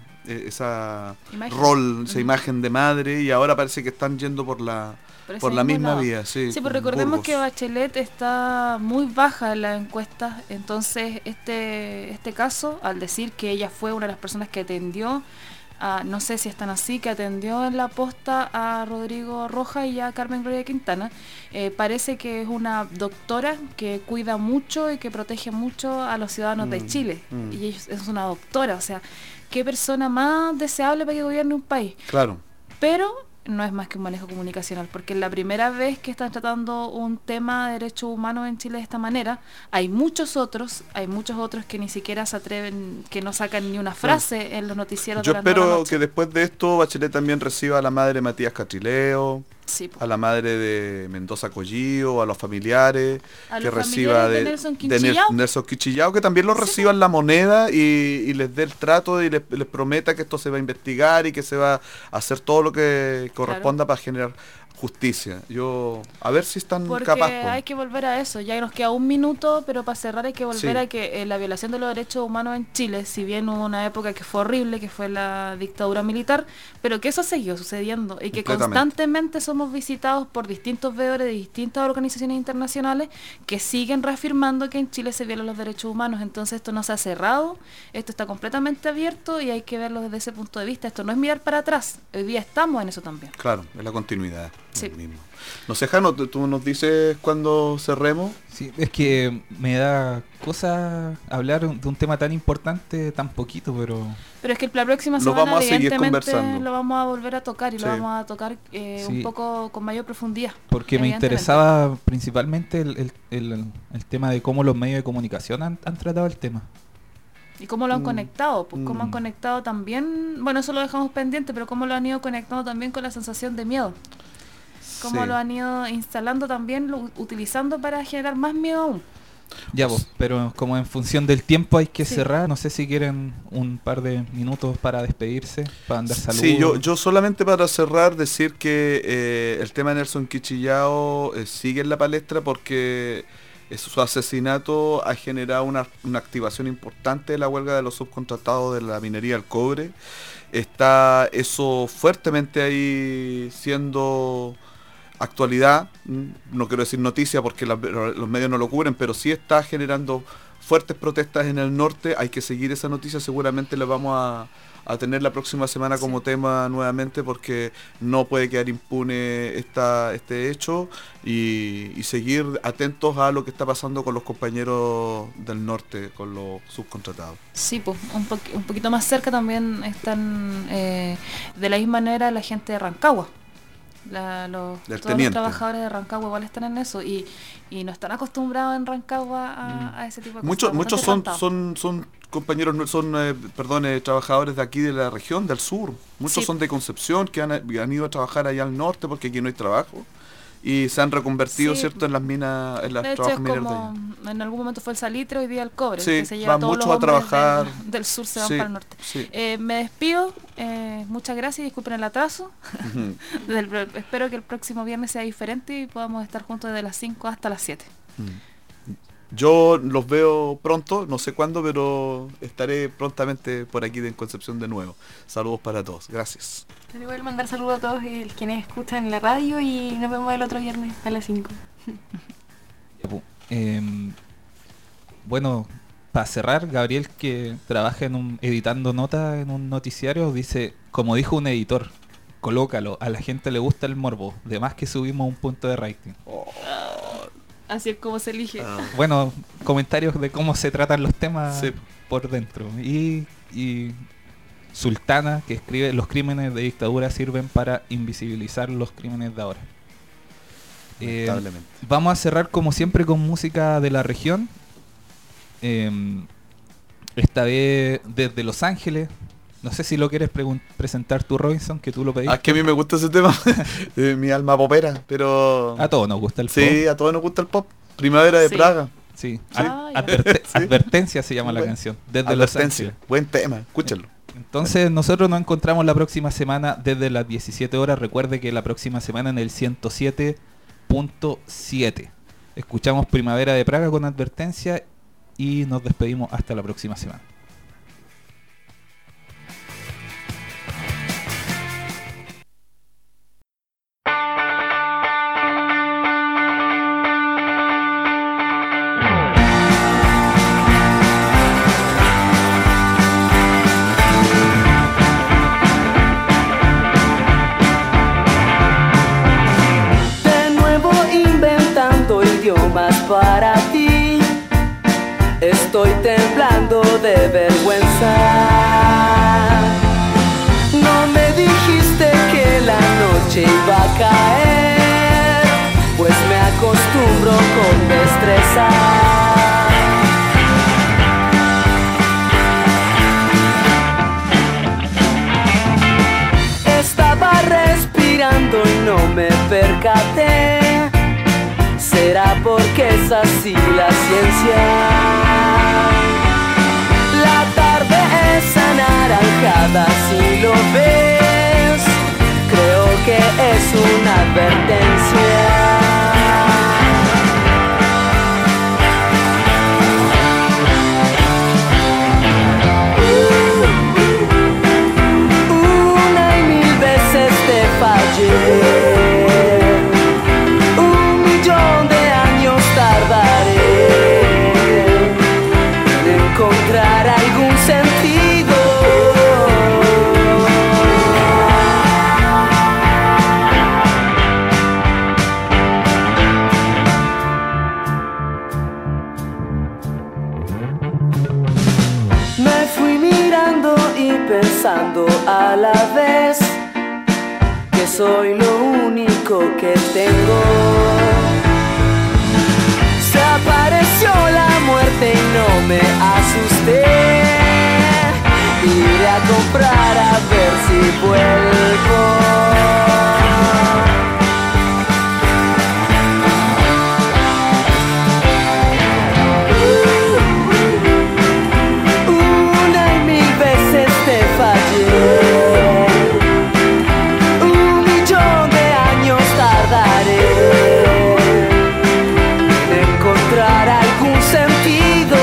S10: Imagen.
S3: esa imagen de madre, y ahora parece que están yendo por la misma vía. Sí,
S10: pues recordemos
S3: Burgos.
S10: que Bachelet está muy baja en las encuestas, entonces este caso, al decir que ella fue una de las personas que atendió, no sé si están así, que atendió en la posta a Rodrigo Rojas y a Carmen Gloria Quintana, parece que es una doctora que cuida mucho y que protege mucho a los ciudadanos de Chile, y ella es una doctora, o sea, qué persona más deseable para que gobierne un país.
S3: Claro.
S10: Pero no es más que un manejo comunicacional, porque es la primera vez que están tratando un tema de derechos humanos en Chile de esta manera. Hay muchos otros que ni siquiera se atreven, que no sacan ni una frase en los noticieros.
S3: Yo
S10: de las 9 de la
S3: espero
S10: noche.
S3: que después de esto Bachelet también reciba a la madre de Matías Catrileo,
S10: Sí,
S3: a la madre de Mendoza Collillo, a los familiares,
S10: a
S3: que
S10: los
S3: reciba
S10: familiares de Nelson Quinchillao.
S3: Nelson Quinchillao, que también lo reciban la moneda y les dé el trato y les prometa que esto se va a investigar y que se va a hacer todo lo que corresponda para generar justicia. A ver si están
S10: Porque
S3: capaces.
S10: hay que volver a eso, ya nos queda un minuto, pero para cerrar hay que volver
S3: Sí.
S10: a que la violación de los derechos humanos en Chile, si bien hubo una época que fue horrible, que fue la dictadura militar, pero que eso siguió sucediendo y que constantemente somos visitados por distintos veedores de distintas organizaciones internacionales que siguen reafirmando que en Chile se violan los derechos humanos. Entonces esto no se ha cerrado, esto está completamente abierto y hay que verlo desde ese punto de vista. Esto no es mirar para atrás, hoy día estamos en eso también.
S3: Claro, es la continuidad.
S10: Sí.
S3: Mismo. No sé, Jano, tú nos dices cuando cerremos.
S2: Sí, es que me da cosa hablar de un tema tan importante tan poquito, pero
S10: es que la próxima
S3: Lo
S10: semana
S3: vamos a seguir
S10: evidentemente
S3: conversando.
S10: lo vamos a volver a tocar y
S3: Sí.
S10: lo vamos a tocar
S2: Sí.
S10: un poco con mayor profundidad.
S2: porque me
S10: evidentemente.
S2: interesaba principalmente el tema de cómo los medios de comunicación han tratado el tema.
S10: Y cómo lo han conectado, pues cómo han conectado también, bueno, eso lo dejamos pendiente, pero cómo lo han ido conectando también con la sensación de miedo. Cómo
S3: Sí.
S10: lo han ido instalando también, utilizando para generar más miedo aún.
S2: Ya vos, pero como en función del tiempo hay que
S10: Sí.
S2: cerrar, no sé si quieren un par de minutos para despedirse, para dar saludos.
S3: Sí, yo solamente para cerrar decir que el tema de Nelson Quinchillao sigue en la palestra porque su asesinato ha generado una activación importante de la huelga de los subcontratados de la minería del cobre. Está eso fuertemente ahí siendo actualidad, no quiero decir noticia porque los medios no lo cubren, pero sí está generando fuertes protestas en el norte. Hay que seguir esa noticia, seguramente la vamos a tener la próxima semana como tema nuevamente, porque no puede quedar impune este hecho, y seguir atentos a lo que está pasando con los compañeros del norte, con los subcontratados.
S10: Sí, pues un poquito más cerca también están de la misma manera la gente de Rancagua. Todos los trabajadores de Rancagua igual están en eso y no están acostumbrados en Rancagua a ese tipo de cosas.
S3: Muchos son compañeros, trabajadores de aquí de la región, del sur. Muchos
S10: Sí.
S3: son de Concepción, que han ido a trabajar allá al norte porque aquí no hay trabajo. Y se han reconvertido,
S10: Sí.
S3: ¿cierto?, en las minas, en las
S10: De hecho,
S3: trabajos
S10: es
S3: mineros de allá.
S10: como en algún momento fue el salitre, hoy día el cobre,
S3: Sí,
S10: que se lleva
S3: van
S10: todos
S3: muchos
S10: los
S3: a
S10: hombres
S3: trabajar.
S10: del sur se van
S3: Sí,
S10: para el norte.
S3: sí.
S10: Me despido, muchas gracias y disculpen el atraso. Espero que el próximo viernes sea diferente y podamos estar juntos desde las 5 hasta las 7.
S3: Yo los veo pronto, no sé cuándo, pero estaré prontamente por aquí en Concepción de nuevo. Saludos para todos, gracias.
S4: Pero igual mandar saludos a todos quienes escuchan en la radio y nos vemos el otro viernes a las 5.
S2: Bueno, para cerrar, Gabriel, que trabaja editando notas en un noticiario, dice, como dijo un editor, colócalo, a la gente le gusta el morbo, de más que subimos un punto de rating.
S10: Así es como se elige.
S2: Bueno, comentarios de cómo se tratan los temas
S3: Sí.
S2: por dentro. Y Sultana, que escribe, los crímenes de dictadura sirven para invisibilizar los crímenes de ahora.
S3: Lamentablemente.
S2: Vamos a cerrar como siempre con música de la región. Esta vez desde Los Ángeles. No sé si lo quieres presentar tú, Robinson, que tú lo pediste.
S3: Es que a mí me gusta ese tema, mi alma popera, pero...
S2: A todos nos gusta el pop.
S3: Sí, a todos nos gusta el pop. Primavera de
S10: Sí.
S3: Praga.
S2: Sí.
S10: Ah, ya.
S2: Advertencia se llama la canción. Desde Los
S3: Advertencia.
S2: Ángeles.
S3: Buen tema, escúchenlo.
S2: Entonces nosotros nos encontramos la próxima semana desde las 17 horas. Recuerde que la próxima semana en el 107.7. Escuchamos Primavera de Praga con Advertencia y nos despedimos hasta la próxima semana.
S12: idiomas para ti. Estoy temblando de vergüenza. No me dijiste que la noche iba a caer, pues me acostumbro con destreza. Estaba respirando y no me percaté. ¿Será porque es así la ciencia? La tarde es anaranjada, si lo ves, creo que es una advertencia. Una y mil veces te fallé. Encontrar algún sentido. Me fui mirando y pensando a la vez que soy lo único que tengo. Se apareció la muerte y no me asusté. Iré a comprar a ver si vuelvo. Una y mil veces te fallé. 1.000.000 de años tardaré en encontrar algún sentido.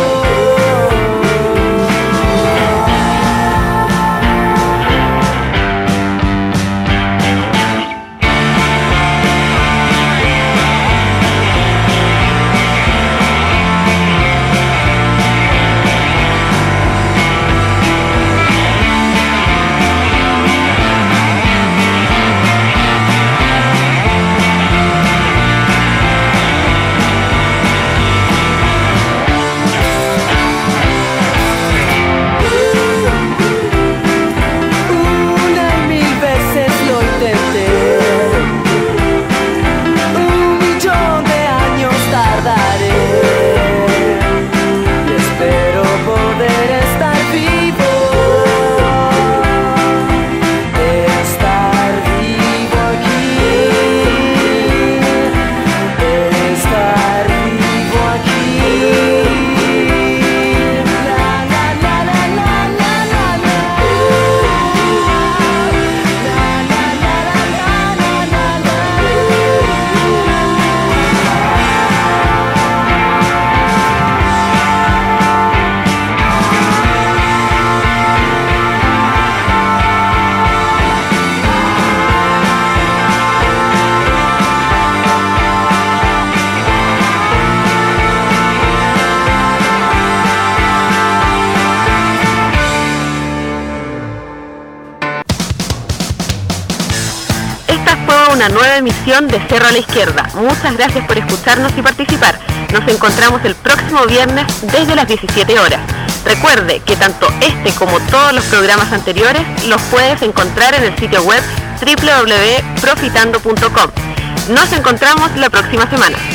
S1: Una nueva emisión de Cerro a la Izquierda. Muchas gracias por escucharnos y participar. Nos encontramos el próximo viernes desde las 17 horas. Recuerde que tanto este como todos los programas anteriores los puedes encontrar en el sitio web www.profitando.com. Nos encontramos la próxima semana.